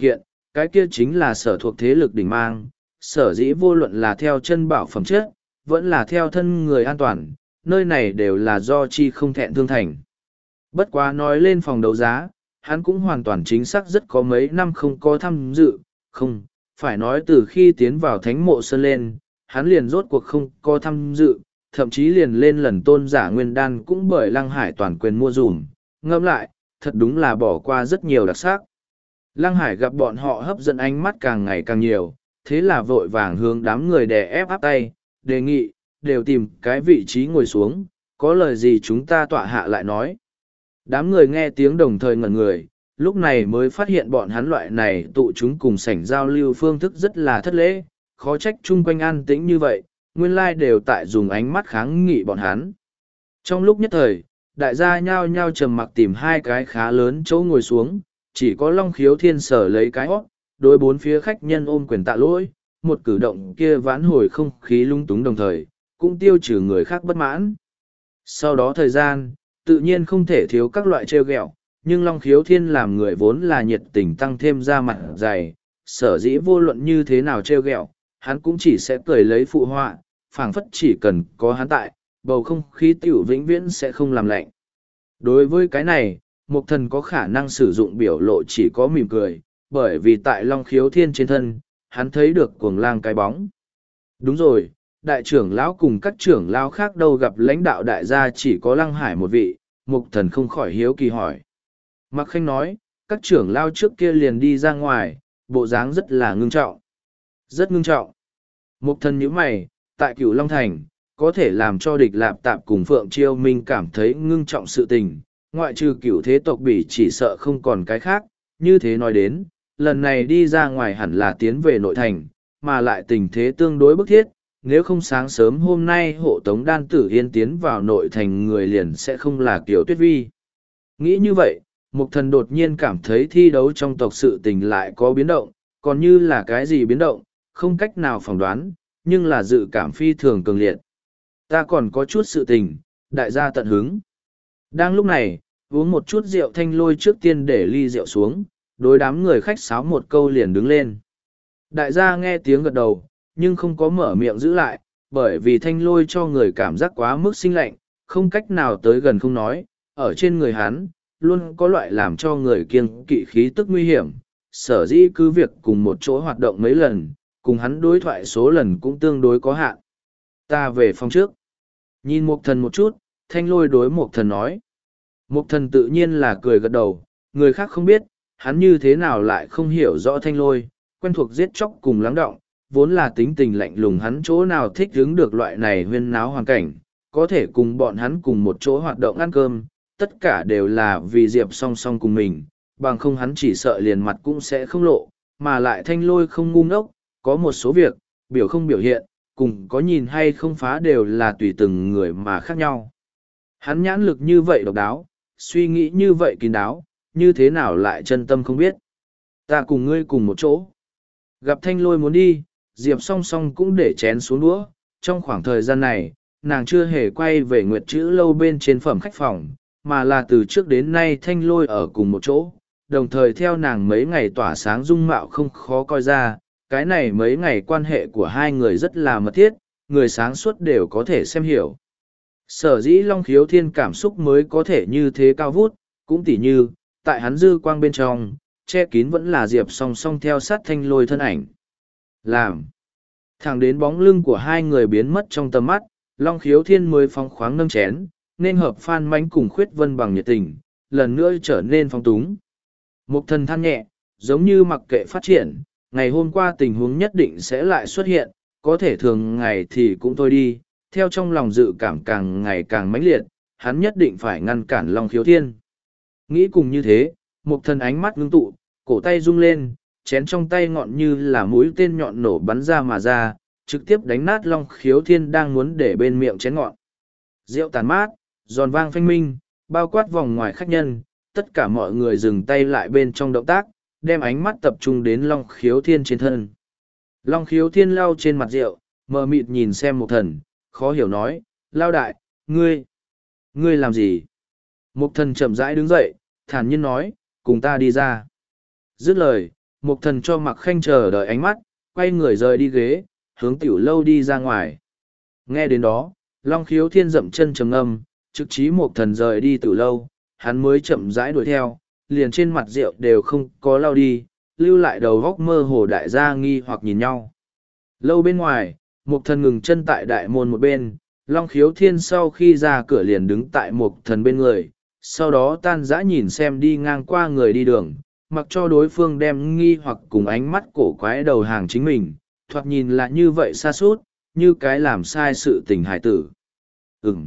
S1: cái kia chính là sở thuộc thế lực đỉnh mang, sở dĩ vô luận là theo chân bảo phẩm chất, vẫn là theo thân người an toàn, nơi này đều là do chi không thẹn thương thành. Bất quá nói lên phòng đấu giá, hắn cũng hoàn toàn chính xác rất có mấy năm không có tham dự, không, phải nói từ khi tiến vào thánh mộ sơn lên, hắn liền rốt cuộc không có tham dự, thậm chí liền lên lần tôn giả nguyên đan cũng bởi Lăng Hải toàn quyền mua dùm, ngẫm lại, thật đúng là bỏ qua rất nhiều đặc sắc. Lăng Hải gặp bọn họ hấp dẫn ánh mắt càng ngày càng nhiều, thế là vội vàng hướng đám người đè ép áp tay, đề nghị, đều tìm cái vị trí ngồi xuống, có lời gì chúng ta tọa hạ lại nói. Đám người nghe tiếng đồng thời ngẩn người, lúc này mới phát hiện bọn hắn loại này tụ chúng cùng sảnh giao lưu phương thức rất là thất lễ, khó trách chung quanh an tĩnh như vậy, nguyên lai đều tại dùng ánh mắt kháng nghị bọn hắn. Trong lúc nhất thời, đại gia nhao nhao trầm mặc tìm hai cái khá lớn chỗ ngồi xuống, chỉ có Long Khiếu Thiên sở lấy cái hót, đối bốn phía khách nhân ôm quyền tạ lỗi, một cử động kia vãn hồi không khí lung túng đồng thời, cũng tiêu trừ người khác bất mãn. Sau đó thời gian, tự nhiên không thể thiếu các loại trêu ghẹo, nhưng Long Khiếu Thiên làm người vốn là nhiệt tình tăng thêm ra mặt dày, sở dĩ vô luận như thế nào trêu ghẹo, hắn cũng chỉ sẽ cười lấy phụ họa, phảng phất chỉ cần có hắn tại, bầu không khí tiểu vĩnh viễn sẽ không làm lạnh. Đối với cái này, Mục Thần có khả năng sử dụng biểu lộ chỉ có mỉm cười, bởi vì tại Long Khiếu Thiên trên thân, hắn thấy được cuồng lang cái bóng. Đúng rồi, đại trưởng lão cùng các trưởng lão khác đâu gặp lãnh đạo đại gia chỉ có Lăng Hải một vị, Mục Thần không khỏi hiếu kỳ hỏi. Mạc Khanh nói, các trưởng lão trước kia liền đi ra ngoài, bộ dáng rất là ngưng trọng. Rất ngưng trọng. Mục Thần nhíu mày, tại Cửu Long Thành, có thể làm cho địch lạp tạp cùng Phượng Chiêu Minh cảm thấy ngưng trọng sự tình, ngoại trừ Cửu thế tộc bỉ chỉ sợ không còn cái khác, như thế nói đến, lần này đi ra ngoài hẳn là tiến về nội thành, mà lại tình thế tương đối bức thiết, nếu không sáng sớm hôm nay hộ tống đan tử yên tiến vào nội thành người liền sẽ không là Kiều Tuyết Vi. Nghĩ như vậy, Mục Thần đột nhiên cảm thấy thi đấu trong tộc sự tình lại có biến động, còn như là cái gì biến động, không cách nào phỏng đoán, nhưng là dự cảm phi thường cường liệt. Ta còn có chút sự tình, đại gia tận hứng. Đang lúc này, uống một chút rượu Thanh Lôi trước tiên để ly rượu xuống, đối đám người khách sáo một câu liền đứng lên. Đại gia nghe tiếng gật đầu, nhưng không có mở miệng giữ lại, bởi vì Thanh Lôi cho người cảm giác quá mức sinh lạnh, không cách nào tới gần không nói, ở trên người hắn, luôn có loại làm cho người kiêng kỵ khí tức nguy hiểm, sở dĩ cứ việc cùng một chỗ hoạt động mấy lần, cùng hắn đối thoại số lần cũng tương đối có hạn. Ta về phòng trước. Nhìn Mục Thần một chút, Thanh Lôi đối Mục Thần nói. Mục Thần tự nhiên là cười gật đầu, người khác không biết, hắn như thế nào lại không hiểu rõ Thanh Lôi, quen thuộc giết chóc cùng lắng động, vốn là tính tình lạnh lùng hắn chỗ nào thích hứng được loại này huyên náo hoàn cảnh, có thể cùng bọn hắn cùng một chỗ hoạt động ăn cơm, tất cả đều là vì Diệp song song cùng mình, bằng không hắn chỉ sợ liền mặt cũng sẽ không lộ, mà lại Thanh Lôi không ngu ngốc, có một số việc, biểu không biểu hiện, cùng có nhìn hay không phá đều là tùy từng người mà khác nhau. Hắn nhãn lực như vậy độc đáo, suy nghĩ như vậy kín đáo, như thế nào lại chân tâm không biết. Ta cùng ngươi cùng một chỗ. Gặp Thanh Lôi muốn đi, Diệp song song cũng để chén xuống đũa. Trong khoảng thời gian này, nàng chưa hề quay về Nguyệt Chữ Lâu bên trên phẩm khách phòng, mà là từ trước đến nay Thanh Lôi ở cùng một chỗ, đồng thời theo nàng mấy ngày tỏa sáng dung mạo không khó coi ra, cái này mấy ngày quan hệ của hai người rất là mật thiết, người sáng suốt đều có thể xem hiểu. Sở dĩ Long Khiếu Thiên cảm xúc mới có thể như thế cao vút, cũng tỉ như, tại hắn dư quang bên trong, che kín vẫn là Diệp song song theo sát Thanh Lôi thân ảnh. Làm. Thẳng đến bóng lưng của hai người biến mất trong tầm mắt, Long Khiếu Thiên mới phóng khoáng nâng chén, nên hợp Phan Mánh cùng Khuyết Vân bằng nhiệt tình, lần nữa trở nên phong túng. Mục Thần than nhẹ, giống như mặc kệ phát triển, ngày hôm qua tình huống nhất định sẽ lại xuất hiện, có thể thường ngày thì cũng thôi đi, theo trong lòng dự cảm càng ngày càng mãnh liệt, hắn nhất định phải ngăn cản Long Khiếu Thiên. Nghĩ cùng như thế, Mục Thần ánh mắt ngưng tụ, cổ tay rung lên, chén trong tay ngọn như là mũi tên nhọn nổ bắn ra mà ra, trực tiếp đánh nát Long Khiếu Thiên đang muốn để bên miệng chén ngọn. Rượu tàn mát, giòn vang phanh minh, bao quát vòng ngoài khách nhân, tất cả mọi người dừng tay lại bên trong động tác, đem ánh mắt tập trung đến Long Khiếu Thiên trên thân. Long Khiếu Thiên lau trên mặt rượu, mờ mịt nhìn xem Mục Thần, khó hiểu nói, lao đại, ngươi, ngươi làm gì? Mục Thần chậm rãi đứng dậy, thản nhiên nói, cùng ta đi ra. Dứt lời, Mục thần cho Mặc Khanh chờ đợi ánh mắt, quay người rời đi ghế, hướng tiểu lâu đi ra ngoài. Nghe đến đó, Long Khiếu Thiên dậm chân trầm ngâm, trực chí Mục thần rời đi tiểu lâu, hắn mới chậm rãi đuổi theo, liền trên mặt rượu đều không có lau đi, lưu lại đầu góc mơ hồ đại gia nghi hoặc nhìn nhau. Lâu bên ngoài, Mục thần ngừng chân tại đại môn một bên, Long Khiếu Thiên sau khi ra cửa liền đứng tại Mục thần bên người, sau đó tan dã nhìn xem đi ngang qua người đi đường, mặc cho đối phương đem nghi hoặc cùng ánh mắt cổ quái đầu hàng chính mình, thoạt nhìn là như vậy xa suốt, như cái làm sai sự tình hải tử. Ừm.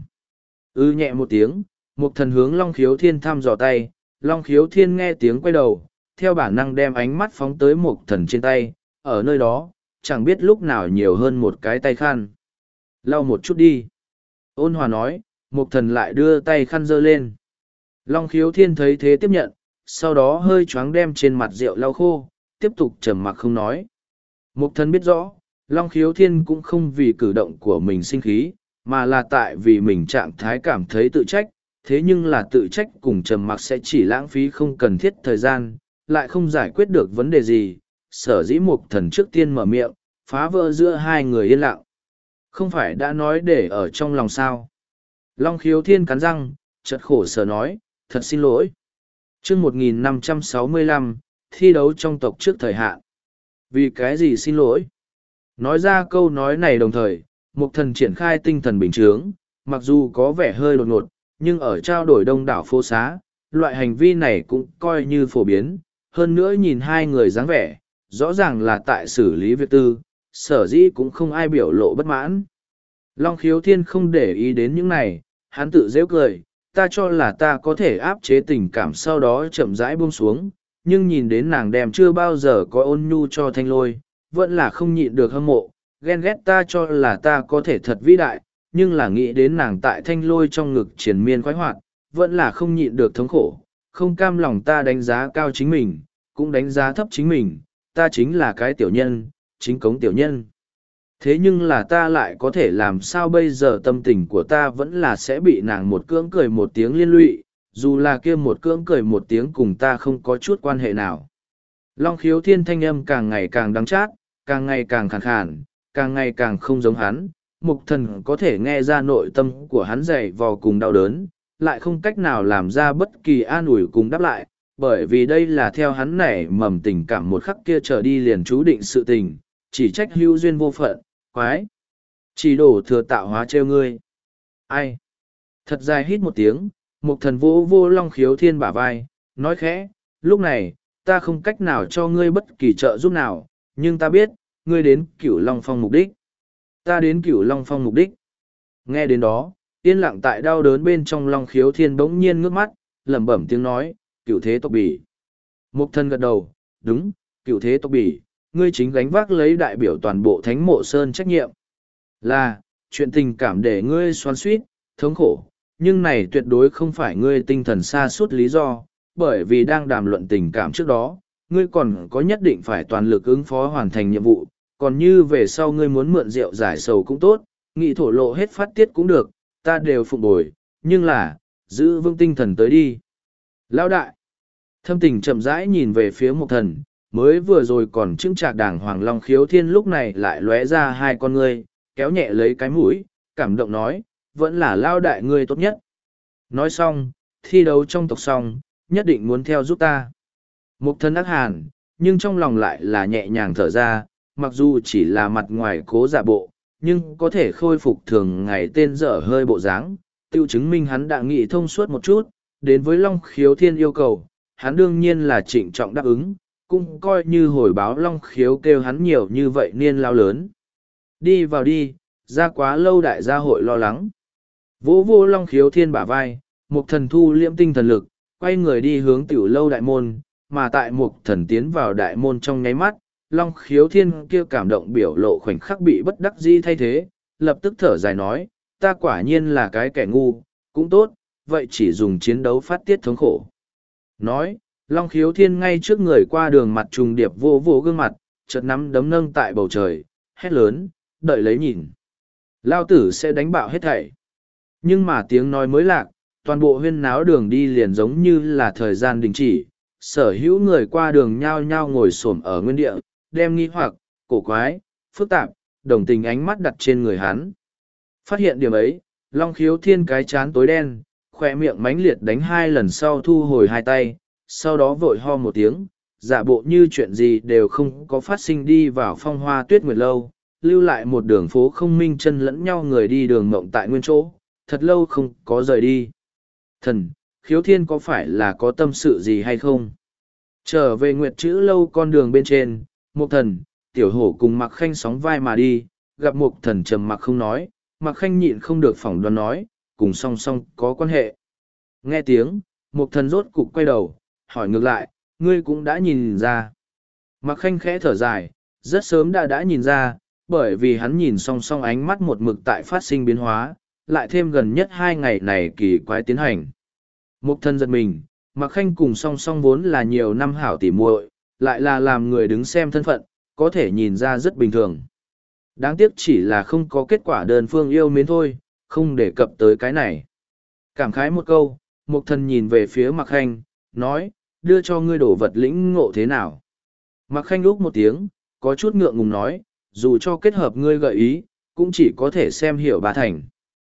S1: Ư nhẹ một tiếng, Mục thần hướng Long Khiếu Thiên thăm dò tay, Long Khiếu Thiên nghe tiếng quay đầu, theo bản năng đem ánh mắt phóng tới Mục thần trên tay, ở nơi đó, chẳng biết lúc nào nhiều hơn một cái tay khăn. Lau một chút đi. Ôn hòa nói, Mục thần lại đưa tay khăn giơ lên. Long Khiếu Thiên thấy thế tiếp nhận, sau đó hơi choáng đem trên mặt rượu lau khô, tiếp tục trầm mặc không nói. Mục thần biết rõ, Long Khiếu Thiên cũng không vì cử động của mình sinh khí, mà là tại vì mình trạng thái cảm thấy tự trách, thế nhưng là tự trách cùng trầm mặc sẽ chỉ lãng phí không cần thiết thời gian, lại không giải quyết được vấn đề gì, sở dĩ Mục thần trước tiên mở miệng, phá vỡ giữa hai người yên lặng. Không phải đã nói để ở trong lòng sao? Long Khiếu Thiên cắn răng, chợt khổ sở nói, thật xin lỗi. Chương một nghìn năm trăm sáu mươi lăm, thi đấu trong tộc trước thời hạn. Vì cái gì xin lỗi? Nói ra câu nói này đồng thời, Mục thần triển khai tinh thần bình thường, mặc dù có vẻ hơi đột ngột, nhưng ở trao đổi đông đảo phố xá, loại hành vi này cũng coi như phổ biến. Hơn nữa nhìn hai người dáng vẻ, rõ ràng là tại xử lý việc tư, sở dĩ cũng không ai biểu lộ bất mãn. Long Khiếu Thiên không để ý đến những này, hắn tự dễ cười, ta cho là ta có thể áp chế tình cảm sau đó chậm rãi buông xuống, nhưng nhìn đến nàng đem chưa bao giờ có ôn nhu cho Thanh Lôi, vẫn là không nhịn được hâm mộ, ghen ghét ta cho là ta có thể thật vĩ đại, nhưng là nghĩ đến nàng tại Thanh Lôi trong ngực triền miên khoái hoạt, vẫn là không nhịn được thống khổ, không cam lòng ta đánh giá cao chính mình, cũng đánh giá thấp chính mình, ta chính là cái tiểu nhân, chính cống tiểu nhân. Thế nhưng là ta lại có thể làm sao bây giờ tâm tình của ta vẫn là sẽ bị nàng một cưỡng cười một tiếng liên lụy, dù là kia một cưỡng cười một tiếng cùng ta không có chút quan hệ nào. Long Khiếu Thiên thanh âm càng ngày càng đắng chát, càng ngày càng khàn khàn, càng ngày càng không giống hắn. Mục thần có thể nghe ra nội tâm của hắn dày vò cùng đau đớn, lại không cách nào làm ra bất kỳ an ủi cùng đáp lại, bởi vì đây là theo hắn nảy mầm tình cảm một khắc kia trở đi liền chú định sự tình, chỉ trách hữu duyên vô phận, quái. Chỉ đổ thừa tạo hóa trêu ngươi. Ai? Thật dài hít một tiếng, Mục thần vô vô Long Khiếu Thiên bả vai, nói khẽ, lúc này, ta không cách nào cho ngươi bất kỳ trợ giúp nào, nhưng ta biết, ngươi đến Cửu Long Phong mục đích. Ta đến Cửu Long Phong mục đích. Nghe đến đó, yên lặng tại đau đớn bên trong Long Khiếu Thiên bỗng nhiên ngước mắt, lẩm bẩm tiếng nói, Cửu thế tộc bỉ. Mục thần gật đầu, đúng, Cửu thế tộc bỉ, ngươi chính gánh vác lấy đại biểu toàn bộ Thánh Mộ Sơn trách nhiệm. Là, chuyện tình cảm để ngươi xoắn xuýt, thống khổ, nhưng này tuyệt đối không phải ngươi tinh thần xa suốt lý do, bởi vì đang đàm luận tình cảm trước đó, ngươi còn có nhất định phải toàn lực ứng phó hoàn thành nhiệm vụ, còn như về sau ngươi muốn mượn rượu giải sầu cũng tốt, nghị thổ lộ hết phát tiết cũng được, ta đều phụng bồi, nhưng là, giữ vững tinh thần tới đi. Lão đại, thâm tình chậm rãi nhìn về phía Mục thần, mới vừa rồi còn chững chạc đàng hoàng Long Khiếu Thiên lúc này lại lóe ra hai con ngươi, kéo nhẹ lấy cái mũi, cảm động nói, vẫn là lao đại ngươi tốt nhất. Nói xong, thi đấu trong tộc xong, nhất định muốn theo giúp ta. Mục thần ác hàn, nhưng trong lòng lại là nhẹ nhàng thở ra, mặc dù chỉ là mặt ngoài cố giả bộ, nhưng có thể khôi phục thường ngày tên dở hơi bộ dáng, tiêu chứng minh hắn đã nghĩ thông suốt một chút, đến với Long Khiếu Thiên yêu cầu, hắn đương nhiên là trịnh trọng đáp ứng, cũng coi như hồi báo Long Khiếu kêu hắn nhiều như vậy niên lao lớn. Đi vào đi, ra quá lâu đại gia hội lo lắng. Vỗ vô Long Khiếu Thiên bả vai, Mục thần thu liễm tinh thần lực, quay người đi hướng tiểu lâu đại môn, mà tại Mục thần tiến vào đại môn trong nháy mắt, Long Khiếu Thiên kia cảm động biểu lộ khoảnh khắc bị bất đắc dĩ thay thế, lập tức thở dài nói, ta quả nhiên là cái kẻ ngu, cũng tốt, vậy chỉ dùng chiến đấu phát tiết thống khổ. Nói, Long Khiếu Thiên ngay trước người qua đường mặt trùng điệp vô vô gương mặt, chợt nắm đấm nâng tại bầu trời, hét lớn, đợi lấy nhìn. Lao tử sẽ đánh bạo hết thảy. Nhưng mà tiếng nói mới lạc, toàn bộ huyên náo đường đi liền giống như là thời gian đình chỉ, sở hữu người qua đường nhao nhao ngồi xổm ở nguyên địa, đem nghi hoặc, cổ quái, phức tạp, đồng tình ánh mắt đặt trên người hắn. Phát hiện điểm ấy, Long Khiếu Thiên cái chán tối đen, khoe miệng mánh liệt đánh hai lần sau thu hồi hai tay, sau đó vội ho một tiếng, giả bộ như chuyện gì đều không có phát sinh đi vào Phong Hoa Tuyết Nguyệt lâu, lưu lại một đường phố không minh chân lẫn nhau người đi đường mộng tại nguyên chỗ, thật lâu không có rời đi. Thần, Khiếu Thiên có phải là có tâm sự gì hay không? Trở về Nguyệt Chữ lâu con đường bên trên, Mục Thần, Tiểu Hổ cùng Mạc Khanh sóng vai mà đi, gặp Mục Thần trầm mặc không nói, Mạc Khanh nhịn không được phỏng đoán nói, cùng song song có quan hệ. Nghe tiếng, Mục Thần rốt cục quay đầu, hỏi ngược lại, ngươi cũng đã nhìn ra. Mạc Khanh khẽ thở dài, rất sớm đã đã nhìn ra, bởi vì hắn nhìn song song ánh mắt một mực tại phát sinh biến hóa, lại thêm gần nhất hai ngày này kỳ quái tiến hành. Mục Thần giật mình, Mạc Khanh cùng song song vốn là nhiều năm hảo tỉ muội, lại là làm người đứng xem thân phận, có thể nhìn ra rất bình thường. Đáng tiếc chỉ là không có kết quả đơn phương yêu mến thôi, không đề cập tới cái này. Cảm khái một câu, Mục Thần nhìn về phía Mạc Khanh, nói, đưa cho ngươi đổ vật lĩnh ngộ thế nào. Mạc Khanh lúc một tiếng, có chút ngượng ngùng nói, dù cho kết hợp ngươi gợi ý, cũng chỉ có thể xem hiểu ba thành.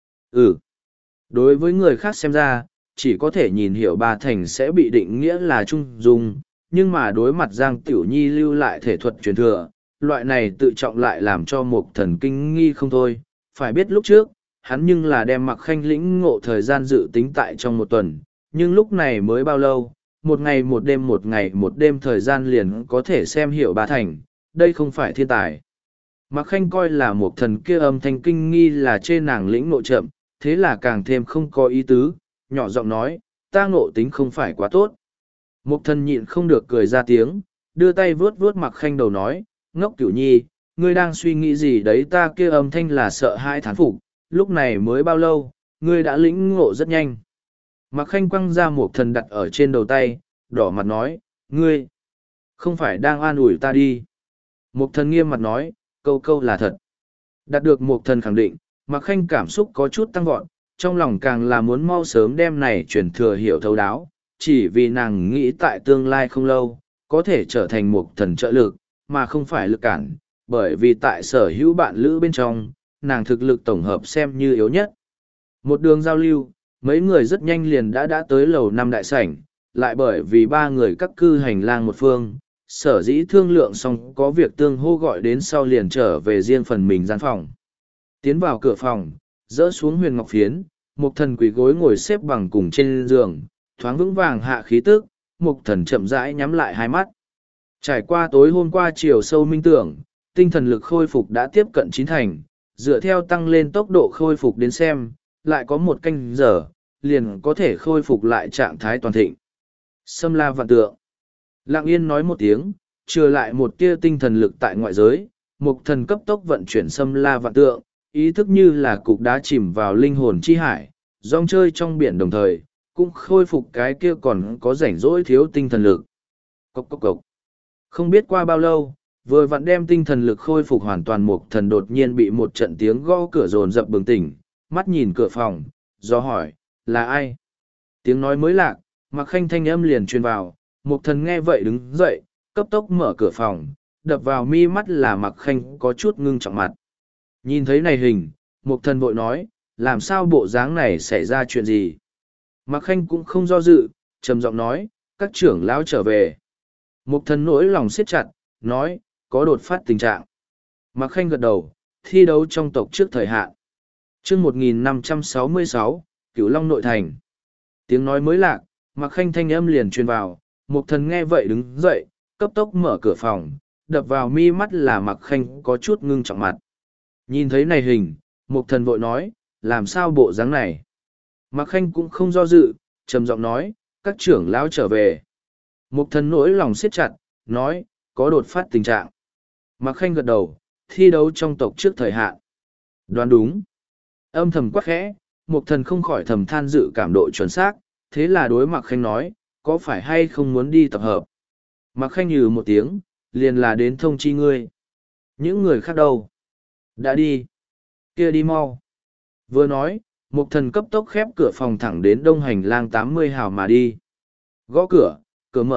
S1: Ừ. Đối với người khác xem ra, chỉ có thể nhìn hiểu ba thành sẽ bị định nghĩa là trung dung, nhưng mà đối mặt Giang Tiểu Nhi lưu lại thể thuật truyền thừa, loại này tự trọng lại làm cho Mục Thần kinh nghi không thôi. Phải biết lúc trước, hắn nhưng là đem Mạc Khanh lĩnh ngộ thời gian dự tính tại trong một tuần, nhưng lúc này mới bao lâu, một ngày một đêm một ngày một đêm thời gian liền có thể xem hiểu ba thành, đây không phải thiên tài. Mạc Khanh coi là Mục Thần kia âm thanh kinh nghi là trên nàng lĩnh ngộ chậm, thế là càng thêm không có ý tứ, nhỏ giọng nói, ta ngộ tính không phải quá tốt. Mục Thần nhịn không được cười ra tiếng, đưa tay vuốt vuốt Mạc Khanh đầu nói, ngốc Cửu Nhi, ngươi đang suy nghĩ gì đấy, ta kia âm thanh là sợ hãi thán phục, lúc này mới bao lâu, ngươi đã lĩnh ngộ rất nhanh. Mạc Khanh quăng ra Mục Thần đặt ở trên đầu tay, đỏ mặt nói, ngươi, không phải đang an ủi ta đi. Mục Thần nghiêm mặt nói, câu câu là thật. Đạt được Mục Thần khẳng định, Mạc Khanh cảm xúc có chút tăng vọt, trong lòng càng là muốn mau sớm đem này truyền thừa hiểu thấu đáo, chỉ vì nàng nghĩ tại tương lai không lâu, có thể trở thành Mục Thần trợ lực, mà không phải lực cản, bởi vì tại sở hữu bạn lữ bên trong, nàng thực lực tổng hợp xem như yếu nhất. Một đường giao lưu, mấy người rất nhanh liền đã đã tới lầu năm đại sảnh, lại bởi vì ba người các cư hành lang một phương, sở dĩ thương lượng xong có việc tương hô gọi đến sau liền trở về riêng phần mình gian phòng. Tiến vào cửa phòng, dỡ xuống huyền ngọc phiến, Mục Thần quỳ gối ngồi xếp bằng cùng trên giường, thoáng vững vàng hạ khí tức, Mục Thần chậm rãi nhắm lại hai mắt. Trải qua tối hôm qua chiều sâu minh tưởng, tinh thần lực khôi phục đã tiếp cận chín thành, dựa theo tăng lên tốc độ khôi phục đến xem, lại có một canh giờ, liền có thể khôi phục lại trạng thái toàn thịnh. Xâm la vạn tượng. Lặng yên nói một tiếng, trừ lại một tia tinh thần lực tại ngoại giới, Mục Thần cấp tốc vận chuyển xâm la vạn tượng, ý thức như là cục đá chìm vào linh hồn chi hải, rong chơi trong biển đồng thời, cũng khôi phục cái kia còn có rảnh rỗi thiếu tinh thần lực. Cốc cốc cốc. Không biết qua bao lâu, vừa vặn đem tinh thần lực khôi phục hoàn toàn, Mục Thần đột nhiên bị một trận tiếng gõ cửa rồn rập bừng tỉnh, mắt nhìn cửa phòng, do hỏi, là ai? Tiếng nói mới lạc, Mạc Khanh thanh âm liền truyền vào, Mục Thần nghe vậy đứng dậy, cấp tốc mở cửa phòng, đập vào mi mắt là Mạc Khanh có chút ngưng trọng mặt. Nhìn thấy này hình, Mục Thần vội nói, làm sao bộ dáng này xảy ra chuyện gì? Mạc Khanh cũng không do dự, trầm giọng nói, các trưởng lão trở về. Mục Thần nỗi lòng siết chặt, nói, có đột phát tình trạng. Mạc Khanh gật đầu, thi đấu trong tộc trước thời hạn. Chương một nghìn năm trăm sáu mươi sáu, Cửu Long nội thành. Tiếng nói mới lạc, Mạc Khanh thanh âm liền truyền vào, Mục Thần nghe vậy đứng dậy, cấp tốc mở cửa phòng, đập vào mi mắt là Mạc Khanh có chút ngưng trọng mặt. Nhìn thấy này hình, Mục Thần vội nói, làm sao bộ dáng này? Mạc Khanh cũng không do dự, trầm giọng nói, các trưởng lão trở về. Mục Thần nỗi lòng siết chặt, nói, có đột phát tình trạng. Mạc Khanh gật đầu, thi đấu trong tộc trước thời hạn. Đoán đúng. Âm thầm quắc khẽ, Mục Thần không khỏi thầm than dự cảm độ chuẩn xác, thế là đối Mạc Khanh nói, có phải hay không muốn đi tập hợp? Mạc Khanh nhừ một tiếng, liền là đến thông chi ngươi. Những người khác đâu? Đã đi. Kia đi mau. Vừa nói, Mục Thần cấp tốc khép cửa phòng thẳng đến đông hành lang tám mươi hào mà đi. Gõ cửa, cửa mở,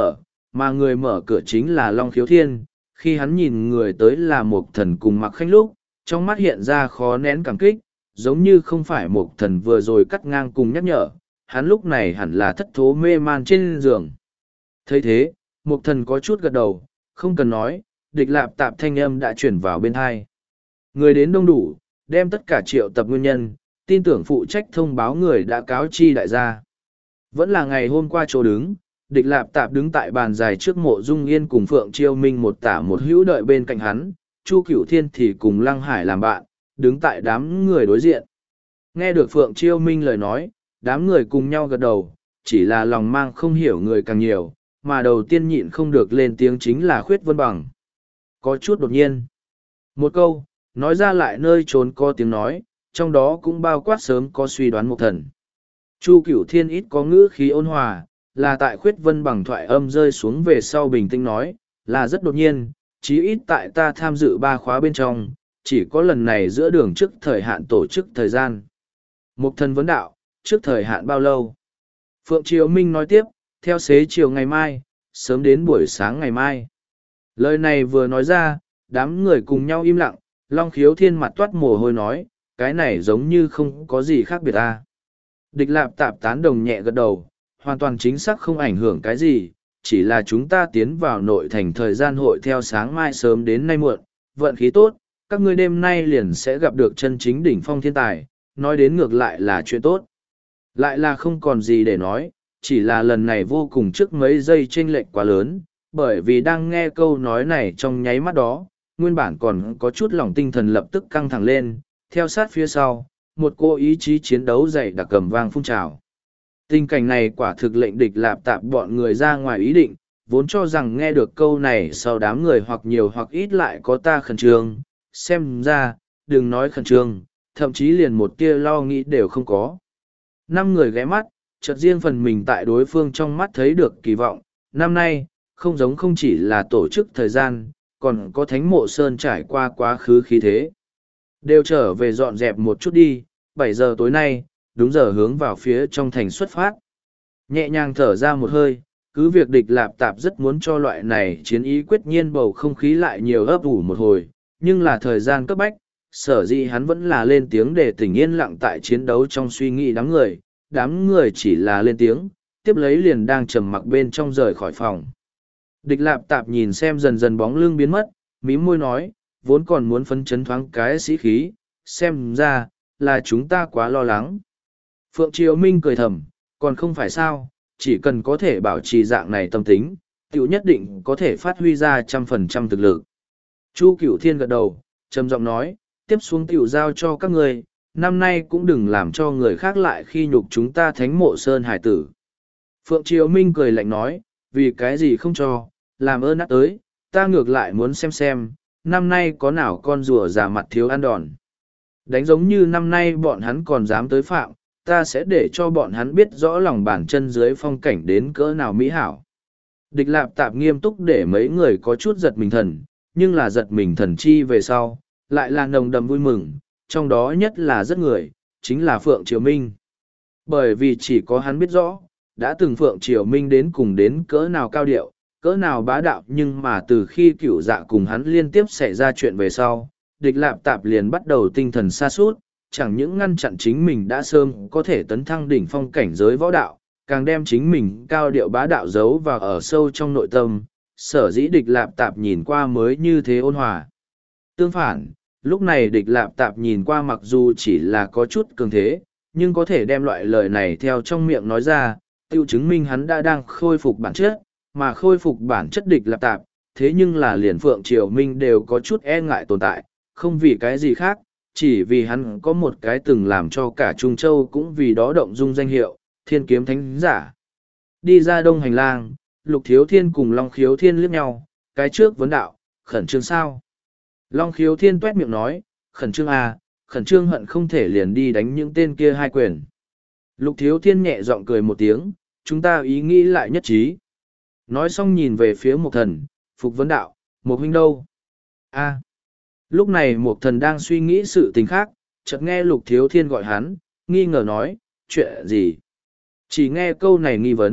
S1: mà người mở cửa chính là Long Khiếu Thiên. Khi hắn nhìn người tới là Mục Thần cùng Mạc Khanh lúc, trong mắt hiện ra khó nén cảm kích, giống như không phải Mục Thần vừa rồi cắt ngang cùng nhắc nhở, hắn lúc này hẳn là thất thố mê man trên giường. Thấy thế, Mục Thần có chút gật đầu, không cần nói, Địch Lạp Tạp thanh âm đã chuyển vào bên tai. Người đến đông đủ, đem tất cả triệu tập nguyên nhân, tin tưởng phụ trách thông báo người đã cáo chi đại gia. Vẫn là ngày hôm qua chỗ đứng, Địch Lạp Tạp đứng tại bàn dài trước Mộ Dung Yên cùng Phượng Chiêu Minh một tả một hữu đợi bên cạnh hắn, Chu Cửu Thiên thì cùng Lăng Hải làm bạn, đứng tại đám người đối diện. Nghe được Phượng Chiêu Minh lời nói, đám người cùng nhau gật đầu, chỉ là lòng mang không hiểu người càng nhiều, mà đầu tiên nhịn không được lên tiếng chính là Khuyết Vân Bằng. Có chút đột nhiên. Một câu, nói ra lại nơi trốn có tiếng nói, trong đó cũng bao quát sớm có suy đoán Mục Thần. Chu Cửu Thiên ít có ngữ khí ôn hòa, là tại Khuyết Vân Bằng thoại âm rơi xuống về sau bình tĩnh nói, là rất đột nhiên, chí ít tại ta tham dự ba khóa bên trong, chỉ có lần này giữa đường trước thời hạn tổ chức thời gian. Mục Thần vấn đạo, trước thời hạn bao lâu? Phượng Triều Minh nói tiếp, theo xế chiều ngày mai, sớm đến buổi sáng ngày mai. Lời này vừa nói ra, đám người cùng nhau im lặng, Long Khiếu Thiên mặt toát mồ hôi nói, cái này giống như không có gì khác biệt ta. Địch Lạp Tạp tán đồng nhẹ gật đầu, hoàn toàn chính xác không ảnh hưởng cái gì, chỉ là chúng ta tiến vào nội thành thời gian hội theo sáng mai sớm đến nay muộn, vận khí tốt, các ngươi đêm nay liền sẽ gặp được chân chính đỉnh phong thiên tài, nói đến ngược lại là chuyện tốt. Lại là không còn gì để nói, chỉ là lần này vô cùng trước mấy giây chênh lệch quá lớn, bởi vì đang nghe câu nói này trong nháy mắt đó, nguyên bản còn có chút lòng tinh thần lập tức căng thẳng lên, theo sát phía sau, một cô ý chí chiến đấu dày đặc cầm vang phun trào. Tình cảnh này quả thực lệnh Địch Lạp Tạp bọn người ra ngoài ý định, vốn cho rằng nghe được câu này sau đám người hoặc nhiều hoặc ít lại có ta khẩn trương, xem ra, đừng nói khẩn trương, thậm chí liền một tia lo nghĩ đều không có. Năm người ghé mắt, chợt riêng phần mình tại đối phương trong mắt thấy được kỳ vọng, năm nay, không giống không chỉ là tổ chức thời gian, còn có Thánh Mộ Sơn trải qua quá khứ khí thế. Đều trở về dọn dẹp một chút đi, bảy giờ tối nay, đúng giờ hướng vào phía trong thành xuất phát. Nhẹ nhàng thở ra một hơi, cứ việc Địch Lạp Tạp rất muốn cho loại này chiến ý quyết nhiên bầu không khí lại nhiều ấp ủ một hồi, nhưng là thời gian cấp bách, sở dĩ hắn vẫn là lên tiếng để tỉnh yên lặng tại chiến đấu trong suy nghĩ đám người, đám người chỉ là lên tiếng, tiếp lấy liền đang trầm mặc bên trong rời khỏi phòng. Địch Lạp Tạp nhìn xem dần dần bóng lưng biến mất, mím môi nói, vốn còn muốn phấn chấn thoáng cái sĩ khí, xem ra, là chúng ta quá lo lắng. Phượng Triều Minh cười thầm, còn không phải sao, chỉ cần có thể bảo trì dạng này tâm tính, tiểu nhất định có thể phát huy ra trăm phần trăm thực lực. Chu Cửu Thiên gật đầu, trầm giọng nói, tiếp xuống tiểu giao cho các người, năm nay cũng đừng làm cho người khác lại khi nhục chúng ta Thánh Mộ Sơn hải tử. Phượng Triều Minh cười lạnh nói, vì cái gì không cho, làm ơn nát tới, ta ngược lại muốn xem xem, năm nay có nào con rùa già mặt thiếu ăn đòn. Đánh giống như năm nay bọn hắn còn dám tới phạm, ta sẽ để cho bọn hắn biết rõ lòng bàn chân dưới phong cảnh đến cỡ nào mỹ hảo. Địch Lạp Tạp nghiêm túc để mấy người có chút giật mình thần, nhưng là giật mình thần chi về sau, lại là nồng đầm vui mừng, trong đó nhất là rất người, chính là Phượng Triều Minh. Bởi vì chỉ có hắn biết rõ, đã từng Phượng Triều Minh đến cùng đến cỡ nào cao điệu, cỡ nào bá đạo, nhưng mà từ khi cửu dạ cùng hắn liên tiếp xảy ra chuyện về sau, Địch Lạp Tạp liền bắt đầu tinh thần sa sút, chẳng những ngăn chặn chính mình đã sớm có thể tấn thăng đỉnh phong cảnh giới võ đạo, càng đem chính mình cao điệu bá đạo giấu vào ở sâu trong nội tâm, sở dĩ Địch Lạp Tạp nhìn qua mới như thế ôn hòa. Tương phản, lúc này Địch Lạp Tạp nhìn qua mặc dù chỉ là có chút cường thế, nhưng có thể đem loại lời này theo trong miệng nói ra, tiêu chứng minh hắn đã đang khôi phục bản chất, mà khôi phục bản chất Địch Lạp Tạp, thế nhưng là liền Phượng Triều Minh đều có chút e ngại tồn tại, không vì cái gì khác, chỉ vì hắn có một cái từng làm cho cả Trung Châu cũng vì đó động dung danh hiệu, Thiên Kiếm Thánh Giả. Đi ra đông hành lang, Lục Thiếu Thiên cùng Long Khiếu Thiên liếc nhau, cái trước vấn đạo, khẩn trương sao? Long Khiếu Thiên tuét miệng nói, khẩn trương à, khẩn trương hận không thể liền đi đánh những tên kia hai quyền. Lục Thiếu Thiên nhẹ giọng cười một tiếng, chúng ta ý nghĩ lại nhất trí. Nói xong nhìn về phía Mục Thần, Phục vấn đạo, Mục huynh đâu? A. Lúc này Mục Thần đang suy nghĩ sự tình khác, chợt nghe Lục Thiếu Thiên gọi hắn, nghi ngờ nói, chuyện gì? Chỉ nghe câu này nghi vấn,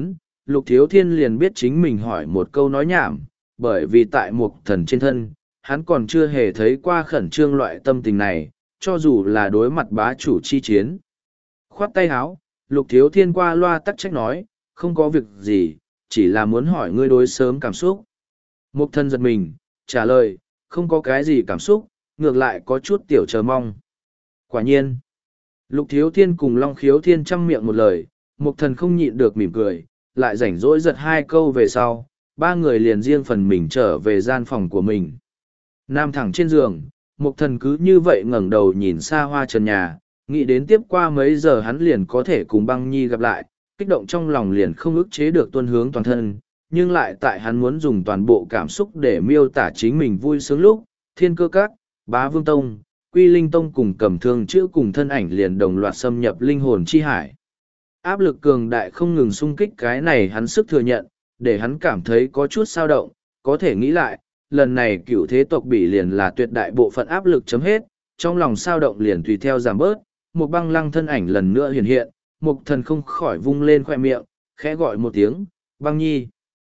S1: Lục Thiếu Thiên liền biết chính mình hỏi một câu nói nhảm, bởi vì tại Mục Thần trên thân, hắn còn chưa hề thấy qua khẩn trương loại tâm tình này, cho dù là đối mặt bá chủ chi chiến. Khoát tay háo, Lục Thiếu Thiên qua loa tắc trách nói, không có việc gì, chỉ là muốn hỏi ngươi đối sớm cảm xúc. Mục Thần giật mình, trả lời, không có cái gì cảm xúc, ngược lại có chút tiểu chờ mong. Quả nhiên, Lục Thiếu Thiên cùng Long Khiếu Thiên chăm miệng một lời, Mục Thần không nhịn được mỉm cười, lại rảnh rỗi giật hai câu về sau, ba người liền riêng phần mình trở về gian phòng của mình. Nam thẳng trên giường, Mục Thần cứ như vậy ngẩng đầu nhìn xa hoa trần nhà, nghĩ đến tiếp qua mấy giờ hắn liền có thể cùng Băng Nhi gặp lại, kích động trong lòng liền không ức chế được tuôn hướng toàn thân, nhưng lại tại hắn muốn dùng toàn bộ cảm xúc để miêu tả chính mình vui sướng lúc, Thiên Cơ Các, Bá Vương Tông, Quy Linh Tông cùng Cầm Thương chữ cùng thân ảnh liền đồng loạt xâm nhập linh hồn chi hải. Áp lực cường đại không ngừng xung kích cái này hắn sức thừa nhận, để hắn cảm thấy có chút sao động, có thể nghĩ lại, lần này cựu thế tộc bỉ liền là tuyệt đại bộ phận áp lực chấm hết, trong lòng sao động liền tùy theo giảm bớt, một băng lăng thân ảnh lần nữa hiện hiện, Mục Thần không khỏi vung lên khoe miệng, khẽ gọi một tiếng, Băng Nhi.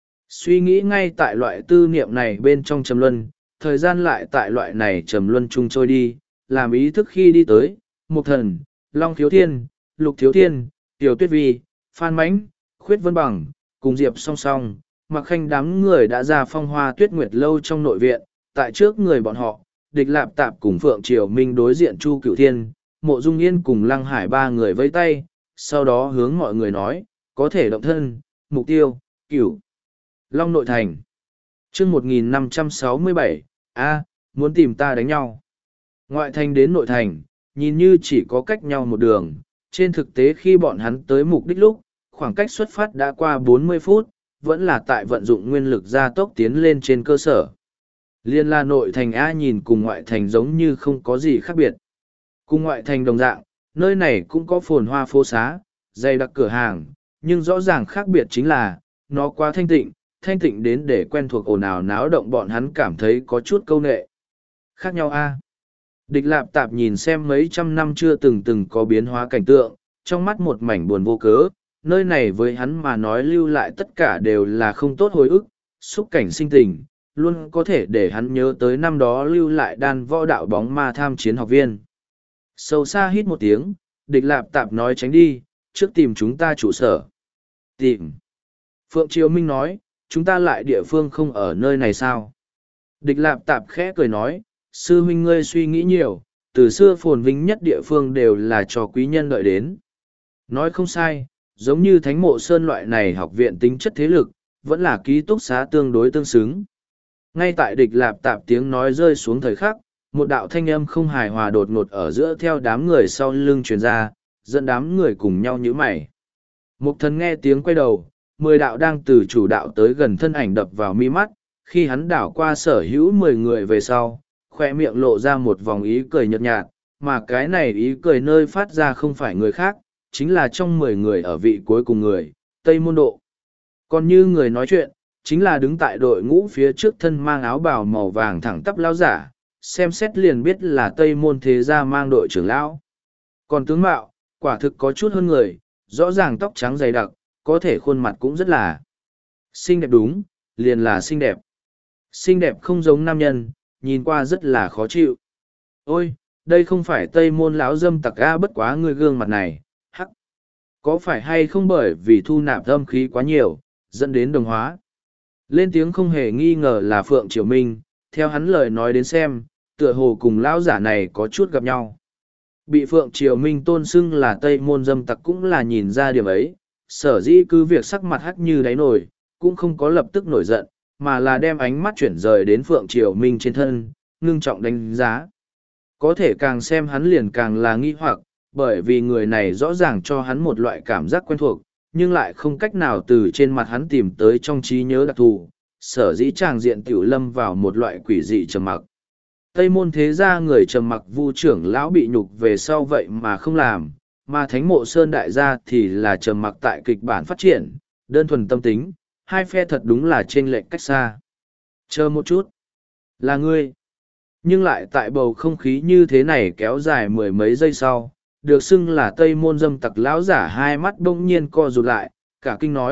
S1: Suy nghĩ ngay tại loại tư niệm này bên trong trầm luân, thời gian lại tại loại này trầm luân chung trôi đi, làm ý thức khi đi tới, Mục Thần, Long Thiếu Thiên, Lục Thiếu Thiên, Tiểu Tuyết Vi, Phan Mãnh, Khuyết Vân Bằng, cùng Diệp song song, Mặc Khanh đám người đã ra Phong Hoa Tuyết Nguyệt lâu trong nội viện, tại trước người bọn họ, Địch Lạp Tạp cùng Phượng Triều Minh đối diện Chu Cửu Thiên, Mộ Dung Yên cùng Lăng Hải ba người vẫy tay, sau đó hướng mọi người nói, có thể động thân, mục tiêu, Cửu Long nội thành. Chương một nghìn năm trăm sáu mươi bảy, a, muốn tìm ta đánh nhau. Ngoại thành đến nội thành, nhìn như chỉ có cách nhau một đường, trên thực tế khi bọn hắn tới mục đích lúc, khoảng cách xuất phát đã qua bốn mươi phút, vẫn là tại vận dụng nguyên lực gia tốc tiến lên trên cơ sở. Liên la nội thành A nhìn cùng ngoại thành giống như không có gì khác biệt. Cùng ngoại thành đồng dạng, nơi này cũng có phồn hoa phố xá, dày đặc cửa hàng, nhưng rõ ràng khác biệt chính là, nó quá thanh tịnh, thanh tịnh đến để quen thuộc ồn ào náo động bọn hắn cảm thấy có chút câu nệ. Khác nhau A. Địch Lạp Tạp nhìn xem mấy trăm năm chưa từng từng có biến hóa cảnh tượng, trong mắt một mảnh buồn vô cớ, nơi này với hắn mà nói lưu lại tất cả đều là không tốt hồi ức, xúc cảnh sinh tình, luôn có thể để hắn nhớ tới năm đó lưu lại đan võ đạo bóng ma tham chiến học viên. Sâu xa hít một tiếng, Địch Lạp Tạp nói tránh đi, trước tìm chúng ta trụ sở. Tìm. Phượng Triều Minh nói, chúng ta lại địa phương không ở nơi này sao? Địch Lạp Tạp khẽ cười nói, sư huynh ngươi suy nghĩ nhiều, từ xưa phồn vinh nhất địa phương đều là cho quý nhân đợi đến. Nói không sai, giống như Thánh Mộ Sơn loại này học viện tính chất thế lực, vẫn là ký túc xá tương đối tương xứng. Ngay tại Địch Lạp Tạp tiếng nói rơi xuống thời khắc, một đạo thanh âm không hài hòa đột ngột ở giữa theo đám người sau lưng truyền ra, dẫn đám người cùng nhau nhíu mày. Mục Thần nghe tiếng quay đầu, mười đạo đang từ chủ đạo tới gần thân ảnh đập vào mi mắt, khi hắn đảo qua sở hữu mười người về sau, khoe miệng lộ ra một vòng ý cười nhợt nhạt, mà cái này ý cười nơi phát ra không phải người khác, chính là trong mười người ở vị cuối cùng người, Tây Môn Độ. Còn như người nói chuyện, chính là đứng tại đội ngũ phía trước thân mang áo bào màu vàng thẳng tắp lão giả, xem xét liền biết là Tây Môn thế gia mang đội trưởng lão. Còn tướng mạo, quả thực có chút hơn người, rõ ràng tóc trắng dày đặc, có thể khuôn mặt cũng rất là xinh đẹp, đúng, liền là xinh đẹp. Xinh đẹp không giống nam nhân, nhìn qua rất là khó chịu. Ôi, đây không phải Tây Môn lão dâm tặc a, bất quá người gương mặt này, hắc. Có phải hay không bởi vì thu nạp âm khí quá nhiều, dẫn đến đồng hóa? Lên tiếng không hề nghi ngờ là Phượng Triều Minh, theo hắn lời nói đến xem, tựa hồ cùng lão giả này có chút gặp nhau. Bị Phượng Triều Minh tôn xưng là Tây Môn dâm tặc cũng là nhìn ra điểm ấy, sở dĩ cứ việc sắc mặt hắc như đáy nổi, cũng không có lập tức nổi giận, mà là đem ánh mắt chuyển rời đến Phượng Triều Minh trên thân, ngưng trọng đánh giá. Có thể càng xem hắn liền càng là nghi hoặc, bởi vì người này rõ ràng cho hắn một loại cảm giác quen thuộc, nhưng lại không cách nào từ trên mặt hắn tìm tới trong trí nhớ đặc thù, sở dĩ tràng diện tiểu lâm vào một loại quỷ dị trầm mặc. Tây Môn thế gia người trầm mặc Vu trưởng lão bị nhục về sau vậy mà không làm, mà Thánh Mộ Sơn đại gia thì là trầm mặc tại kịch bản phát triển, đơn thuần tâm tính, hai phe thật đúng là chênh lệch cách xa. Chờ một chút, là ngươi. Nhưng lại tại bầu không khí như thế này kéo dài mười mấy giây sau, được xưng là Tây Môn dâm tặc lão giả hai mắt bỗng nhiên co rụt lại, cả kinh nói,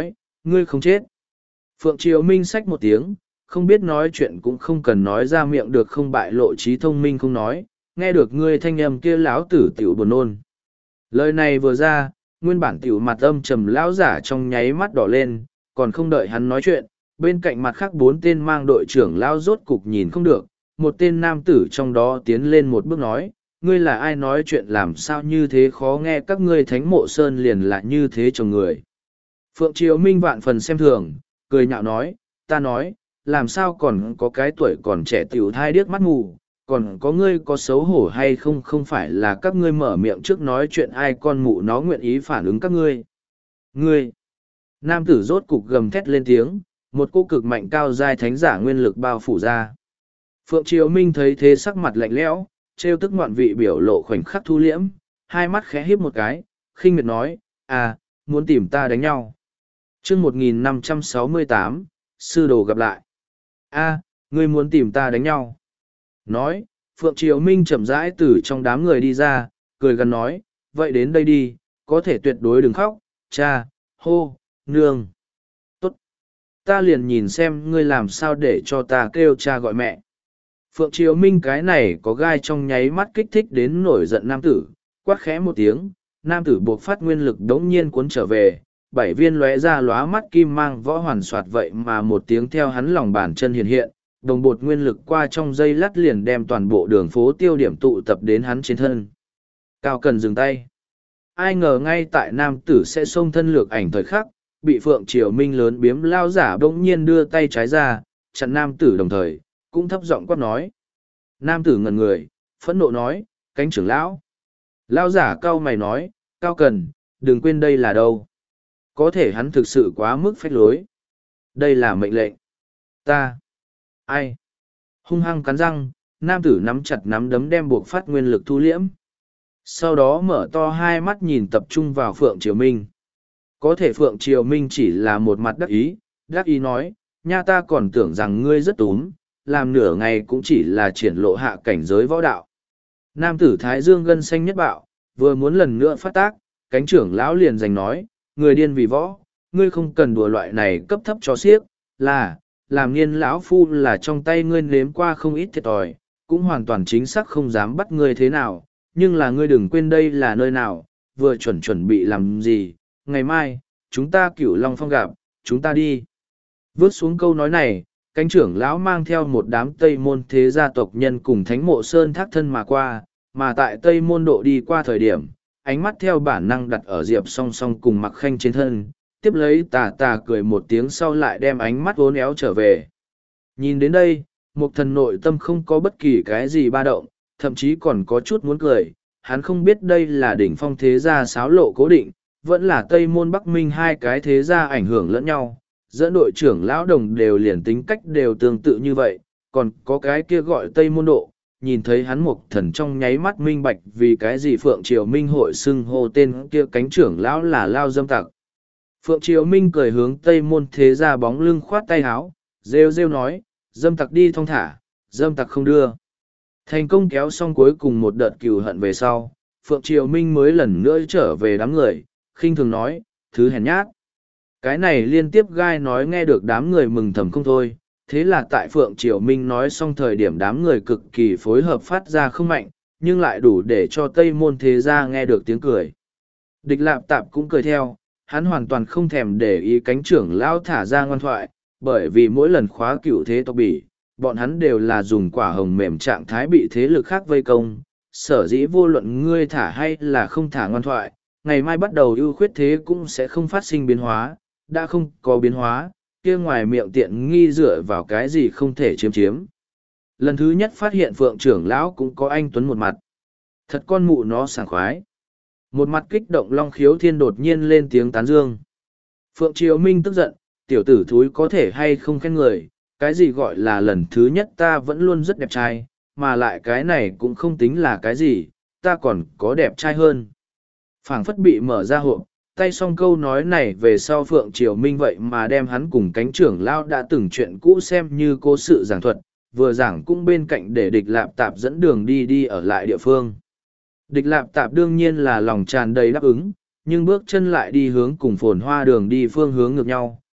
S1: ngươi không chết. Phượng Triều Minh xách một tiếng, không biết nói chuyện cũng không cần nói ra miệng được, không bại lộ trí thông minh không nói, nghe được ngươi thanh âm kia lão tử tiểu buồn nôn. Lời này vừa ra, nguyên bản tiểu mặt âm trầm lão giả trong nháy mắt đỏ lên, còn không đợi hắn nói chuyện, bên cạnh mặt khác bốn tên mang đội trưởng lão rốt cục nhìn không được, một tên nam tử trong đó tiến lên một bước nói, ngươi là ai nói chuyện làm sao như thế khó nghe, các ngươi thánh mộ sơn liền là như thế chồng người. Phượng Triều Minh vạn phần xem thường, cười nhạo nói, ta nói, làm sao còn có cái tuổi còn trẻ tiểu thai điếc mắt mù, còn có ngươi có xấu hổ hay không, không phải là các ngươi mở miệng trước nói chuyện ai con mụ nó nguyện ý phản ứng các ngươi. Ngươi! Nam tử rốt cục gầm thét lên tiếng, một cô cực mạnh cao giai thánh giả nguyên lực bao phủ ra. Phượng Triều Minh thấy thế sắc mặt lạnh lẽo, trêu tức ngoạn vị biểu lộ khoảnh khắc thu liễm, hai mắt khẽ híp một cái, khinh miệt nói, à, muốn tìm ta đánh nhau. chương một nghìn năm trăm sáu mươi tám, sư đồ gặp lại. A, ngươi muốn tìm ta đánh nhau. Nói, Phượng Triều Minh chậm rãi từ trong đám người đi ra, cười gần nói, vậy đến đây đi, có thể tuyệt đối đừng khóc, cha, hô, nương. Tốt. Ta liền nhìn xem ngươi làm sao để cho ta kêu cha gọi mẹ. Phượng Triều Minh cái này có gai trong nháy mắt kích thích đến nổi giận nam tử, quát khẽ một tiếng, nam tử buộc phát nguyên lực đống nhiên cuốn trở về, bảy viên lóe ra lóa mắt kim mang võ hoàn soạt vậy mà một tiếng theo hắn lòng bàn chân hiện hiện, đồng bột nguyên lực qua trong dây lát liền đem toàn bộ đường phố tiêu điểm tụ tập đến hắn trên thân. Cao Cần dừng tay. Ai ngờ ngay tại nam tử sẽ xông thân lược ảnh thời khắc, bị Phượng Triều Minh lớn biếm lao giả bỗng nhiên đưa tay trái ra, chặn nam tử đồng thời, cũng thấp giọng quát nói. Nam tử ngẩn người, phẫn nộ nói, cánh trưởng lão. Lao giả cao mày nói, Cao Cần, đừng quên đây là đâu. Có thể hắn thực sự quá mức phách lối. Đây là mệnh lệnh. Ta. Ai? Hung hăng cắn răng, nam tử nắm chặt nắm đấm đem buộc phát nguyên lực thu liễm. Sau đó mở to hai mắt nhìn tập trung vào Phượng Triều Minh. Có thể Phượng Triều Minh chỉ là một mặt đắc ý, đắc ý nói, nha ta còn tưởng rằng ngươi rất túm, làm nửa ngày cũng chỉ là triển lộ hạ cảnh giới võ đạo. Nam tử Thái Dương gân xanh nhất bạo, vừa muốn lần nữa phát tác, cánh trưởng lão liền giành nói, người điên vì võ, ngươi không cần đùa loại này cấp thấp cho xiếc, là, làm niên lão phu là trong tay ngươi nếm qua không ít thiệt thòi, cũng hoàn toàn chính xác không dám bắt ngươi thế nào, nhưng là ngươi đừng quên đây là nơi nào, vừa chuẩn chuẩn bị làm gì, ngày mai, chúng ta cửu Long Phong gặp, chúng ta đi. Vớt xuống câu nói này, cánh trưởng lão mang theo một đám Tây Môn thế gia tộc nhân cùng Thánh Mộ Sơn thác thân mà qua, mà tại Tây Môn độ đi qua thời điểm, ánh mắt theo bản năng đặt ở Diệp song song cùng Mặc Khanh trên thân, tiếp lấy tà tà cười một tiếng sau lại đem ánh mắt vốn éo trở về. Nhìn đến đây, một thần nội tâm không có bất kỳ cái gì ba động, thậm chí còn có chút muốn cười, hắn không biết đây là đỉnh phong thế gia xáo lộ cố định, vẫn là Tây Môn Bắc Minh hai cái thế gia ảnh hưởng lẫn nhau, dẫn đội trưởng lão đồng đều liền tính cách đều tương tự như vậy, còn có cái kia gọi Tây Môn Độ, nhìn thấy hắn một thần trong nháy mắt minh bạch vì cái gì Phượng Triều Minh hội xưng hô tên kia cánh trưởng lão là Lao Dâm Tặc. Phượng Triều Minh cười hướng Tây Môn thế gia bóng lưng khoát tay háo, rêu rêu nói, Dâm Tặc đi thong thả, Dâm Tặc không đưa. Thành công kéo xong cuối cùng một đợt cừu hận về sau, Phượng Triều Minh mới lần nữa trở về đám người, khinh thường nói, thứ hèn nhát. Cái này liên tiếp gai nói nghe được đám người mừng thầm không thôi, thế là tại Phượng Triều Minh nói xong thời điểm đám người cực kỳ phối hợp phát ra không mạnh, nhưng lại đủ để cho Tây Môn thế gia nghe được tiếng cười. Địch Lạp Tạp cũng cười theo, hắn hoàn toàn không thèm để ý cánh trưởng lão thả ra ngoan thoại, bởi vì mỗi lần khóa cửu thế tộc bỉ, bọn hắn đều là dùng quả hồng mềm trạng thái bị thế lực khác vây công, sở dĩ vô luận ngươi thả hay là không thả ngoan thoại, ngày mai bắt đầu ưu khuyết thế cũng sẽ không phát sinh biến hóa, đã không có biến hóa, kia ngoài miệng tiện nghi dựa vào cái gì không thể chiếm chiếm. Lần thứ nhất phát hiện Phượng trưởng lão cũng có anh Tuấn một mặt. Thật con mụ nó sảng khoái. Một mặt kích động Long Khiếu Thiên đột nhiên lên tiếng tán dương. Phượng Triều Minh tức giận, tiểu tử thúi có thể hay không khen người, cái gì gọi là lần thứ nhất ta vẫn luôn rất đẹp trai, mà lại cái này cũng không tính là cái gì, ta còn có đẹp trai hơn. Phảng phất bị mở ra hộp, tay xong câu nói này về sau Phượng Triều Minh vậy mà đem hắn cùng cánh trưởng lao đã từng chuyện cũ xem như cố sự giảng thuật, vừa giảng cũng bên cạnh để địch lạp tạp dẫn đường đi đi ở lại địa phương. Địch lạp tạp đương nhiên là lòng tràn đầy đáp ứng, nhưng bước chân lại đi hướng cùng phồn hoa đường đi phương hướng ngược nhau,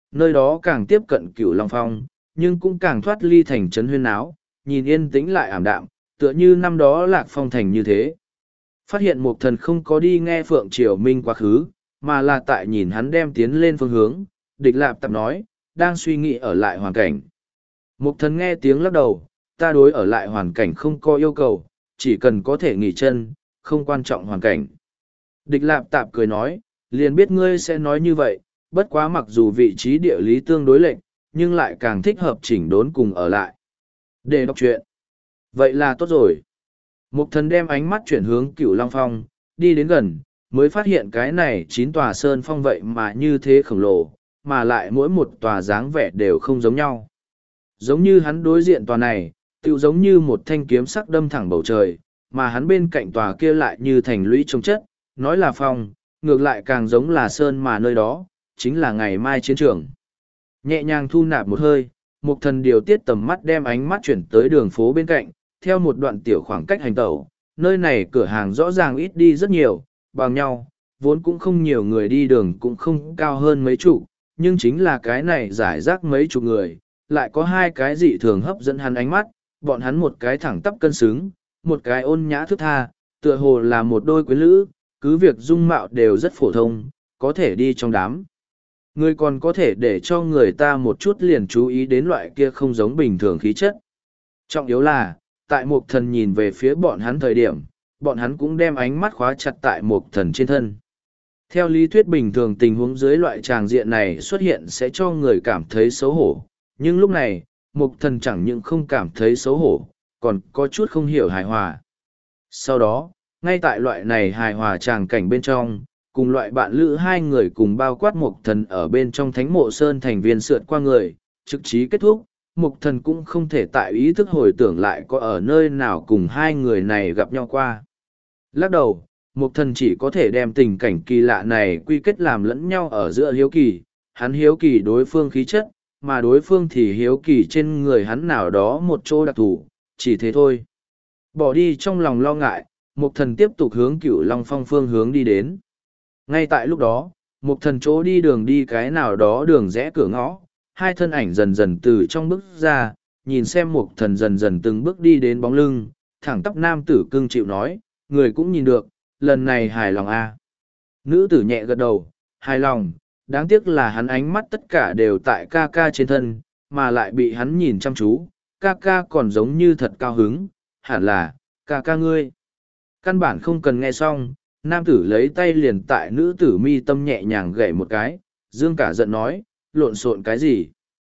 S1: nơi đó càng tiếp cận Cửu Long Phong, nhưng cũng càng thoát ly thành trấn huyên áo, nhìn yên tĩnh lại ảm đạm, tựa như năm đó Lạc Phong thành như thế. Phát hiện Mục Thần không có đi nghe Phượng Triều Minh quá khứ, mà là tại nhìn hắn đem tiến lên phương hướng, Địch Lạp Tạp nói, đang suy nghĩ ở lại hoàn cảnh. Mục Thần nghe tiếng lắc đầu, ta đối ở lại hoàn cảnh không có yêu cầu, chỉ cần có thể nghỉ chân, không quan trọng hoàn cảnh. Địch Lạp Tạp cười nói, liền biết ngươi sẽ nói như vậy, bất quá mặc dù vị trí địa lý tương đối lệch, nhưng lại càng thích hợp chỉnh đốn cùng ở lại. Để đọc truyện. Vậy là tốt rồi. Mục Thần đem ánh mắt chuyển hướng Cửu Long Phong, đi đến gần, mới phát hiện cái này chín tòa sơn phong vậy mà như thế khổng lồ, mà lại mỗi một tòa dáng vẻ đều không giống nhau. Giống như hắn đối diện tòa này, tựu giống như một thanh kiếm sắc đâm thẳng bầu trời, mà hắn bên cạnh tòa kia lại như thành lũy trông chất, nói là phong, ngược lại càng giống là sơn mà nơi đó, chính là ngày mai chiến trường. Nhẹ nhàng thu nạp một hơi, Mục Thần điều tiết tầm mắt đem ánh mắt chuyển tới đường phố bên cạnh, theo một đoạn tiểu khoảng cách hành tẩu, nơi này cửa hàng rõ ràng ít đi rất nhiều, bằng nhau, vốn cũng không nhiều người đi đường cũng không cao hơn mấy chục, nhưng chính là cái này giải rác mấy chục người, lại có hai cái dị thường hấp dẫn hắn ánh mắt, bọn hắn một cái thẳng tắp cân xứng, một cái ôn nhã thức tha, tựa hồ là một đôi quyến lữ, cứ việc dung mạo đều rất phổ thông, có thể đi trong đám. Người còn có thể để cho người ta một chút liền chú ý đến loại kia không giống bình thường khí chất. Trọng yếu là, tại Mục Thần nhìn về phía bọn hắn thời điểm, bọn hắn cũng đem ánh mắt khóa chặt tại Mục Thần trên thân. Theo lý thuyết bình thường tình huống dưới loại tràng diện này xuất hiện sẽ cho người cảm thấy xấu hổ, nhưng lúc này, Mục Thần chẳng những không cảm thấy xấu hổ, còn có chút không hiểu hài hòa. Sau đó, ngay tại loại này hài hòa tràng cảnh bên trong, cùng loại bạn lữ hai người cùng bao quát Mục Thần ở bên trong Thánh Mộ Sơn thành viên sượt qua người, trực trí kết thúc, Mục Thần cũng không thể tại ý thức hồi tưởng lại có ở nơi nào cùng hai người này gặp nhau qua. Lắc đầu, Mục Thần chỉ có thể đem tình cảnh kỳ lạ này quy kết làm lẫn nhau ở giữa hiếu kỳ, hắn hiếu kỳ đối phương khí chất, mà đối phương thì hiếu kỳ trên người hắn nào đó một chỗ đặc thù, chỉ thế thôi. Bỏ đi trong lòng lo ngại, Mục Thần tiếp tục hướng Cửu Long Phong phương hướng đi đến. Ngay tại lúc đó, Mục Thần chỗ đi đường đi cái nào đó đường rẽ cửa ngõ, hai thân ảnh dần dần từ trong bước ra, nhìn xem Mục Thần dần dần từng bước đi đến bóng lưng, thẳng tắp nam tử cưng chịu nói, người cũng nhìn được, lần này hài lòng à. Nữ tử nhẹ gật đầu, hài lòng, đáng tiếc là hắn ánh mắt tất cả đều tại ca ca trên thân, mà lại bị hắn nhìn chăm chú, ca ca còn giống như thật cao hứng, hẳn là, ca ca ngươi. Căn bản không cần nghe xong, nam tử lấy tay liền tại nữ tử mi tâm nhẹ nhàng gậy một cái, dương cả giận nói, lộn xộn cái gì.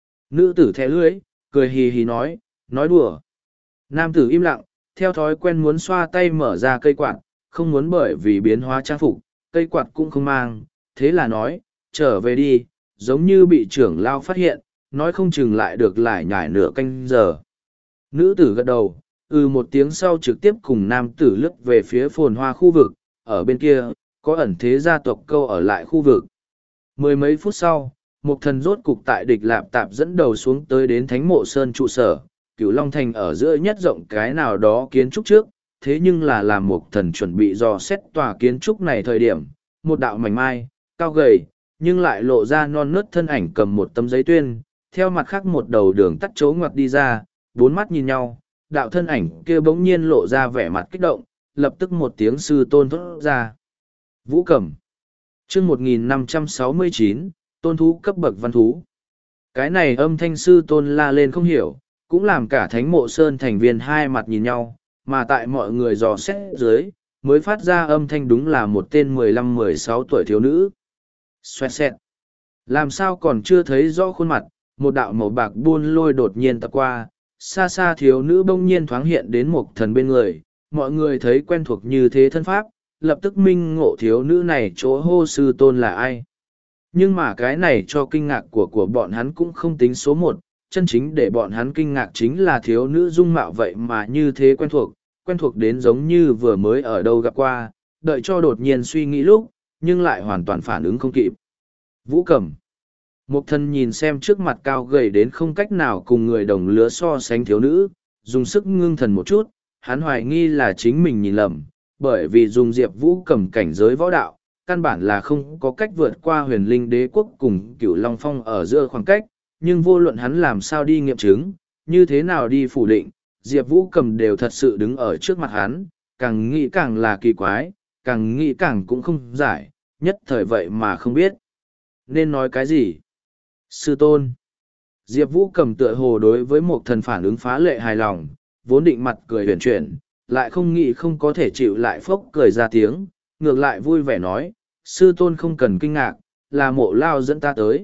S1: Nữ tử thẻ lưới, cười hì hì nói, nói đùa. Nam tử im lặng, theo thói quen muốn xoa tay mở ra cây quạt, không muốn bởi vì biến hóa trang phục, cây quạt cũng không mang, thế là nói, trở về đi, giống như bị trưởng lao phát hiện, nói không chừng lại được lải nhải nửa canh giờ. Nữ tử gật đầu, ừ một tiếng sau trực tiếp cùng nam tử lướt về phía phồn hoa khu vực, ở bên kia, có ẩn thế gia tộc câu ở lại khu vực. Mười mấy phút sau, Mục Thần rốt cục tại Địch Lạp Tạp dẫn đầu xuống tới đến Thánh Mộ Sơn trụ sở, Cửu Long Thành ở giữa nhất rộng cái nào đó kiến trúc trước, thế nhưng là làm Mục Thần chuẩn bị dò xét tòa kiến trúc này thời điểm, một đạo mảnh mai, cao gầy, nhưng lại lộ ra non nớt thân ảnh cầm một tấm giấy tuyên, theo mặt khác một đầu đường tắt chấu ngoặt đi ra, bốn mắt nhìn nhau, đạo thân ảnh kia bỗng nhiên lộ ra vẻ mặt kích động, lập tức một tiếng sư tôn thốt ra. Vũ Cẩm chương một nghìn năm trăm sáu mươi chín, tôn thú cấp bậc văn thú. Cái này âm thanh sư tôn la lên không hiểu, cũng làm cả Thánh Mộ Sơn thành viên hai mặt nhìn nhau, mà tại mọi người dò xét dưới, mới phát ra âm thanh đúng là một tên mười lăm mười sáu tuổi thiếu nữ. Xoẹt xẹt. Làm sao còn chưa thấy rõ khuôn mặt, một đạo màu bạc buôn lôi đột nhiên tập qua, xa xa thiếu nữ bỗng nhiên thoáng hiện đến Mục Thần bên người, mọi người thấy quen thuộc như thế thân pháp, lập tức minh ngộ thiếu nữ này chỗ hô sư tôn là ai. Nhưng mà cái này cho kinh ngạc của của bọn hắn cũng không tính số một, chân chính để bọn hắn kinh ngạc chính là thiếu nữ dung mạo vậy mà như thế quen thuộc, quen thuộc đến giống như vừa mới ở đâu gặp qua, đợi cho đột nhiên suy nghĩ lúc, nhưng lại hoàn toàn phản ứng không kịp. Vũ Cẩm. Mục Thần nhìn xem trước mặt cao gầy đến không cách nào cùng người đồng lứa so sánh thiếu nữ, dùng sức ngưng thần một chút, hắn hoài nghi là chính mình nhìn lầm, bởi vì dùng Diệp Vũ Cẩm cảnh giới võ đạo, căn bản là không có cách vượt qua huyền linh đế quốc cùng cửu long phong ở giữa khoảng cách, nhưng vô luận hắn làm sao đi nghiệm chứng, như thế nào đi phủ định, Diệp Vũ Cầm đều thật sự đứng ở trước mặt hắn, càng nghĩ càng là kỳ quái, càng nghĩ càng cũng không giải, nhất thời vậy mà không biết. Nên nói cái gì? Sư tôn. Diệp Vũ Cầm tựa hồ đối với một thần phản ứng phá lệ hài lòng, vốn định mặt cười huyền chuyển, lại không nghĩ không có thể chịu lại phốc cười ra tiếng, ngược lại vui vẻ nói, sư tôn không cần kinh ngạc, là mộ lao dẫn ta tới.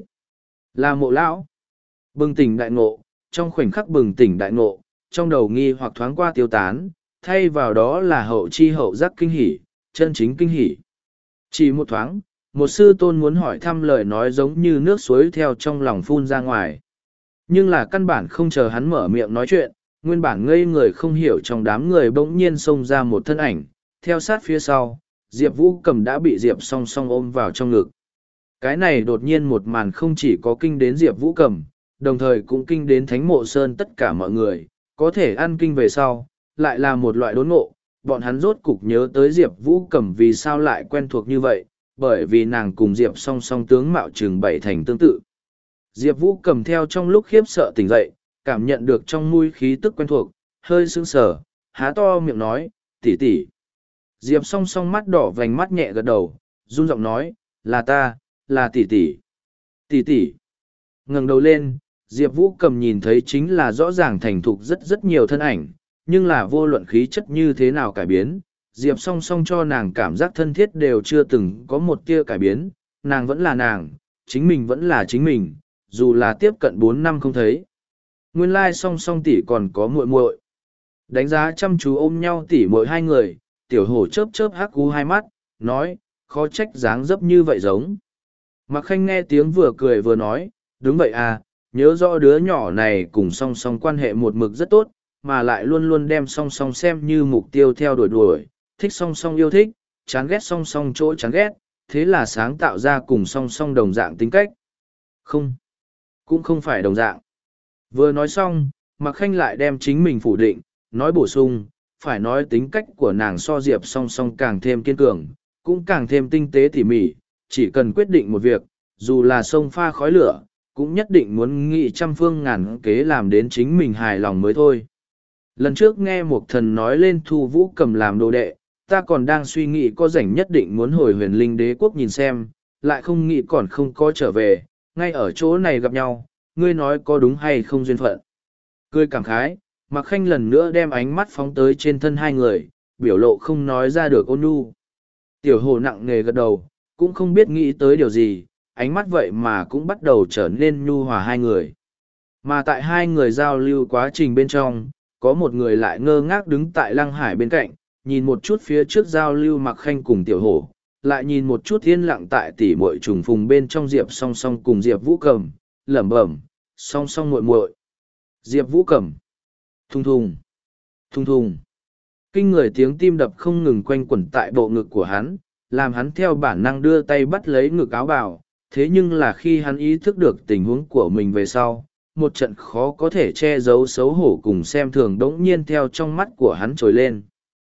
S1: Là mộ lão. Bừng tỉnh đại ngộ, trong khoảnh khắc bừng tỉnh đại ngộ, trong đầu nghi hoặc thoáng qua tiêu tán, thay vào đó là hậu chi hậu giác kinh hỉ, chân chính kinh hỉ. Chỉ một thoáng, một sư tôn muốn hỏi thăm lời nói giống như nước suối theo trong lòng phun ra ngoài. Nhưng là căn bản không chờ hắn mở miệng nói chuyện, nguyên bản ngây người không hiểu trong đám người bỗng nhiên xông ra một thân ảnh, theo sát phía sau, Diệp Vũ Cầm đã bị Diệp song song ôm vào trong ngực. Cái này đột nhiên một màn không chỉ có kinh đến Diệp Vũ Cầm, đồng thời cũng kinh đến Thánh Mộ Sơn tất cả mọi người, có thể ăn kinh về sau, lại là một loại đốn ngộ, bọn hắn rốt cục nhớ tới Diệp Vũ Cầm vì sao lại quen thuộc như vậy, bởi vì nàng cùng Diệp song song tướng mạo chừng bảy thành tương tự. Diệp Vũ Cầm theo trong lúc khiếp sợ tỉnh dậy, cảm nhận được trong mũi khí tức quen thuộc, hơi sững sờ, há to miệng nói, tỷ tỷ. Diệp song song mắt đỏ vành mắt nhẹ gật đầu, run giọng nói, là ta, là tỷ tỷ. Tỷ tỷ. Ngẩng đầu lên, Diệp Vũ Cầm nhìn thấy chính là rõ ràng thành thục rất rất nhiều thân ảnh, nhưng là vô luận khí chất như thế nào cải biến, Diệp song song cho nàng cảm giác thân thiết đều chưa từng có một tia cải biến, nàng vẫn là nàng, chính mình vẫn là chính mình, dù là tiếp cận bốn năm không thấy. Nguyên lai song song tỷ còn có muội muội. Đánh giá chăm chú ôm nhau tỷ muội hai người, tiểu hổ chớp chớp hắc cú hai mắt, nói, khó trách dáng dấp như vậy giống. Mạc Khanh nghe tiếng vừa cười vừa nói, đúng vậy à, nhớ rõ đứa nhỏ này cùng song song quan hệ một mực rất tốt, mà lại luôn luôn đem song song xem như mục tiêu theo đuổi đuổi, thích song song yêu thích, chán ghét song song chỗ chán ghét, thế là sáng tạo ra cùng song song đồng dạng tính cách. Không, cũng không phải đồng dạng. Vừa nói xong, Mạc Khanh lại đem chính mình phủ định, nói bổ sung, phải nói tính cách của nàng so Diệp song song càng thêm kiên cường, cũng càng thêm tinh tế tỉ mỉ, chỉ cần quyết định một việc, dù là sông pha khói lửa, cũng nhất định muốn nghĩ trăm phương ngàn kế làm đến chính mình hài lòng mới thôi. Lần trước nghe một thần nói lên Thu Vũ Cầm làm đồ đệ, ta còn đang suy nghĩ có rảnh nhất định muốn hồi huyền linh đế quốc nhìn xem, lại không nghĩ còn không có trở về, ngay ở chỗ này gặp nhau, ngươi nói có đúng hay không duyên phận. Cười cảm khái, Mạc Khanh lần nữa đem ánh mắt phóng tới trên thân hai người, biểu lộ không nói ra được ôn nhu. Tiểu hồ nặng nề gật đầu, cũng không biết nghĩ tới điều gì, ánh mắt vậy mà cũng bắt đầu trở nên nhu hòa hai người. Mà tại hai người giao lưu quá trình bên trong, có một người lại ngơ ngác đứng tại Lăng Hải bên cạnh, nhìn một chút phía trước giao lưu Mạc Khanh cùng tiểu hổ, lại nhìn một chút yên lặng tại tỉ muội trùng phùng bên trong Diệp song song cùng Diệp Vũ Cầm, lẩm bẩm, song song muội muội. Diệp Vũ Cầm. Thùng thùng. Thùng thùng. Kinh người tiếng tim đập không ngừng quanh quẩn tại bộ ngực của hắn, làm hắn theo bản năng đưa tay bắt lấy ngực áo bào. Thế nhưng là khi hắn ý thức được tình huống của mình về sau, một trận khó có thể che giấu xấu hổ cùng xem thường đống nhiên theo trong mắt của hắn trồi lên.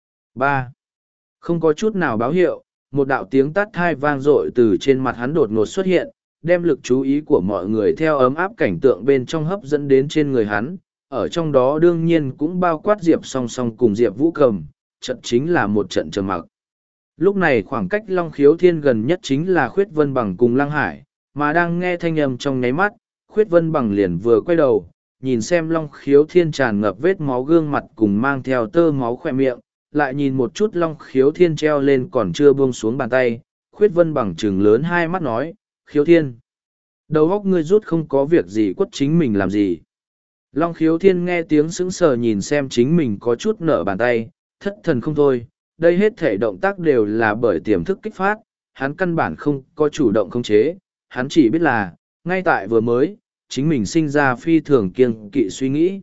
S1: ba. Không có chút nào báo hiệu, một đạo tiếng tát thai vang dội từ trên mặt hắn đột ngột xuất hiện, đem lực chú ý của mọi người theo ấm áp cảnh tượng bên trong hấp dẫn đến trên người hắn, ở trong đó đương nhiên cũng bao quát Diệp song song cùng Diệp Vũ Cầm, trận chính là một trận trầm mặc. Lúc này khoảng cách Long Khiếu Thiên gần nhất chính là Khuyết Vân Bằng cùng Lăng Hải, mà đang nghe thanh âm trong nháy mắt, Khuyết Vân Bằng liền vừa quay đầu, nhìn xem Long Khiếu Thiên tràn ngập vết máu gương mặt cùng mang theo tơ máu khỏe miệng, lại nhìn một chút Long Khiếu Thiên treo lên còn chưa buông xuống bàn tay, Khuyết Vân Bằng trừng lớn hai mắt nói, Khiếu Thiên, đầu óc ngươi rút không có việc gì quất chính mình làm gì. Long Khiếu Thiên nghe tiếng sững sờ nhìn xem chính mình có chút nở bàn tay, thất thần không thôi, đây hết thể động tác đều là bởi tiềm thức kích phát, hắn căn bản không có chủ động khống chế, hắn chỉ biết là, ngay tại vừa mới, chính mình sinh ra phi thường kiêng kỵ suy nghĩ.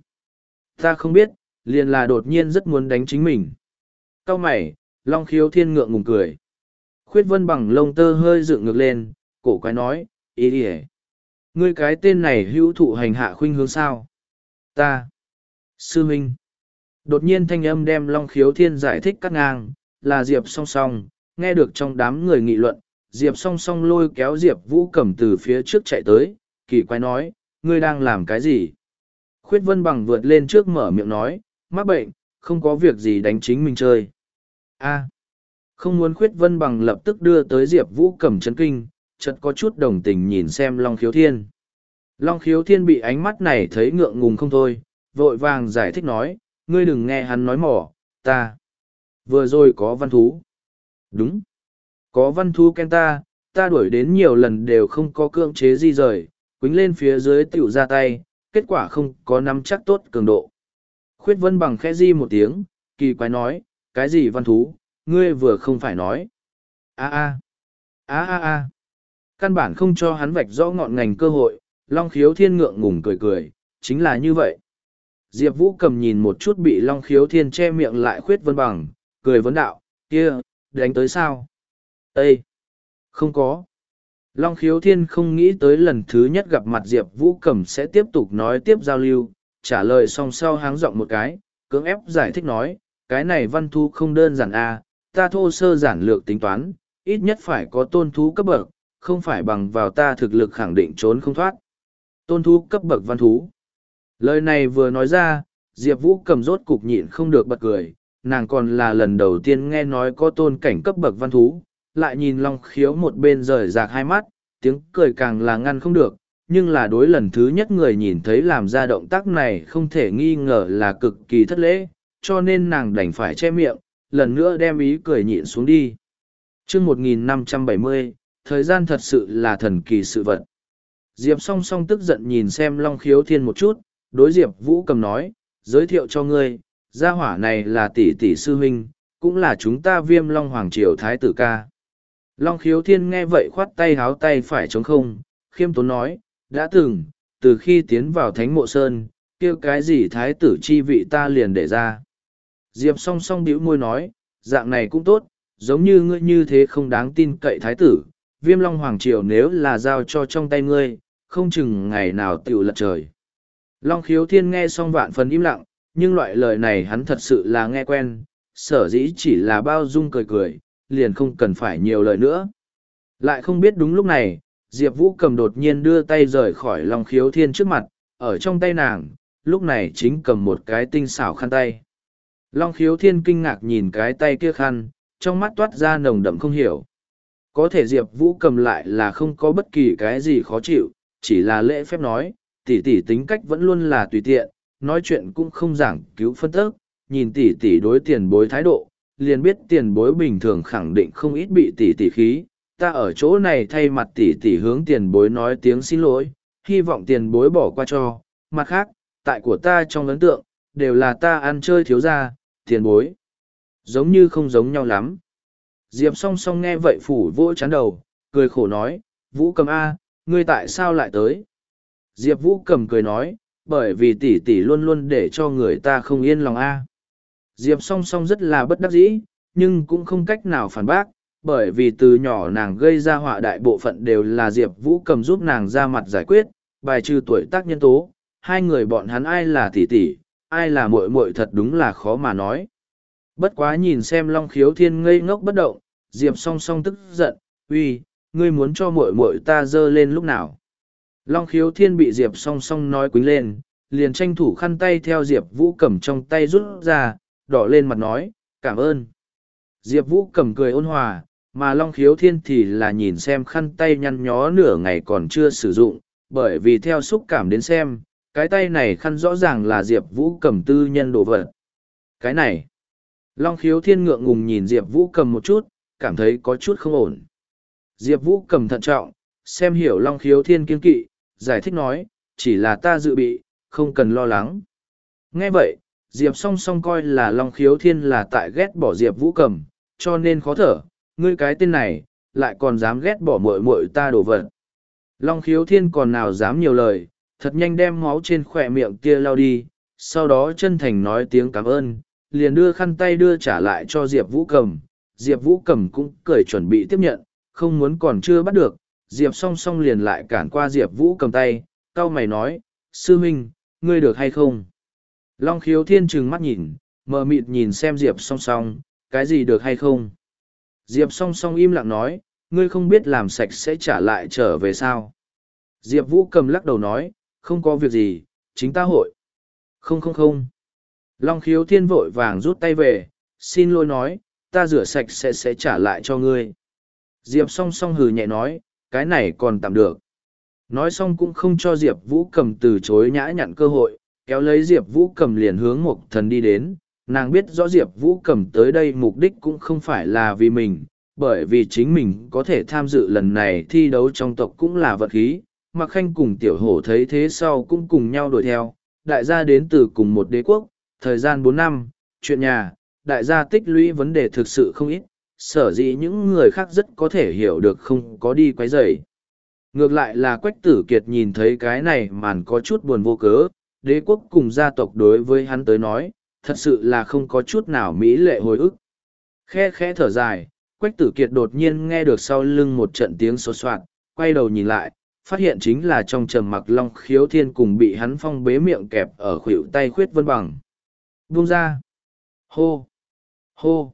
S1: Ta không biết, liền là đột nhiên rất muốn đánh chính mình. Cau mày, Long Khiếu Thiên ngượng ngùng cười. Khuyết Vân Bằng lông tơ hơi dựng ngược lên, cổ quái nói, ý đi hề. Ngươi cái tên này hữu thụ hành hạ khuynh hướng sao? Ta. Sư huynh. Đột nhiên thanh âm đem Long Khiếu Thiên giải thích cắt ngang, là Diệp song song, nghe được trong đám người nghị luận, Diệp song song lôi kéo Diệp Vũ Cầm từ phía trước chạy tới, kỳ quái nói, ngươi đang làm cái gì? Khuyết Vân Bằng vượt lên trước mở miệng nói, mắc bệnh, không có việc gì đánh chính mình chơi. A, không muốn Khuyết Vân Bằng lập tức đưa tới Diệp Vũ Cầm chấn kinh, chợt có chút đồng tình nhìn xem Long Khiếu Thiên. Long Khiếu Thiên bị ánh mắt này thấy ngượng ngùng không thôi, vội vàng giải thích nói, ngươi đừng nghe hắn nói mỏ, ta. Vừa rồi có văn thú. Đúng. Có văn thú khen ta, ta đuổi đến nhiều lần đều không có cưỡng chế di rời, quính lên phía dưới tiểu ra tay, kết quả không có nắm chắc tốt cường độ. Khuyết Vân Bằng khẽ di một tiếng, kỳ quái nói, cái gì văn thú, ngươi vừa không phải nói. A a, a a a. Căn bản không cho hắn vạch rõ ngọn ngành cơ hội, Long Khiếu Thiên ngượng ngùng cười cười, chính là như vậy. Diệp Vũ Cầm nhìn một chút bị Long Khiếu Thiên che miệng lại Khuyết Vân Bằng, cười vấn đạo, kia, đánh tới sao? Ê! Không có. Long Khiếu Thiên không nghĩ tới lần thứ nhất gặp mặt Diệp Vũ Cầm sẽ tiếp tục nói tiếp giao lưu, trả lời xong sau háng giọng một cái, cưỡng ép giải thích nói, cái này văn thú không đơn giản à, ta thô sơ giản lược tính toán, ít nhất phải có tôn thú cấp bậc, không phải bằng vào ta thực lực khẳng định trốn không thoát. Tôn thú cấp bậc văn thú. Lời này vừa nói ra, Diệp Vũ Cầm rốt cục nhịn không được bật cười, nàng còn là lần đầu tiên nghe nói có tôn cảnh cấp bậc văn thú, lại nhìn Long Khiếu một bên rời rạc hai mắt, tiếng cười càng là ngăn không được, nhưng là đối lần thứ nhất người nhìn thấy làm ra động tác này không thể nghi ngờ là cực kỳ thất lễ, cho nên nàng đành phải che miệng, lần nữa đem ý cười nhịn xuống đi. Chương một nghìn năm trăm bảy mươi, thời gian thật sự là thần kỳ sự vật. Diệp song song tức giận nhìn xem Long Khiếu Thiên một chút, đối Diệp Vũ Cầm nói, giới thiệu cho ngươi, gia hỏa này là tỷ tỷ sư huynh, cũng là chúng ta Viêm Long Hoàng Triều Thái tử ca. Long Khiếu Thiên nghe vậy khoát tay háo tay phải trống không, khiêm tốn nói, đã từng, từ khi tiến vào Thánh Mộ Sơn, kêu cái gì Thái tử chi vị ta liền để ra. Diệp song song bĩu môi nói, dạng này cũng tốt, giống như ngươi như thế không đáng tin cậy Thái tử, Viêm Long Hoàng Triều nếu là giao cho trong tay ngươi, không chừng ngày nào tiểu lật trời. Long Khiếu Thiên nghe xong vạn phần im lặng, nhưng loại lời này hắn thật sự là nghe quen, sở dĩ chỉ là bao dung cười cười, liền không cần phải nhiều lời nữa. Lại không biết đúng lúc này, Diệp Vũ Cầm đột nhiên đưa tay rời khỏi Long Khiếu Thiên trước mặt, ở trong tay nàng, lúc này chính cầm một cái tinh xảo khăn tay. Long Khiếu Thiên kinh ngạc nhìn cái tay kia khăn, trong mắt toát ra nồng đậm không hiểu. Có thể Diệp Vũ Cầm lại là không có bất kỳ cái gì khó chịu, chỉ là lễ phép nói, tỷ tỷ tính cách vẫn luôn là tùy tiện, nói chuyện cũng không giảng cứu phân tức, nhìn tỷ tỷ đối tiền bối thái độ, liền biết tiền bối bình thường khẳng định không ít bị tỷ tỷ khí. Ta ở chỗ này thay mặt tỷ tỷ hướng tiền bối nói tiếng xin lỗi, hy vọng tiền bối bỏ qua cho. Mặt khác, tại của ta trong ấn tượng, đều là ta ăn chơi thiếu gia, tiền bối. Giống như không giống nhau lắm. Diệp song song nghe vậy phủ vỗ chán đầu, cười khổ nói, Vũ Cầm A, ngươi tại sao lại tới? Diệp Vũ Cầm cười nói, bởi vì tỷ tỷ luôn luôn để cho người ta không yên lòng A. Diệp song song rất là bất đắc dĩ, nhưng cũng không cách nào phản bác, bởi vì từ nhỏ nàng gây ra họa đại bộ phận đều là Diệp Vũ Cầm giúp nàng ra mặt giải quyết, bài trừ tuổi tác nhân tố, hai người bọn hắn ai là tỷ tỷ, ai là muội muội thật đúng là khó mà nói. Bất quá nhìn xem Long Khiếu Thiên ngây ngốc bất động, Diệp song song tức giận, uy, ngươi muốn cho muội muội ta dơ lên lúc nào? Long Khiếu Thiên bị Diệp song song nói quính lên, liền tranh thủ khăn tay theo Diệp Vũ Cầm trong tay rút ra, đỏ lên mặt nói, cảm ơn. Diệp Vũ Cầm cười ôn hòa, mà Long Khiếu Thiên thì là nhìn xem khăn tay nhăn nhó nửa ngày còn chưa sử dụng, bởi vì theo xúc cảm đến xem, cái tay này khăn rõ ràng là Diệp Vũ Cầm tư nhân đồ vật. Cái này, Long Khiếu Thiên ngượng ngùng nhìn Diệp Vũ Cầm một chút, cảm thấy có chút không ổn. Diệp Vũ Cầm thận trọng, xem hiểu Long Khiếu Thiên kiên kỵ, giải thích nói, chỉ là ta dự bị, không cần lo lắng. Nghe vậy, Diệp song song coi là Long Khiếu Thiên là tại ghét bỏ Diệp Vũ Cầm, cho nên khó thở, ngươi cái tên này, lại còn dám ghét bỏ muội muội ta đổ vật. Long Khiếu Thiên còn nào dám nhiều lời, thật nhanh đem máu trên khỏe miệng kia lau đi, sau đó chân thành nói tiếng cảm ơn, liền đưa khăn tay đưa trả lại cho Diệp Vũ Cầm. Diệp Vũ Cầm cũng cười chuẩn bị tiếp nhận, không muốn còn chưa bắt được, Diệp song song liền lại cản qua Diệp Vũ Cầm tay, cau mày nói, sư huynh, ngươi được hay không? Long Khiếu Thiên trừng mắt nhìn, mờ mịt nhìn xem Diệp song song, cái gì được hay không? Diệp song song im lặng nói, ngươi không biết làm sạch sẽ trả lại trở về sao? Diệp Vũ cầm lắc đầu nói, không có việc gì, chính ta hội. Không không không. Long Khiếu Thiên vội vàng rút tay về, xin lỗi nói, ta rửa sạch sẽ sẽ trả lại cho ngươi. Diệp song song hừ nhẹ nói, cái này còn tạm được. Nói xong cũng không cho Diệp Vũ cầm từ chối nhã nhặn cơ hội, kéo lấy Diệp Vũ cầm liền hướng Mộc Thần đi đến. Nàng biết rõ Diệp Vũ cầm tới đây mục đích cũng không phải là vì mình, bởi vì chính mình có thể tham dự lần này thi đấu trong tộc cũng là vật khí. Mạc Khanh cùng Tiểu Hổ thấy thế sau cũng cùng nhau đuổi theo, đại gia đến từ cùng một đế quốc, thời gian bốn năm, chuyện nhà, đại gia tích lũy vấn đề thực sự không ít, sở dĩ những người khác rất có thể hiểu được không có đi quấy rầy. Ngược lại là Quách Tử Kiệt nhìn thấy cái này màn có chút buồn vô cớ, đế quốc cùng gia tộc đối với hắn tới nói, thật sự là không có chút nào mỹ lệ hồi ức. Khe khẽ thở dài, Quách Tử Kiệt đột nhiên nghe được sau lưng một trận tiếng xô xoạt, quay đầu nhìn lại, phát hiện chính là trong trầm mặc Long Khiếu Thiên cùng bị hắn phong bế miệng kẹp ở khuỷu tay Khuyết Vân Bằng. Buông ra. Hô. Hô.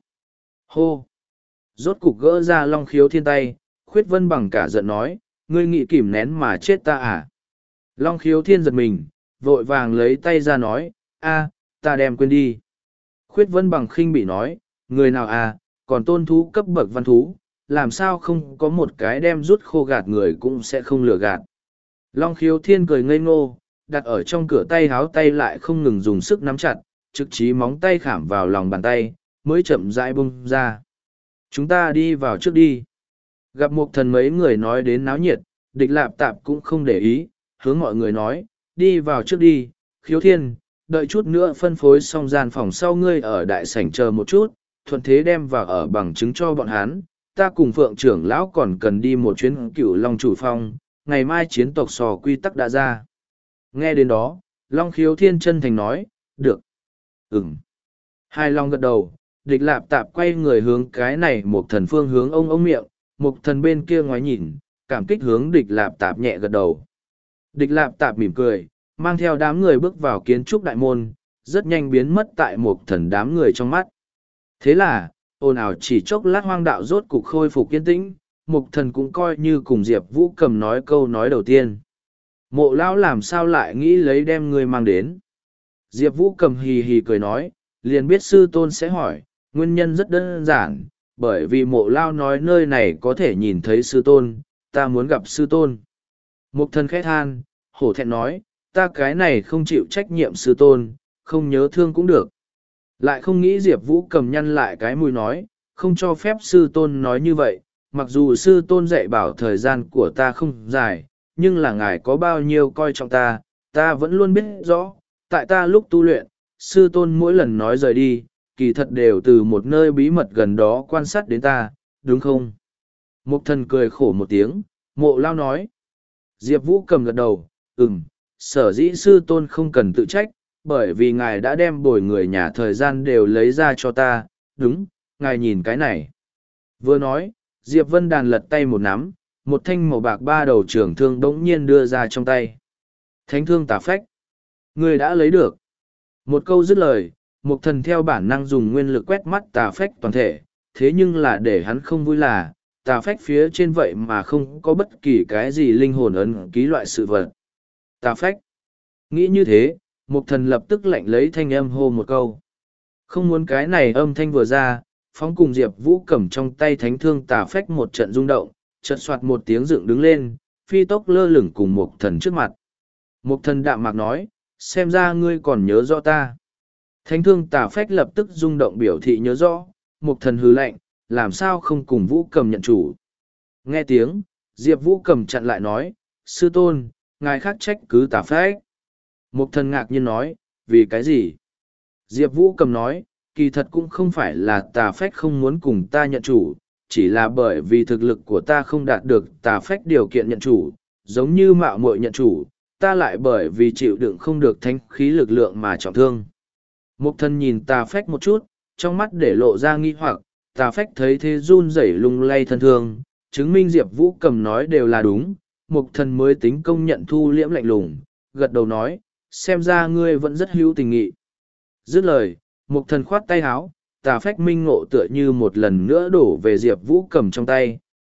S1: Hô. Rốt cục gỡ ra Long Khiếu Thiên tay, Khuyết Vân Bằng cả giận nói, ngươi nghĩ kìm nén mà chết ta à? Long Khiếu Thiên giật mình, vội vàng lấy tay ra nói, a, ta đem quên đi. Khuyết Vân Bằng khinh bị nói, người nào à, còn tôn thú cấp bậc văn thú, làm sao không có một cái đem rút khô gạt người cũng sẽ không lừa gạt. Long Khiếu Thiên cười ngây ngô, đặt ở trong cửa tay háo tay lại không ngừng dùng sức nắm chặt, trực chí móng tay khảm vào lòng bàn tay, mới chậm rãi bung ra. Chúng ta đi vào trước đi. Gặp một thần mấy người nói đến náo nhiệt, Địch Lạp Tạp cũng không để ý, hướng mọi người nói, đi vào trước đi, Khiếu Thiên, đợi chút nữa phân phối xong gian phòng sau ngươi ở đại sảnh chờ một chút, thuận thế đem vào ở bằng chứng cho bọn hắn. Ta cùng Phượng trưởng lão còn cần đi một chuyến Cửu Long chủ phong, ngày mai chiến tộc sò quy tắc đã ra. Nghe đến đó, Long Khiếu Thiên chân thành nói, được. Ừm. Hai Long gật đầu, Địch Lạp Tạp quay người hướng cái này một thần phương hướng ông ông miệng, một thần bên kia ngoái nhìn, cảm kích hướng Địch Lạp Tạp nhẹ gật đầu. Địch Lạp Tạp mỉm cười, mang theo đám người bước vào kiến trúc đại môn, rất nhanh biến mất tại một thần đám người trong mắt. Thế là, ồn ào chỉ chốc lát hoang đạo rốt cục khôi phục kiên tĩnh, mục thần cũng coi như cùng Diệp Vũ cầm nói câu nói đầu tiên. Mộ lão làm sao lại nghĩ lấy đem ngươi mang đến. Diệp Vũ cầm hì hì cười nói, liền biết sư tôn sẽ hỏi, nguyên nhân rất đơn giản, bởi vì mộ lao nói nơi này có thể nhìn thấy sư tôn, ta muốn gặp sư tôn. Mục thần khẽ than, hổ thẹn nói, ta cái này không chịu trách nhiệm sư tôn, không nhớ thương cũng được. Lại không nghĩ Diệp Vũ cầm nhăn lại cái mùi nói, không cho phép sư tôn nói như vậy, mặc dù sư tôn dạy bảo thời gian của ta không dài, nhưng là ngài có bao nhiêu coi trọng ta, ta vẫn luôn biết rõ, tại ta lúc tu luyện, sư tôn mỗi lần nói rời đi, kỳ thật đều từ một nơi bí mật gần đó quan sát đến ta, đúng không? Mục thần cười khổ một tiếng, mộ lao nói. Diệp Vũ cầm gật đầu, ừm, sở dĩ sư tôn không cần tự trách, bởi vì ngài đã đem bồi người nhà thời gian đều lấy ra cho ta, đúng, ngài nhìn cái này. Vừa nói, Diệp Vân Đàn lật tay một nắm, một thanh màu bạc ba đầu trường thương đống nhiên đưa ra trong tay. Thánh thương tà phách. Người đã lấy được. Một câu dứt lời, Mục thần theo bản năng dùng nguyên lực quét mắt tà phách toàn thể, thế nhưng là để hắn không vui là, tà phách phía trên vậy mà không có bất kỳ cái gì linh hồn ấn ký loại sự vật. Tà phách. Nghĩ như thế, Mục thần lập tức lạnh lấy thanh âm hô một câu. Không muốn cái này âm thanh vừa ra, phóng cùng Diệp Vũ cầm trong tay thánh thương tà phách một trận rung động, chợt soạt một tiếng dựng đứng lên, phi tốc lơ lửng cùng Mục thần trước mặt. Mục thần đạm mạc nói, xem ra ngươi còn nhớ rõ ta. Thánh thương tà phách lập tức rung động biểu thị nhớ rõ, Mục thần hứ lạnh, làm sao không cùng Vũ cầm nhận chủ. Nghe tiếng, Diệp Vũ cầm chặn lại nói, sư tôn, ngài khắc trách cứ tà phách. Mục thần ngạc nhiên nói, vì cái gì? Diệp Vũ cầm nói, kỳ thật cũng không phải là tà phách không muốn cùng ta nhận chủ, chỉ là bởi vì thực lực của ta không đạt được tà phách điều kiện nhận chủ, giống như mạo muội nhận chủ, ta lại bởi vì chịu đựng không được thánh khí lực lượng mà trọng thương. Mục thần nhìn tà phách một chút, trong mắt để lộ ra nghi hoặc, tà phách thấy thế run rẩy lung lay thân thương, chứng minh Diệp Vũ cầm nói đều là đúng, mục thần mới tính công nhận thu liễm lạnh lùng, gật đầu nói, xem ra ngươi vẫn rất hữu tình nghị. Dứt lời, mục thần khoát tay háo, tà phách minh ngộ tựa như một lần nữa đổ về Diệp Vũ cầm trong tay,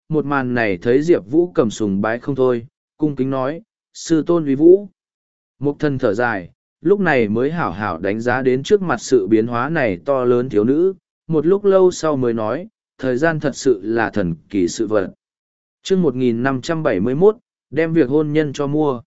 S1: một màn này thấy Diệp Vũ cầm sùng bái không thôi, cung kính nói, sư tôn uy vũ. Mục thần thở dài, lúc này mới hảo hảo đánh giá đến trước mặt sự biến hóa này to lớn thiếu nữ, một lúc lâu sau mới nói, thời gian thật sự là thần kỳ sự vật. Chương một nghìn năm trăm bảy mươi mốt, đem việc hôn nhân cho mua.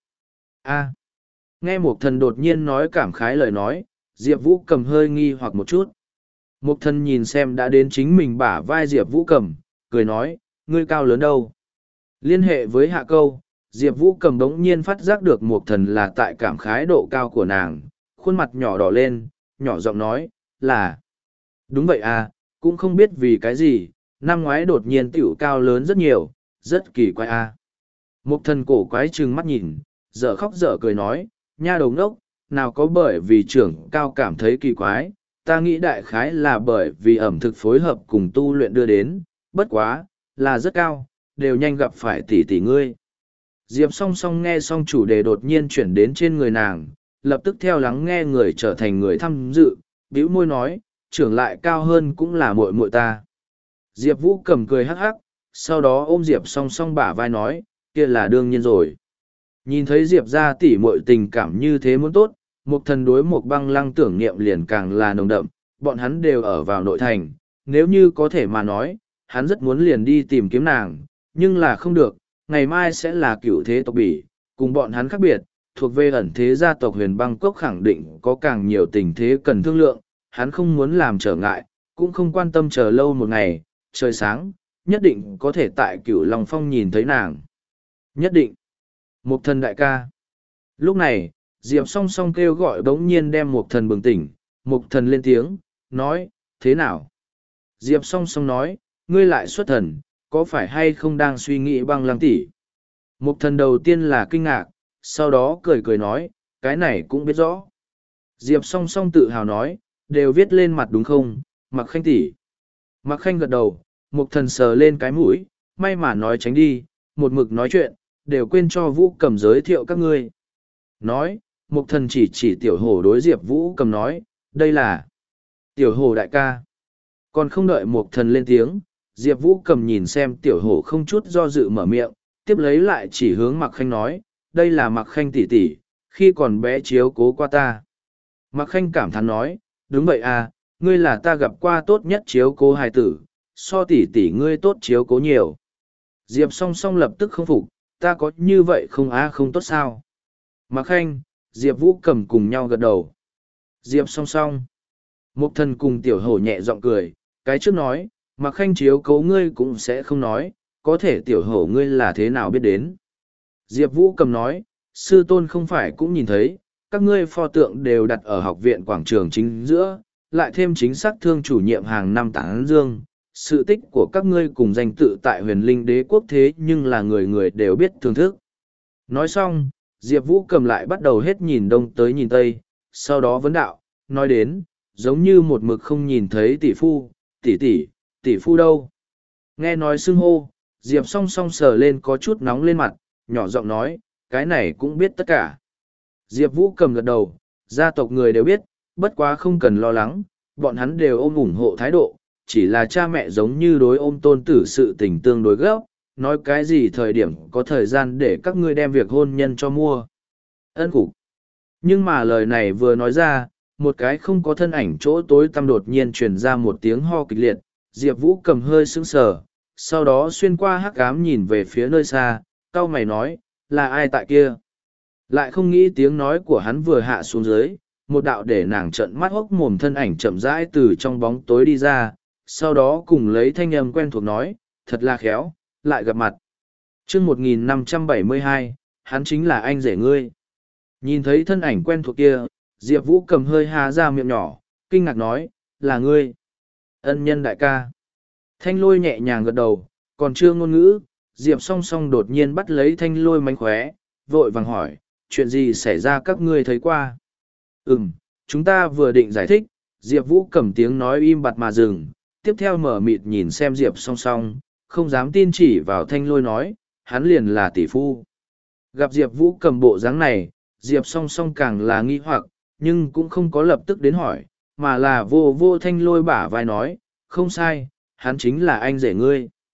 S1: A. Nghe Mục thần đột nhiên nói cảm khái lời nói, Diệp Vũ cầm hơi nghi hoặc một chút. Mục thần nhìn xem đã đến chính mình bả vai Diệp Vũ cầm, cười nói, ngươi cao lớn đâu? Liên hệ với hạ câu, Diệp Vũ cầm đống nhiên phát giác được Mục thần là tại cảm khái độ cao của nàng, khuôn mặt nhỏ đỏ lên, nhỏ giọng nói, là. Đúng vậy à, cũng không biết vì cái gì, năm ngoái đột nhiên tiểu cao lớn rất nhiều, rất kỳ quái à. Mục thần cổ quái trừng mắt nhìn, dở khóc dở cười nói, nha đầu ngốc, nào có bởi vì trưởng cao cảm thấy kỳ quái, ta nghĩ đại khái là bởi vì ẩm thực phối hợp cùng tu luyện đưa đến, bất quá, là rất cao, đều nhanh gặp phải tỷ tỷ ngươi. Diệp song song nghe xong chủ đề đột nhiên chuyển đến trên người nàng, lập tức theo lắng nghe người trở thành người tham dự, bĩu môi nói, trưởng lại cao hơn cũng là muội muội ta. Diệp Vũ cầm cười hắc hắc, sau đó ôm Diệp song song bả vai nói, kia là đương nhiên rồi. Nhìn thấy Diệp ra tỉ muội tình cảm như thế muốn tốt, một thần đối một băng lăng tưởng niệm liền càng là nồng đậm, bọn hắn đều ở vào nội thành, nếu như có thể mà nói, hắn rất muốn liền đi tìm kiếm nàng, nhưng là không được, ngày mai sẽ là cựu thế tộc bỉ, cùng bọn hắn khác biệt, thuộc về ẩn thế gia tộc huyền băng cốc khẳng định có càng nhiều tình thế cần thương lượng, hắn không muốn làm trở ngại, cũng không quan tâm chờ lâu một ngày, trời sáng, nhất định có thể tại cựu Long Phong nhìn thấy nàng. Nhất định. Mục thần đại ca. Lúc này, Diệp song song kêu gọi bỗng nhiên đem Mục thần bừng tỉnh, Mục thần lên tiếng, nói, thế nào? Diệp song song nói, ngươi lại xuất thần, có phải hay không đang suy nghĩ băng lăng tỷ? Mục thần đầu tiên là kinh ngạc, sau đó cười cười nói, cái này cũng biết rõ. Diệp song song tự hào nói, đều viết lên mặt đúng không, Mặc Khanh tỷ. Mặc Khanh gật đầu, Mục thần sờ lên cái mũi, may mà nói tránh đi, một mực nói chuyện, đều quên cho Vũ Cầm giới thiệu các ngươi. Nói, Mục thần chỉ chỉ tiểu hổ đối Diệp Vũ Cầm nói, đây là tiểu hổ đại ca. Còn không đợi Mục thần lên tiếng, Diệp Vũ Cầm nhìn xem tiểu hổ không chút do dự mở miệng, tiếp lấy lại chỉ hướng Mặc Khanh nói, đây là Mặc Khanh tỷ tỷ, khi còn bé chiếu cố qua ta. Mặc Khanh cảm thán nói, đúng vậy à, ngươi là ta gặp qua tốt nhất chiếu cố hài tử, so tỷ tỷ ngươi tốt chiếu cố nhiều. Diệp song song lập tức không phục, ta có như vậy không á không tốt sao? Mặc Khanh, Diệp Vũ Cầm cùng nhau gật đầu. Diệp song song. Mục thần cùng tiểu hổ nhẹ giọng cười, cái trước nói, Mặc Khanh chiếu cố ngươi cũng sẽ không nói, có thể tiểu hổ ngươi là thế nào biết đến. Diệp Vũ Cầm nói, sư tôn không phải cũng nhìn thấy, các ngươi pho tượng đều đặt ở học viện quảng trường chính giữa, lại thêm chính xác thương chủ nhiệm hàng năm tán dương. Sự tích của các ngươi cùng danh tự tại huyền linh đế quốc thế nhưng là người người đều biết thưởng thức. Nói xong, Diệp Vũ Cầm lại bắt đầu hết nhìn đông tới nhìn tây, sau đó vấn đạo, nói đến, giống như một mực không nhìn thấy tỷ phu, tỷ tỷ, tỷ phu đâu. Nghe nói xưng hô, Diệp song song sờ lên có chút nóng lên mặt, nhỏ giọng nói, cái này cũng biết tất cả. Diệp Vũ Cầm gật đầu, gia tộc người đều biết, bất quá không cần lo lắng, bọn hắn đều ôm ủng hộ thái độ, chỉ là cha mẹ giống như đối ôm tôn tử sự tình tương đối gấp, nói cái gì thời điểm có thời gian để các ngươi đem việc hôn nhân cho mua. Ân cục. Nhưng mà lời này vừa nói ra, một cái không có thân ảnh chỗ tối tăm đột nhiên truyền ra một tiếng ho kịch liệt, Diệp Vũ Cầm hơi sững sờ, sau đó xuyên qua hắc ám nhìn về phía nơi xa, cau mày nói, là ai tại kia? Lại không nghĩ tiếng nói của hắn vừa hạ xuống dưới, một đạo để nàng trợn mắt hốc mồm thân ảnh chậm rãi từ trong bóng tối đi ra, sau đó cùng lấy thanh âm quen thuộc nói, thật là khéo, lại gặp mặt. Chương một nghìn năm trăm bảy mươi hai, hắn chính là anh rể ngươi. Nhìn thấy thân ảnh quen thuộc kia, Diệp Vũ Cầm hơi há ra miệng nhỏ, kinh ngạc nói, là ngươi. Ân nhân đại ca. Thanh Lôi nhẹ nhàng gật đầu, còn chưa ngôn ngữ, Diệp song song đột nhiên bắt lấy Thanh Lôi mánh khóe, vội vàng hỏi, chuyện gì xảy ra các ngươi thấy qua? Ừm, chúng ta vừa định giải thích, Diệp Vũ Cầm tiếng nói im bặt mà dừng, tiếp theo mở mịt nhìn xem Diệp song song, không dám tin chỉ vào Thanh Lôi nói, hắn liền là tỷ phu. Gặp Diệp Vũ Cầm bộ dáng này, Diệp song song càng là nghi hoặc, nhưng cũng không có lập tức đến hỏi, mà là vô vô Thanh Lôi bả vai nói, không sai, hắn chính là anh rể ngươi.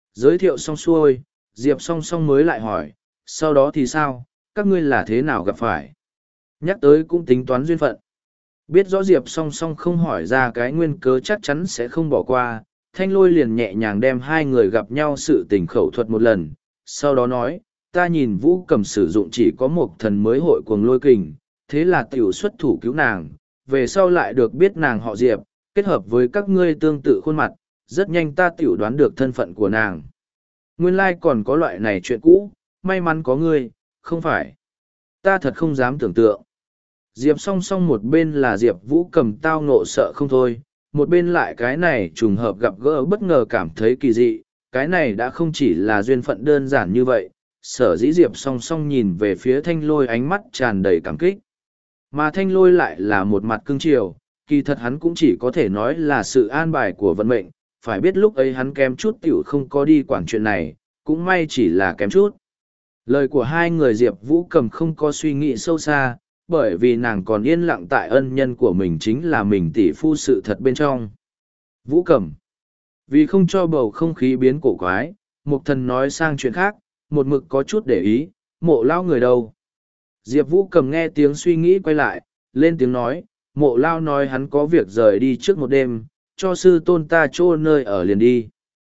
S1: Giới thiệu xong xuôi, Diệp song song mới lại hỏi, sau đó thì sao, các ngươi là thế nào gặp phải? Nhắc tới cũng tính toán duyên phận. Biết rõ Diệp song song không hỏi ra cái nguyên cớ chắc chắn sẽ không bỏ qua, Thanh Lôi liền nhẹ nhàng đem hai người gặp nhau sự tình khẩu thuật một lần, sau đó nói, ta nhìn Vũ Cầm sử dụng chỉ có một thần mới hội cuồng lôi kình, thế là tiểu xuất thủ cứu nàng, về sau lại được biết nàng họ Diệp, kết hợp với các ngươi tương tự khuôn mặt, rất nhanh ta tiểu đoán được thân phận của nàng. Nguyên lai còn có loại này chuyện cũ, may mắn có ngươi, không phải. Ta thật không dám tưởng tượng. Diệp song song một bên là Diệp Vũ Cầm tao ngộ sợ không thôi, một bên lại cái này trùng hợp gặp gỡ bất ngờ cảm thấy kỳ dị, cái này đã không chỉ là duyên phận đơn giản như vậy, sở dĩ Diệp song song nhìn về phía Thanh Lôi ánh mắt tràn đầy cảm kích. Mà Thanh Lôi lại là một mặt cưng chiều, kỳ thật hắn cũng chỉ có thể nói là sự an bài của vận mệnh, phải biết lúc ấy hắn kém chút tiểu không có đi quản chuyện này, cũng may chỉ là kém chút. Lời của hai người Diệp Vũ Cầm không có suy nghĩ sâu xa, bởi vì nàng còn yên lặng tại ân nhân của mình chính là mình tỷ phu sự thật bên trong. Vũ Cầm. Vì không cho bầu không khí biến cổ quái, Mục Thần nói sang chuyện khác, một mực có chút để ý, Mộ Lao người đâu. Diệp Vũ Cầm nghe tiếng suy nghĩ quay lại, lên tiếng nói, Mộ Lao nói hắn có việc rời đi trước một đêm, cho sư tôn ta chỗ nơi ở liền đi.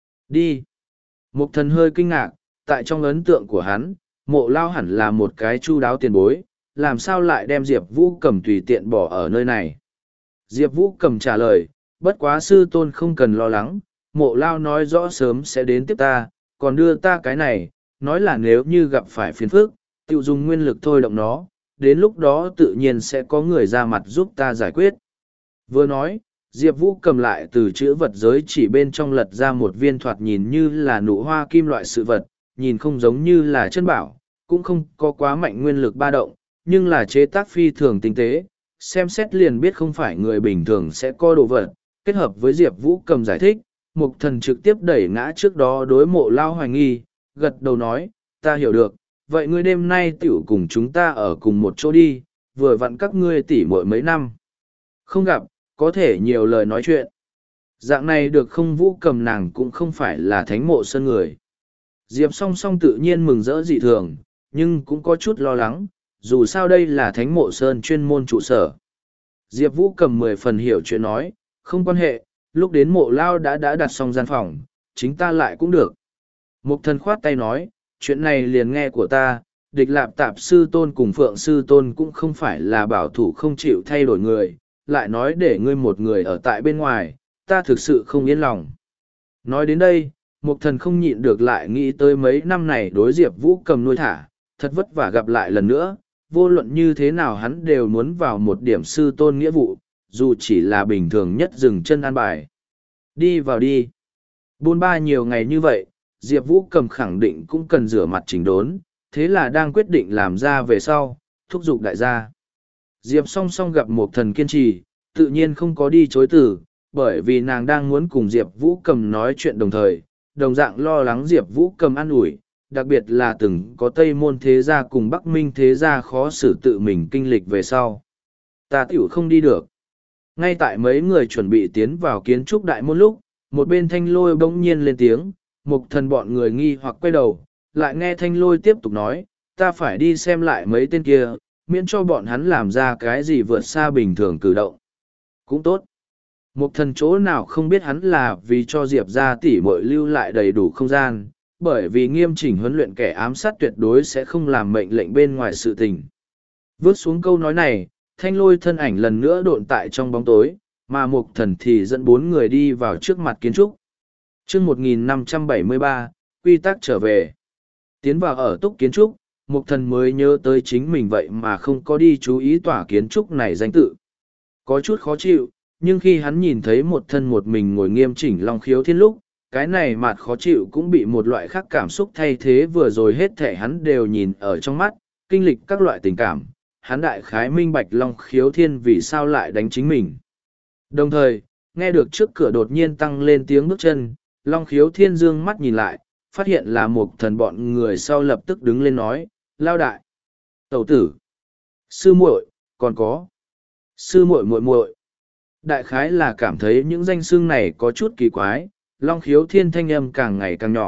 S1: Đi. Mục Thần hơi kinh ngạc, tại trong ấn tượng của hắn, Mộ Lao hẳn là một cái chu đáo tiền bối, làm sao lại đem Diệp Vũ Cầm tùy tiện bỏ ở nơi này. Diệp Vũ Cầm trả lời, bất quá sư tôn không cần lo lắng, Mộ Lao nói rõ sớm sẽ đến tiếp ta, còn đưa ta cái này, nói là nếu như gặp phải phiền phức, tự dùng nguyên lực thôi động nó, đến lúc đó tự nhiên sẽ có người ra mặt giúp ta giải quyết. Vừa nói, Diệp Vũ Cầm lại từ chữ vật giới chỉ bên trong lật ra một viên thoạt nhìn như là nụ hoa kim loại sự vật, nhìn không giống như là chân bảo, cũng không có quá mạnh nguyên lực ba động, nhưng là chế tác phi thường tinh tế, xem xét liền biết không phải người bình thường sẽ có đồ vật. Kết hợp với Diệp Vũ Cầm giải thích, Mục Thần trực tiếp đẩy ngã trước đó đối Mộ Lao hoài nghi, gật đầu nói, ta hiểu được, vậy ngươi đêm nay tiểu cùng chúng ta ở cùng một chỗ đi, vừa vặn các ngươi tỉ muội mấy năm. Không gặp, có thể nhiều lời nói chuyện. Dạng này được không? Vũ Cầm nàng cũng không phải là Thánh Mộ Sơn người. Diệp song song tự nhiên mừng rỡ dị thường, nhưng cũng có chút lo lắng, dù sao đây là Thánh Mộ Sơn chuyên môn trụ sở. Diệp Vũ Cầm mười phần hiểu chuyện nói, không quan hệ, lúc đến Mộ Lao đã đã đặt xong gian phòng, chính ta lại cũng được. Mục Thần khoát tay nói, chuyện này liền nghe của ta, địch lạp tạp sư tôn cùng phượng sư tôn cũng không phải là bảo thủ không chịu thay đổi người, lại nói để ngươi một người ở tại bên ngoài, ta thực sự không yên lòng. Nói đến đây, Mục Thần không nhịn được lại nghĩ tới mấy năm này đối Diệp Vũ Cầm nuôi thả, thật vất vả gặp lại lần nữa, vô luận như thế nào hắn đều muốn vào một điểm sư tôn nghĩa vụ, dù chỉ là bình thường nhất dừng chân an bài. Đi vào đi. Buôn ba nhiều ngày như vậy, Diệp Vũ Cầm khẳng định cũng cần rửa mặt chỉnh đốn, thế là đang quyết định làm ra về sau, thúc giục đại gia. Diệp song song gặp một thần kiên trì, tự nhiên không có đi chối từ, bởi vì nàng đang muốn cùng Diệp Vũ Cầm nói chuyện đồng thời, đồng dạng lo lắng Diệp Vũ Cầm an ủi, đặc biệt là từng có Tây Môn Thế Gia cùng Bắc Minh Thế Gia khó xử tự mình kinh lịch về sau. Ta tiểu không đi được. Ngay tại mấy người chuẩn bị tiến vào kiến trúc đại môn lúc, một bên Thanh Lôi bỗng nhiên lên tiếng, Mục Thần bọn người nghi hoặc quay đầu, lại nghe Thanh Lôi tiếp tục nói, ta phải đi xem lại mấy tên kia, miễn cho bọn hắn làm ra cái gì vượt xa bình thường cử động. Cũng tốt. Mục Thần chỗ nào không biết hắn là vì cho Diệp ra tỉ muội lưu lại đầy đủ không gian, bởi vì nghiêm chỉnh huấn luyện kẻ ám sát tuyệt đối sẽ không làm mệnh lệnh bên ngoài sự tình. Vớt xuống câu nói này, Thanh Lôi thân ảnh lần nữa độn tại trong bóng tối, mà Mục Thần thì dẫn bốn người đi vào trước mặt kiến trúc. Chương một nghìn năm trăm bảy mươi ba, quy tắc trở về. Tiến vào ở túc kiến trúc, Mục Thần mới nhớ tới chính mình vậy mà không có đi chú ý tòa kiến trúc này danh tự. Có chút khó chịu, nhưng khi hắn nhìn thấy một thân một mình ngồi nghiêm chỉnh Long Khiếu Thiên lúc, cái này mặt khó chịu cũng bị một loại khác cảm xúc thay thế, vừa rồi hết thể hắn đều nhìn ở trong mắt, kinh lịch các loại tình cảm. Hắn đại khái minh bạch Long Khiếu Thiên vì sao lại đánh chính mình. Đồng thời, nghe được trước cửa đột nhiên tăng lên tiếng bước chân, Long Khiếu Thiên dương mắt nhìn lại, phát hiện là một thần bọn người sau lập tức đứng lên nói, lao đại, tẩu tử, sư muội, còn có sư muội muội muội. Đại khái là cảm thấy những danh xưng này có chút kỳ quái, Long Khiếu Thiên thanh âm càng ngày càng nhỏ,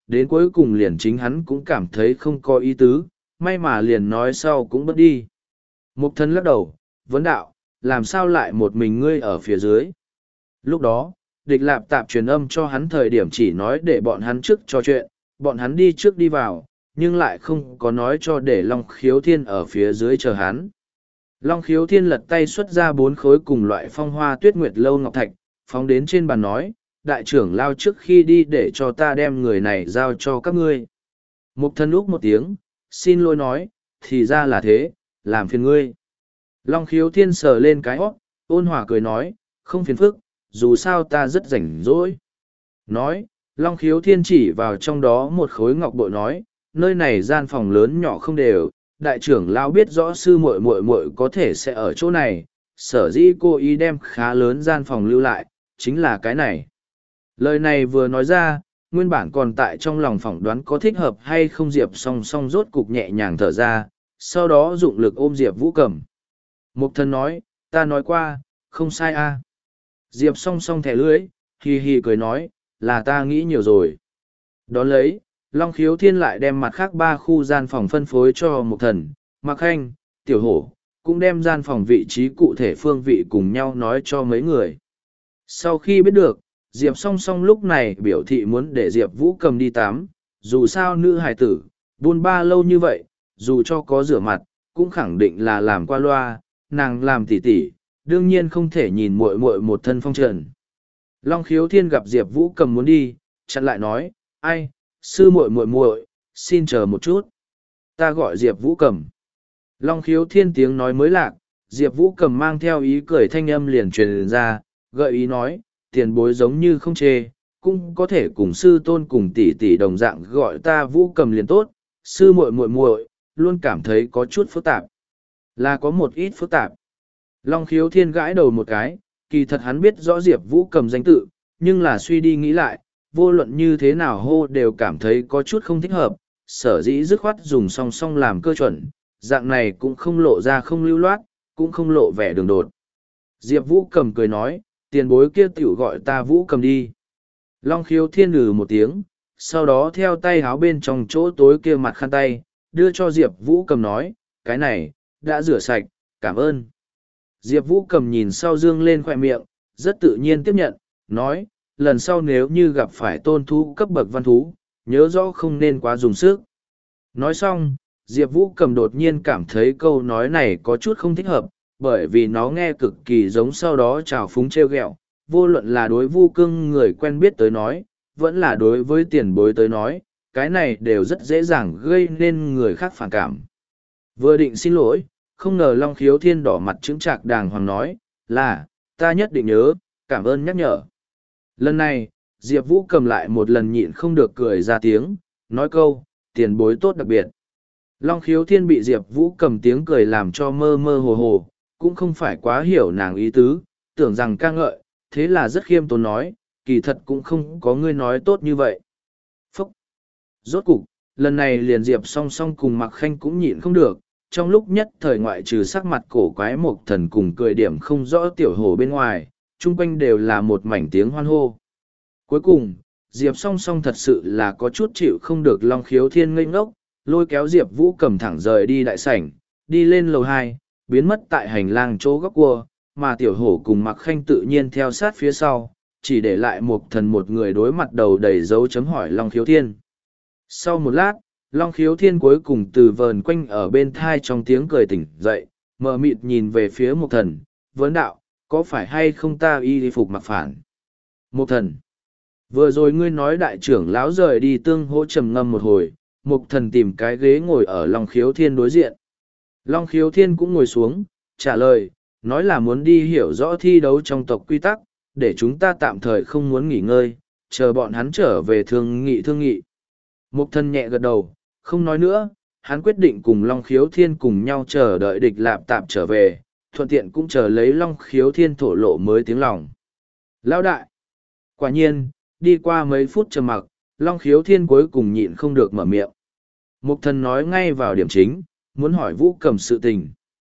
S1: đến cuối cùng liền chính hắn cũng cảm thấy không có ý tứ, may mà liền nói sau cũng bất đi. Mục thần lắc đầu, vấn đạo, làm sao lại một mình ngươi ở phía dưới? Lúc đó, địch lạp tạp truyền âm cho hắn thời điểm chỉ nói để bọn hắn trước trò chuyện, bọn hắn đi trước đi vào, nhưng lại không có nói cho để Long Khiếu Thiên ở phía dưới chờ hắn. Long Khiếu Thiên lật tay xuất ra bốn khối cùng loại phong hoa tuyết nguyệt lâu ngọc thạch, phóng đến trên bàn nói, đại trưởng lao trước khi đi để cho ta đem người này giao cho các ngươi. Mục thần úc một tiếng, xin lỗi nói, thì ra là thế, làm phiền ngươi. Long Khiếu Thiên sờ lên cái hót, ôn hòa cười nói, không phiền phức, dù sao ta rất rảnh rỗi. Nói, Long Khiếu Thiên chỉ vào trong đó một khối ngọc bội nói, nơi này gian phòng lớn nhỏ không đều, đại trưởng lão biết rõ sư muội muội muội có thể sẽ ở chỗ này, sở dĩ cô ý đem khá lớn gian phòng lưu lại, chính là cái này. Lời này vừa nói ra, nguyên bản còn tại trong lòng phỏng đoán có thích hợp hay không Diệp song song rốt cục nhẹ nhàng thở ra, sau đó dụng lực ôm Diệp Vũ Cầm. Mục thần nói, ta nói qua, không sai a. Diệp song song thẻ lưỡi, hì hì cười nói, là ta nghĩ nhiều rồi. Đón lấy, Long Khiếu Thiên lại đem mặt khác ba khu gian phòng phân phối cho Mục thần, Mạc Khanh, Tiểu Hổ, cũng đem gian phòng vị trí cụ thể phương vị cùng nhau nói cho mấy người. Sau khi biết được, Diệp song song lúc này biểu thị muốn để Diệp Vũ Cầm đi tắm, dù sao nữ hài tử, buôn ba lâu như vậy, dù cho có rửa mặt, cũng khẳng định là làm qua loa, nàng làm tỉ tỉ, đương nhiên không thể nhìn muội muội một thân phong trần. Long Khiếu Thiên gặp Diệp Vũ Cầm muốn đi, chặn lại nói, ai, sư muội muội muội, xin chờ một chút. Ta gọi Diệp Vũ Cầm. Long Khiếu Thiên tiếng nói mới lạc, Diệp Vũ Cầm mang theo ý cười thanh âm liền truyền ra, gợi ý nói, tiền bối giống như không chê, cũng có thể cùng sư tôn cùng tỷ tỷ đồng dạng gọi ta Vũ Cầm liền tốt, sư muội muội muội, luôn cảm thấy có chút phức tạp. Là có một ít phức tạp. Long Khiếu Thiên gãi đầu một cái, kỳ thật hắn biết rõ Diệp Vũ Cầm danh tự, nhưng là suy đi nghĩ lại, vô luận như thế nào hô đều cảm thấy có chút không thích hợp, sở dĩ dứt khoát dùng song song làm cơ chuẩn, dạng này cũng không lộ ra không lưu loát, cũng không lộ vẻ đường đột. Diệp Vũ Cầm cười nói, tiền bối kia tiểu gọi ta Vũ Cầm đi. Long Khiếu Thiên lừ một tiếng, sau đó theo tay háo bên trong chỗ tối kia mặt khăn tay, đưa cho Diệp Vũ Cầm nói, cái này, đã rửa sạch, cảm ơn. Diệp Vũ Cầm nhìn sau dương lên khỏe miệng, rất tự nhiên tiếp nhận, nói, lần sau nếu như gặp phải tôn thú cấp bậc văn thú, nhớ rõ không nên quá dùng sức. Nói xong, Diệp Vũ Cầm đột nhiên cảm thấy câu nói này có chút không thích hợp, bởi vì nó nghe cực kỳ giống sau đó trào phúng trêu ghẹo, vô luận là đối Vu Cương người quen biết tới nói, vẫn là đối với tiền bối tới nói, cái này đều rất dễ dàng gây nên người khác phản cảm. Vừa định xin lỗi, không ngờ Long Khiếu Thiên đỏ mặt chững chạc đàng hoàng nói, là, ta nhất định nhớ, cảm ơn nhắc nhở. Lần này, Diệp Vũ Cầm lại một lần nhịn không được cười ra tiếng, nói câu, tiền bối tốt đặc biệt. Long Khiếu Thiên bị Diệp Vũ Cầm tiếng cười làm cho mơ mơ hồ hồ, cũng không phải quá hiểu nàng ý tứ, tưởng rằng ca ngợi, thế là rất khiêm tốn nói, kỳ thật cũng không có ngươi nói tốt như vậy. Phúc! Rốt cục, lần này liền Diệp song song cùng Mạc Khanh cũng nhịn không được, trong lúc nhất thời ngoại trừ sắc mặt cổ quái Mộc Thần cùng cười điểm không rõ Tiểu Hổ bên ngoài, chung quanh đều là một mảnh tiếng hoan hô. Cuối cùng, Diệp song song thật sự là có chút chịu không được Long Khiếu Thiên ngây ngốc, lôi kéo Diệp Vũ Cầm thẳng rời đi đại sảnh, đi lên lầu hai, biến mất tại hành lang chỗ góc cua, mà Tiểu Hổ cùng Mạc Khanh tự nhiên theo sát phía sau, chỉ để lại Mộc Thần một người đối mặt đầu đầy dấu chấm hỏi Long Khiếu Thiên. Sau một lát, Long Khiếu Thiên cuối cùng từ vờn quanh ở bên thai trong tiếng cười tỉnh dậy, mờ mịt nhìn về phía Mộc Thần, vấn đạo, có phải hay không ta y phục mặc phản? Mộc Thần, vừa rồi ngươi nói đại trưởng lão rời đi tương hỗ trầm ngâm một hồi, Mộc Thần tìm cái ghế ngồi ở Long Khiếu Thiên đối diện. Long Khiếu Thiên cũng ngồi xuống, trả lời, nói là muốn đi hiểu rõ thi đấu trong tộc quy tắc, để chúng ta tạm thời không muốn nghỉ ngơi, chờ bọn hắn trở về thương nghị thương nghị. Mộc Thần nhẹ gật đầu, không nói nữa, hắn quyết định cùng Long Khiếu Thiên cùng nhau chờ đợi địch lạp tạp trở về, thuận tiện cũng chờ lấy Long Khiếu Thiên thổ lộ mới tiếng lòng. Lão đại! Quả nhiên, đi qua mấy phút trầm mặc, Long Khiếu Thiên cuối cùng nhịn không được mở miệng. Mộc Thần nói ngay vào điểm chính, muốn hỏi Vũ Cầm sự tình.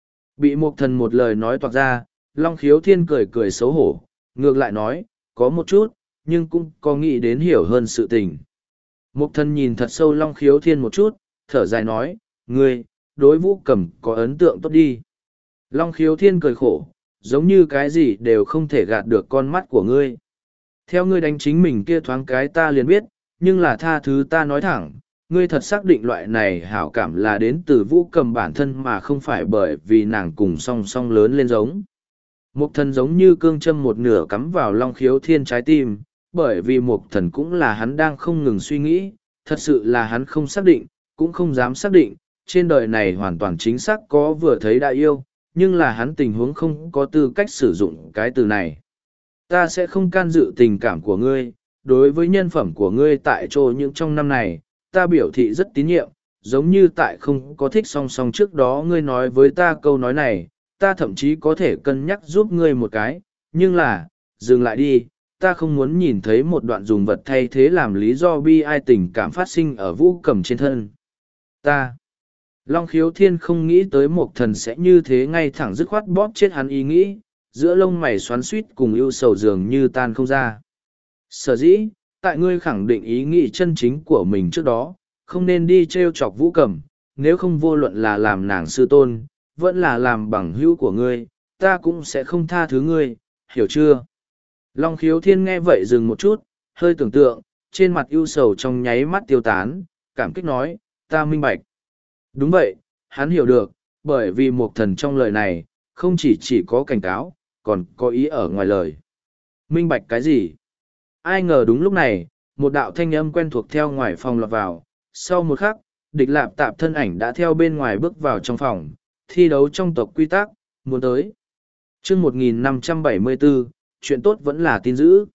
S1: Bị Mộc Thần một lời nói toạc ra, Long Khiếu Thiên cười cười xấu hổ, ngược lại nói, có một chút, nhưng cũng có nghĩ đến hiểu hơn sự tình. Mục thần nhìn thật sâu Long Khiếu Thiên một chút, thở dài nói, ngươi, đối Vũ Cầm có ấn tượng tốt đi. Long Khiếu Thiên cười khổ, giống như cái gì đều không thể gạt được con mắt của ngươi. Theo ngươi đánh chính mình kia thoáng cái ta liền biết, nhưng là tha thứ ta nói thẳng, ngươi thật xác định loại này hảo cảm là đến từ Vũ Cầm bản thân mà không phải bởi vì nàng cùng song song lớn lên giống. Mục thần giống như cương châm một nửa cắm vào Long Khiếu Thiên trái tim, bởi vì mục thần cũng là hắn đang không ngừng suy nghĩ, thật sự là hắn không xác định, cũng không dám xác định, trên đời này hoàn toàn chính xác có vừa thấy đã yêu, nhưng là hắn tình huống không có tư cách sử dụng cái từ này. Ta sẽ không can dự tình cảm của ngươi, đối với nhân phẩm của ngươi tại chỗ những trong năm này, ta biểu thị rất tín nhiệm, giống như tại không có thích song song trước đó ngươi nói với ta câu nói này, ta thậm chí có thể cân nhắc giúp ngươi một cái, nhưng là, dừng lại đi, ta không muốn nhìn thấy một đoạn dùng vật thay thế làm lý do bi ai tình cảm phát sinh ở Vũ Cầm trên thân. Ta, Long Khiếu Thiên không nghĩ tới một thần sẽ như thế ngay thẳng dứt khoát bóp chết hắn ý nghĩ, giữa lông mày xoắn suýt cùng ưu sầu dường như tan không ra. Sở dĩ, tại ngươi khẳng định ý nghĩ chân chính của mình trước đó, không nên đi trêu chọc Vũ Cầm, nếu không vô luận là làm nàng sư tôn, vẫn là làm bằng hữu của ngươi, ta cũng sẽ không tha thứ ngươi, hiểu chưa? Long Khiếu Thiên nghe vậy dừng một chút, hơi tưởng tượng, trên mặt ưu sầu trong nháy mắt tiêu tán, cảm kích nói, ta minh bạch. Đúng vậy, hắn hiểu được, bởi vì một thần trong lời này, không chỉ chỉ có cảnh cáo, còn có ý ở ngoài lời. Minh bạch cái gì? Ai ngờ đúng lúc này, một đạo thanh âm quen thuộc theo ngoài phòng lọt vào, sau một khắc, địch lạp tạp thân ảnh đã theo bên ngoài bước vào trong phòng, thi đấu trong tộc quy tắc, muốn tới. chương một nghìn năm trăm bảy mươi bốn, chuyện tốt vẫn là tin dữ.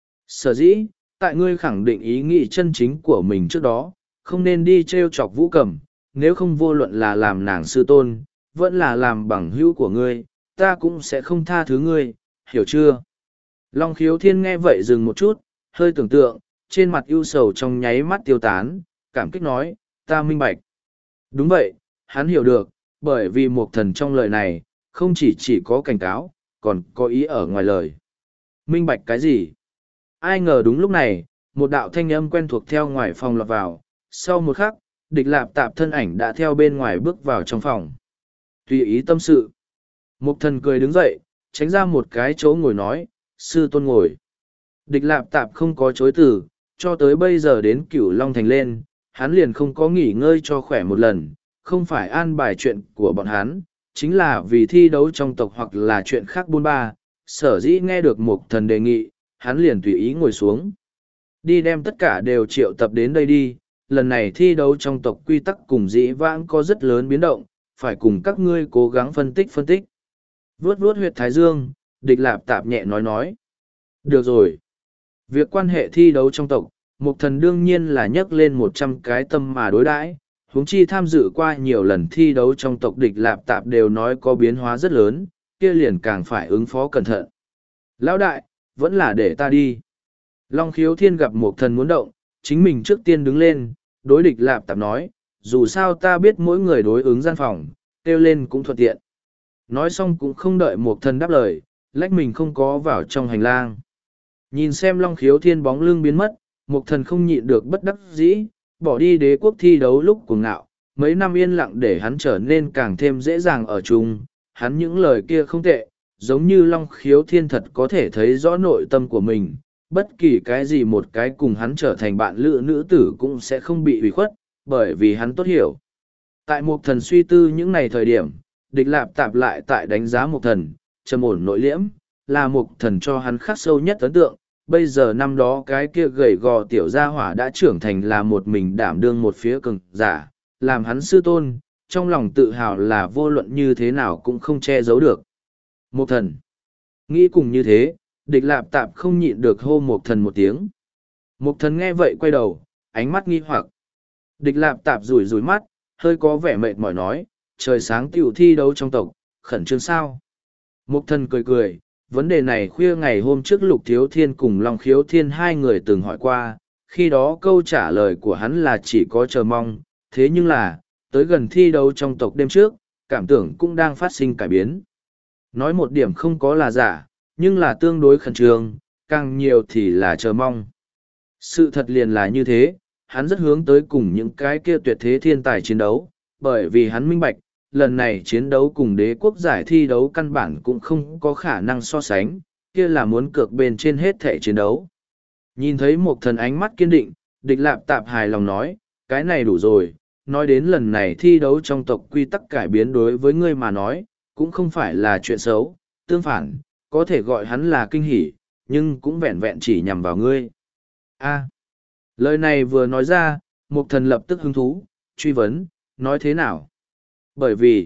S1: Sở dĩ, tại ngươi khẳng định ý nghĩ chân chính của mình trước đó, không nên đi trêu chọc Vũ Cầm, nếu không vô luận là làm nàng sư tôn, vẫn là làm bằng hữu của ngươi, ta cũng sẽ không tha thứ ngươi, hiểu chưa? Long Khiếu Thiên nghe vậy dừng một chút, hơi tưởng tượng, trên mặt ưu sầu trong nháy mắt tiêu tán, cảm kích nói, ta minh bạch. Đúng vậy, hắn hiểu được, bởi vì một thần trong lời này, không chỉ chỉ có cảnh cáo, còn có ý ở ngoài lời. Minh bạch cái gì? Ai ngờ đúng lúc này, một đạo thanh âm quen thuộc theo ngoài phòng lọt vào, sau một khắc, địch lạp tạp thân ảnh đã theo bên ngoài bước vào trong phòng. Tùy ý tâm sự. Mục thần cười đứng dậy, tránh ra một cái chỗ ngồi nói, sư tôn ngồi. Địch lạp tạp không có chối từ, cho tới bây giờ đến Cửu Long Thành lên, hắn liền không có nghỉ ngơi cho khỏe một lần, không phải an bài chuyện của bọn hắn, chính là vì thi đấu trong tộc hoặc là chuyện khác buôn ba. Sở dĩ nghe được mục thần đề nghị, hắn liền tùy ý ngồi xuống. Đi đem tất cả đều triệu tập đến đây đi, lần này thi đấu trong tộc quy tắc cùng dĩ vãng có rất lớn biến động, phải cùng các ngươi cố gắng phân tích phân tích. Vuốt vuốt huyệt thái dương, địch lạp tạp nhẹ nói nói. Được rồi. Việc quan hệ thi đấu trong tộc, mục thần đương nhiên là nhấc lên một trăm cái tâm mà đối đãi. Huống chi tham dự qua nhiều lần thi đấu trong tộc địch lạp tạp đều nói có biến hóa rất lớn, kia liền càng phải ứng phó cẩn thận. Lão đại, vẫn là để ta đi. Long Khiếu Thiên gặp mục thần muốn động, chính mình trước tiên đứng lên, đối địch lạp tạp nói, dù sao ta biết mỗi người đối ứng gian phòng, kêu lên cũng thuận tiện. Nói xong cũng không đợi mục thần đáp lời, lách mình không có vào trong hành lang. Nhìn xem Long Khiếu Thiên bóng lưng biến mất, mục thần không nhịn được bất đắc dĩ, bỏ đi đế quốc thi đấu lúc cuồng ngạo, mấy năm yên lặng để hắn trở nên càng thêm dễ dàng ở chung. Hắn những lời kia không tệ, giống như Long Khiếu Thiên thật có thể thấy rõ nội tâm của mình, bất kỳ cái gì một cái cùng hắn trở thành bạn lữ nữ tử cũng sẽ không bị hủy khuất, bởi vì hắn tốt hiểu. Tại mục thần suy tư những ngày thời điểm, địch lạp tạp lại tại đánh giá mục thần, trầm ổn nội liễm, là mục thần cho hắn khắc sâu nhất ấn tượng. Bây giờ năm đó cái kia gầy gò tiểu gia hỏa đã trưởng thành là một mình đảm đương một phía cường giả, làm hắn sư tôn, trong lòng tự hào là vô luận như thế nào cũng không che giấu được. Mục thần. Nghĩ cùng như thế, địch lạp tạp không nhịn được hô mục thần một tiếng. Mục thần nghe vậy quay đầu, ánh mắt nghi hoặc. Địch lạp tạp rủi rủi mắt, hơi có vẻ mệt mỏi nói, trời sáng tiểu thi đấu trong tộc, khẩn trương sao? Mục thần cười cười, vấn đề này khuya ngày hôm trước Lục Thiếu Thiên cùng Long Khiếu Thiên hai người từng hỏi qua, khi đó câu trả lời của hắn là chỉ có chờ mong, thế nhưng là, tới gần thi đấu trong tộc đêm trước, cảm tưởng cũng đang phát sinh cải biến. Nói một điểm không có là giả, nhưng là tương đối khẩn trương, càng nhiều thì là chờ mong. Sự thật liền là như thế, hắn rất hướng tới cùng những cái kia tuyệt thế thiên tài chiến đấu, bởi vì hắn minh bạch, lần này chiến đấu cùng đế quốc giải thi đấu căn bản cũng không có khả năng so sánh, kia là muốn cược bên trên hết thể chiến đấu. Nhìn thấy một thần ánh mắt kiên định, địch lạp tạp hài lòng nói, cái này đủ rồi, nói đến lần này thi đấu trong tộc quy tắc cải biến đối với ngươi mà nói, cũng không phải là chuyện xấu, tương phản, có thể gọi hắn là kinh hỉ, nhưng cũng vẹn vẹn chỉ nhằm vào ngươi. A. Lời này vừa nói ra, một thần lập tức hứng thú, truy vấn, nói thế nào? Bởi vì,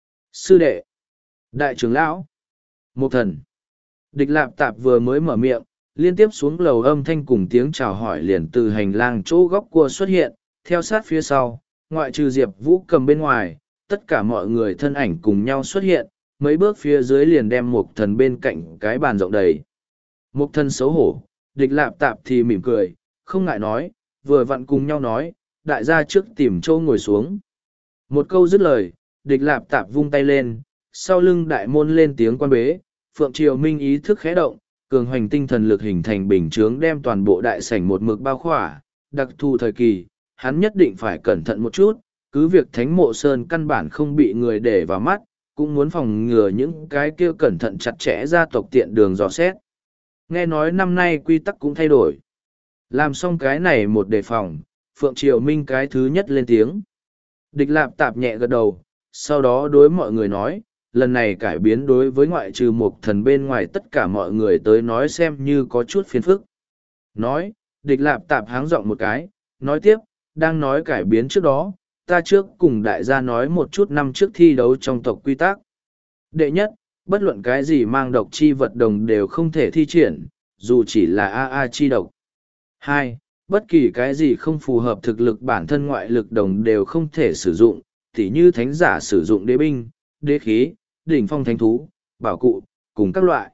S1: sư đệ, đại trưởng lão, một thần, địch lạp tạp vừa mới mở miệng, liên tiếp xuống lầu âm thanh cùng tiếng chào hỏi liền từ hành lang chỗ góc cua xuất hiện, theo sát phía sau, ngoại trừ Diệp Vũ cầm bên ngoài, tất cả mọi người thân ảnh cùng nhau xuất hiện, mấy bước phía dưới liền đem một thần bên cạnh cái bàn rộng đầy. Một thần xấu hổ, địch lạp tạp thì mỉm cười, không ngại nói, vừa vặn cùng nhau nói, đại gia trước tìm châu ngồi xuống. Một câu dứt lời, địch lạp tạp vung tay lên, sau lưng đại môn lên tiếng quan bế, Phượng Triều Minh ý thức khẽ động, cường hoành tinh thần lực hình thành bình chướng đem toàn bộ đại sảnh một mực bao khỏa, đặc thù thời kỳ, hắn nhất định phải cẩn thận một chút, cứ việc thánh mộ sơn căn bản không bị người để vào mắt, cũng muốn phòng ngừa những cái kia cẩn thận chặt chẽ gia tộc tiện đường dò xét. Nghe nói năm nay quy tắc cũng thay đổi. Làm xong cái này một đề phòng, Phượng Triều Minh cái thứ nhất lên tiếng. Địch lạp tạp nhẹ gật đầu, sau đó đối mọi người nói, lần này cải biến đối với ngoại trừ một thần bên ngoài tất cả mọi người tới nói xem như có chút phiền phức. Nói, địch lạp tạp háng giọng một cái, nói tiếp, đang nói cải biến trước đó, ta trước cùng đại gia nói một chút năm trước thi đấu trong tộc quy tắc. Đệ nhất, bất luận cái gì mang độc chi vật đồng đều không thể thi triển, dù chỉ là a a chi độc. Hai, bất kỳ cái gì không phù hợp thực lực bản thân ngoại lực đồng đều không thể sử dụng, tỉ như thánh giả sử dụng đế binh, đế khí, đỉnh phong thánh thú, bảo cụ, cùng các loại.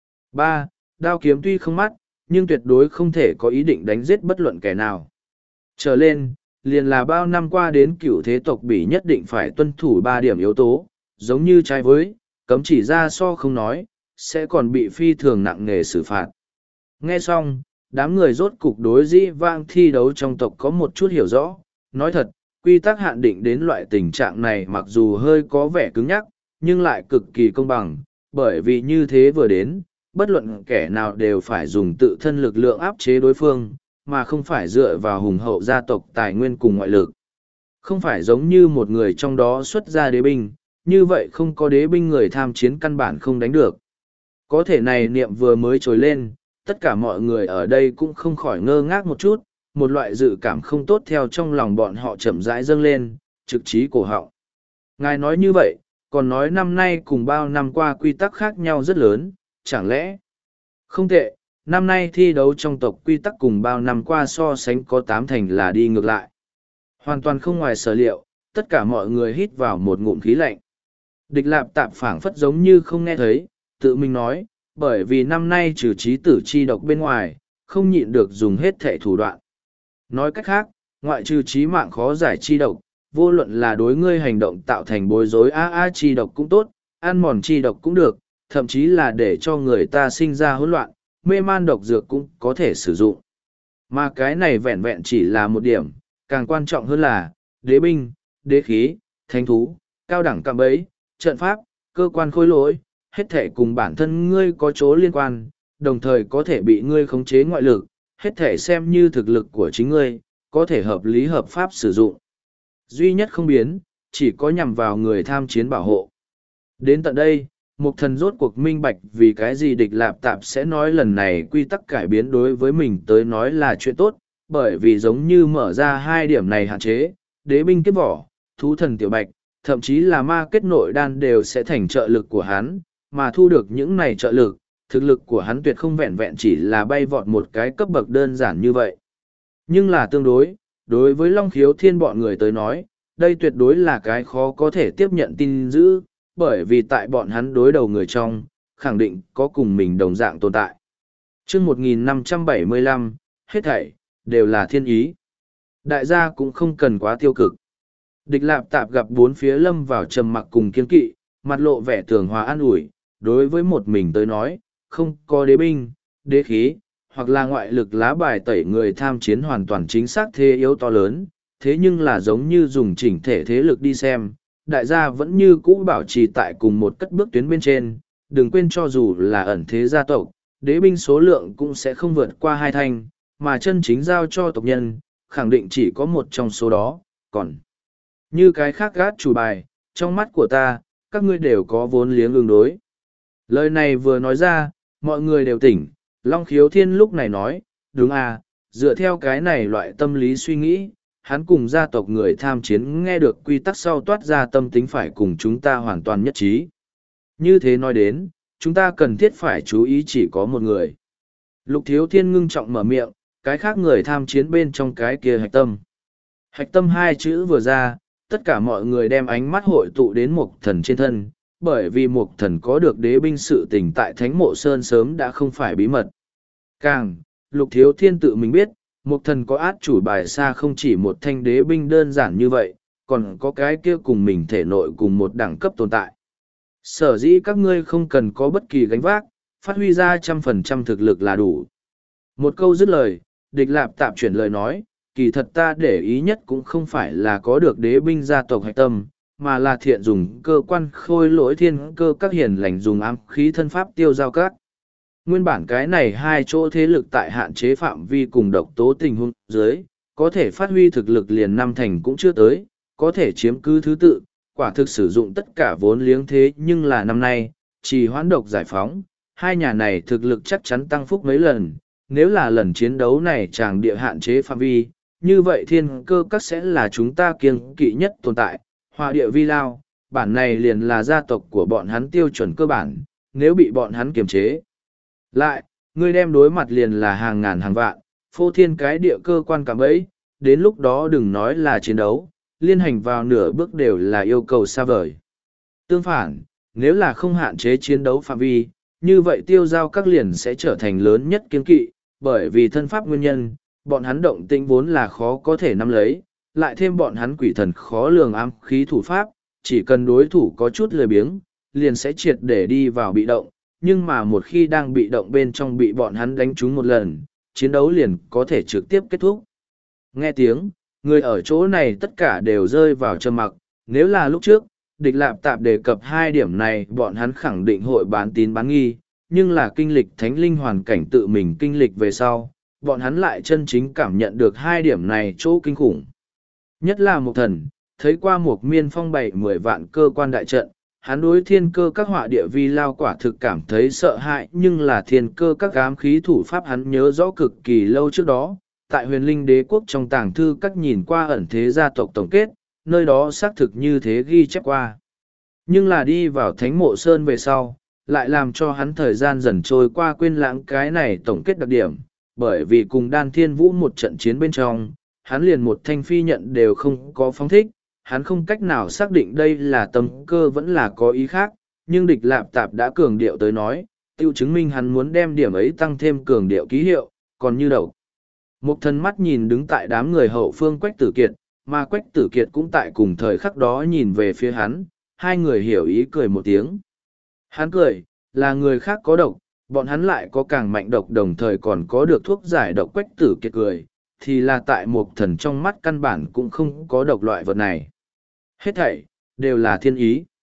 S1: Ba, đao kiếm tuy không mắt, nhưng tuyệt đối không thể có ý định đánh giết bất luận kẻ nào. Trở lên, liền là bao năm qua đến cửu thế tộc bỉ nhất định phải tuân thủ ba điểm yếu tố, giống như trái với, cấm chỉ ra so không nói, sẽ còn bị phi thường nặng nề xử phạt. Nghe xong, đám người rốt cục đối dĩ vang thi đấu trong tộc có một chút hiểu rõ, nói thật, quy tắc hạn định đến loại tình trạng này mặc dù hơi có vẻ cứng nhắc, nhưng lại cực kỳ công bằng, bởi vì như thế vừa đến, bất luận kẻ nào đều phải dùng tự thân lực lượng áp chế đối phương, mà không phải dựa vào hùng hậu gia tộc tài nguyên cùng ngoại lực. Không phải giống như một người trong đó xuất ra đế binh, như vậy không có đế binh người tham chiến căn bản không đánh được. Có thể này niệm vừa mới trồi lên, tất cả mọi người ở đây cũng không khỏi ngơ ngác một chút, một loại dự cảm không tốt theo trong lòng bọn họ chậm rãi dâng lên, trực trí cổ họng. Ngài nói như vậy, còn nói năm nay cùng bao năm qua quy tắc khác nhau rất lớn, chẳng lẽ? Không tệ, năm nay thi đấu trong tộc quy tắc cùng bao năm qua so sánh có tám thành là đi ngược lại. Hoàn toàn không ngoài sở liệu, tất cả mọi người hít vào một ngụm khí lạnh. Địch lạp tạp phảng phất giống như không nghe thấy, tự mình nói, bởi vì năm nay trừ trí tử chi độc bên ngoài, không nhịn được dùng hết thể thủ đoạn. Nói cách khác, ngoại trừ trí mạng khó giải chi độc, vô luận là đối ngươi hành động tạo thành bối rối a a chi độc cũng tốt, ăn mòn chi độc cũng được, thậm chí là để cho người ta sinh ra hỗn loạn, mê man độc dược cũng có thể sử dụng. Mà cái này vẹn vẹn chỉ là một điểm, càng quan trọng hơn là, đế binh, đế khí, thánh thú, cao đẳng cạm bẫy, trận pháp, cơ quan khối lỗi, hết thể cùng bản thân ngươi có chỗ liên quan, đồng thời có thể bị ngươi khống chế ngoại lực, hết thể xem như thực lực của chính ngươi, có thể hợp lý hợp pháp sử dụng. Duy nhất không biến, chỉ có nhằm vào người tham chiến bảo hộ. Đến tận đây, Mục Thần rốt cuộc minh bạch vì cái gì địch lạp tạp sẽ nói lần này quy tắc cải biến đối với mình tới nói là chuyện tốt, bởi vì giống như mở ra hai điểm này hạn chế, đế binh kiếp vỏ, thú thần tiểu bạch, thậm chí là ma kết nội đan đều sẽ thành trợ lực của hắn, mà thu được những này trợ lực, thực lực của hắn tuyệt không vẹn vẹn chỉ là bay vọt một cái cấp bậc đơn giản như vậy. Nhưng là tương đối, đối với Long Khiếu Thiên bọn người tới nói, đây tuyệt đối là cái khó có thể tiếp nhận tin dữ, bởi vì tại bọn hắn đối đầu người trong, khẳng định có cùng mình đồng dạng tồn tại. Trước một nghìn năm trăm bảy mươi lăm, hết thảy, đều là thiên ý. Đại gia cũng không cần quá tiêu cực. Địch lạp tạp gặp bốn phía lâm vào trầm mặc cùng kiên kỵ, mặt lộ vẻ tường hòa an ủi, đối với một mình tới nói, không có đế binh, đế khí, hoặc là ngoại lực lá bài tẩy người tham chiến hoàn toàn chính xác thế yếu to lớn, thế nhưng là giống như dùng chỉnh thể thế lực đi xem, đại gia vẫn như cũ bảo trì tại cùng một cất bước tuyến bên trên, đừng quên cho dù là ẩn thế gia tộc, đế binh số lượng cũng sẽ không vượt qua hai thanh, mà chân chính giao cho tộc nhân, khẳng định chỉ có một trong số đó, còn như cái khác gát chủ bài, trong mắt của ta, các ngươi đều có vốn liếng ứng đối. Lời này vừa nói ra, mọi người đều tỉnh, Long Khiếu Thiên lúc này nói, đúng à, dựa theo cái này loại tâm lý suy nghĩ, hắn cùng gia tộc người tham chiến nghe được quy tắc sau toát ra tâm tính phải cùng chúng ta hoàn toàn nhất trí. Như thế nói đến, chúng ta cần thiết phải chú ý chỉ có một người. Lục Thiếu Thiên ngưng trọng mở miệng, cái khác người tham chiến bên trong cái kia hạch tâm. Hạch tâm hai chữ vừa ra, tất cả mọi người đem ánh mắt hội tụ đến Mục Thần trên thân, bởi vì Mục Thần có được đế binh sự tình tại Thánh Mộ Sơn sớm đã không phải bí mật. Càng, Lục Thiếu Thiên tự mình biết, Mục Thần có át chủ bài xa không chỉ một thanh đế binh đơn giản như vậy, còn có cái kia cùng mình thể nội cùng một đẳng cấp tồn tại. Sở dĩ các ngươi không cần có bất kỳ gánh vác, phát huy ra trăm phần trăm thực lực là đủ. Một câu dứt lời, Địch Lạp Tạp chuyển lời nói, kỳ thật ta để ý nhất cũng không phải là có được đế binh gia tộc hạch tâm, mà là thiện dùng cơ quan khôi lỗi thiên cơ các hiền lành dùng ám khí thân pháp tiêu giao các. Nguyên bản cái này hai chỗ thế lực tại hạn chế phạm vi cùng độc tố tình huống dưới, có thể phát huy thực lực liền năm thành cũng chưa tới, có thể chiếm cứ thứ tự, quả thực sử dụng tất cả vốn liếng thế nhưng là năm nay, chỉ hoãn độc giải phóng, hai nhà này thực lực chắc chắn tăng phúc mấy lần, nếu là lần chiến đấu này chàng địa hạn chế phạm vi, như vậy thiên cơ các sẽ là chúng ta kiêng kỵ nhất tồn tại, hòa địa vi lao, bản này liền là gia tộc của bọn hắn tiêu chuẩn cơ bản, nếu bị bọn hắn kiềm chế. Lại, ngươi đem đối mặt liền là hàng ngàn hàng vạn, phô thiên cái địa cơ quan cảm ấy, đến lúc đó đừng nói là chiến đấu, liên hành vào nửa bước đều là yêu cầu xa vời. Tương phản, nếu là không hạn chế chiến đấu phạm vi, như vậy tiêu giao các liền sẽ trở thành lớn nhất kiên kỵ, bởi vì thân pháp nguyên nhân, bọn hắn động tĩnh vốn là khó có thể nắm lấy, lại thêm bọn hắn quỷ thần khó lường ám khí thủ pháp, chỉ cần đối thủ có chút lười biếng, liền sẽ triệt để đi vào bị động, nhưng mà một khi đang bị động bên trong bị bọn hắn đánh trúng một lần, chiến đấu liền có thể trực tiếp kết thúc. Nghe tiếng, người ở chỗ này tất cả đều rơi vào trầm mặc, nếu là lúc trước, Địch Lạp Tạp đề cập hai điểm này bọn hắn khẳng định hội bán tín bán nghi, nhưng là kinh lịch thánh linh hoàn cảnh tự mình kinh lịch về sau, bọn hắn lại chân chính cảm nhận được hai điểm này chỗ kinh khủng. Nhất là một thần, thấy qua một miên phong bảy mười vạn cơ quan đại trận, hắn đối thiên cơ các họa địa vi lao quả thực cảm thấy sợ hãi, nhưng là thiên cơ các ám khí thủ pháp hắn nhớ rõ cực kỳ lâu trước đó, tại huyền linh đế quốc trong tàng thư các nhìn qua ẩn thế gia tộc tổng kết, nơi đó xác thực như thế ghi chép qua. Nhưng là đi vào thánh mộ sơn về sau, lại làm cho hắn thời gian dần trôi qua quên lãng cái này tổng kết đặc điểm, bởi vì cùng đan thiên vũ một trận chiến bên trong, hắn liền một thanh phi nhận đều không có phóng thích, hắn không cách nào xác định đây là tâm cơ vẫn là có ý khác, nhưng Địch Lạp Tạp đã cường điệu tới nói, tiêu chứng minh hắn muốn đem điểm ấy tăng thêm cường điệu ký hiệu, còn như đầu. Một thân mắt nhìn đứng tại đám người hậu phương Quách Tử Kiệt, mà Quách Tử Kiệt cũng tại cùng thời khắc đó nhìn về phía hắn, hai người hiểu ý cười một tiếng. Hắn cười, là người khác có độc, bọn hắn lại có càng mạnh độc đồng thời còn có được thuốc giải độc. Quách Tử Kiệt cười, thì là tại một thần trong mắt căn bản cũng không có độc loại vật này. Hết thảy, đều là thiên ý.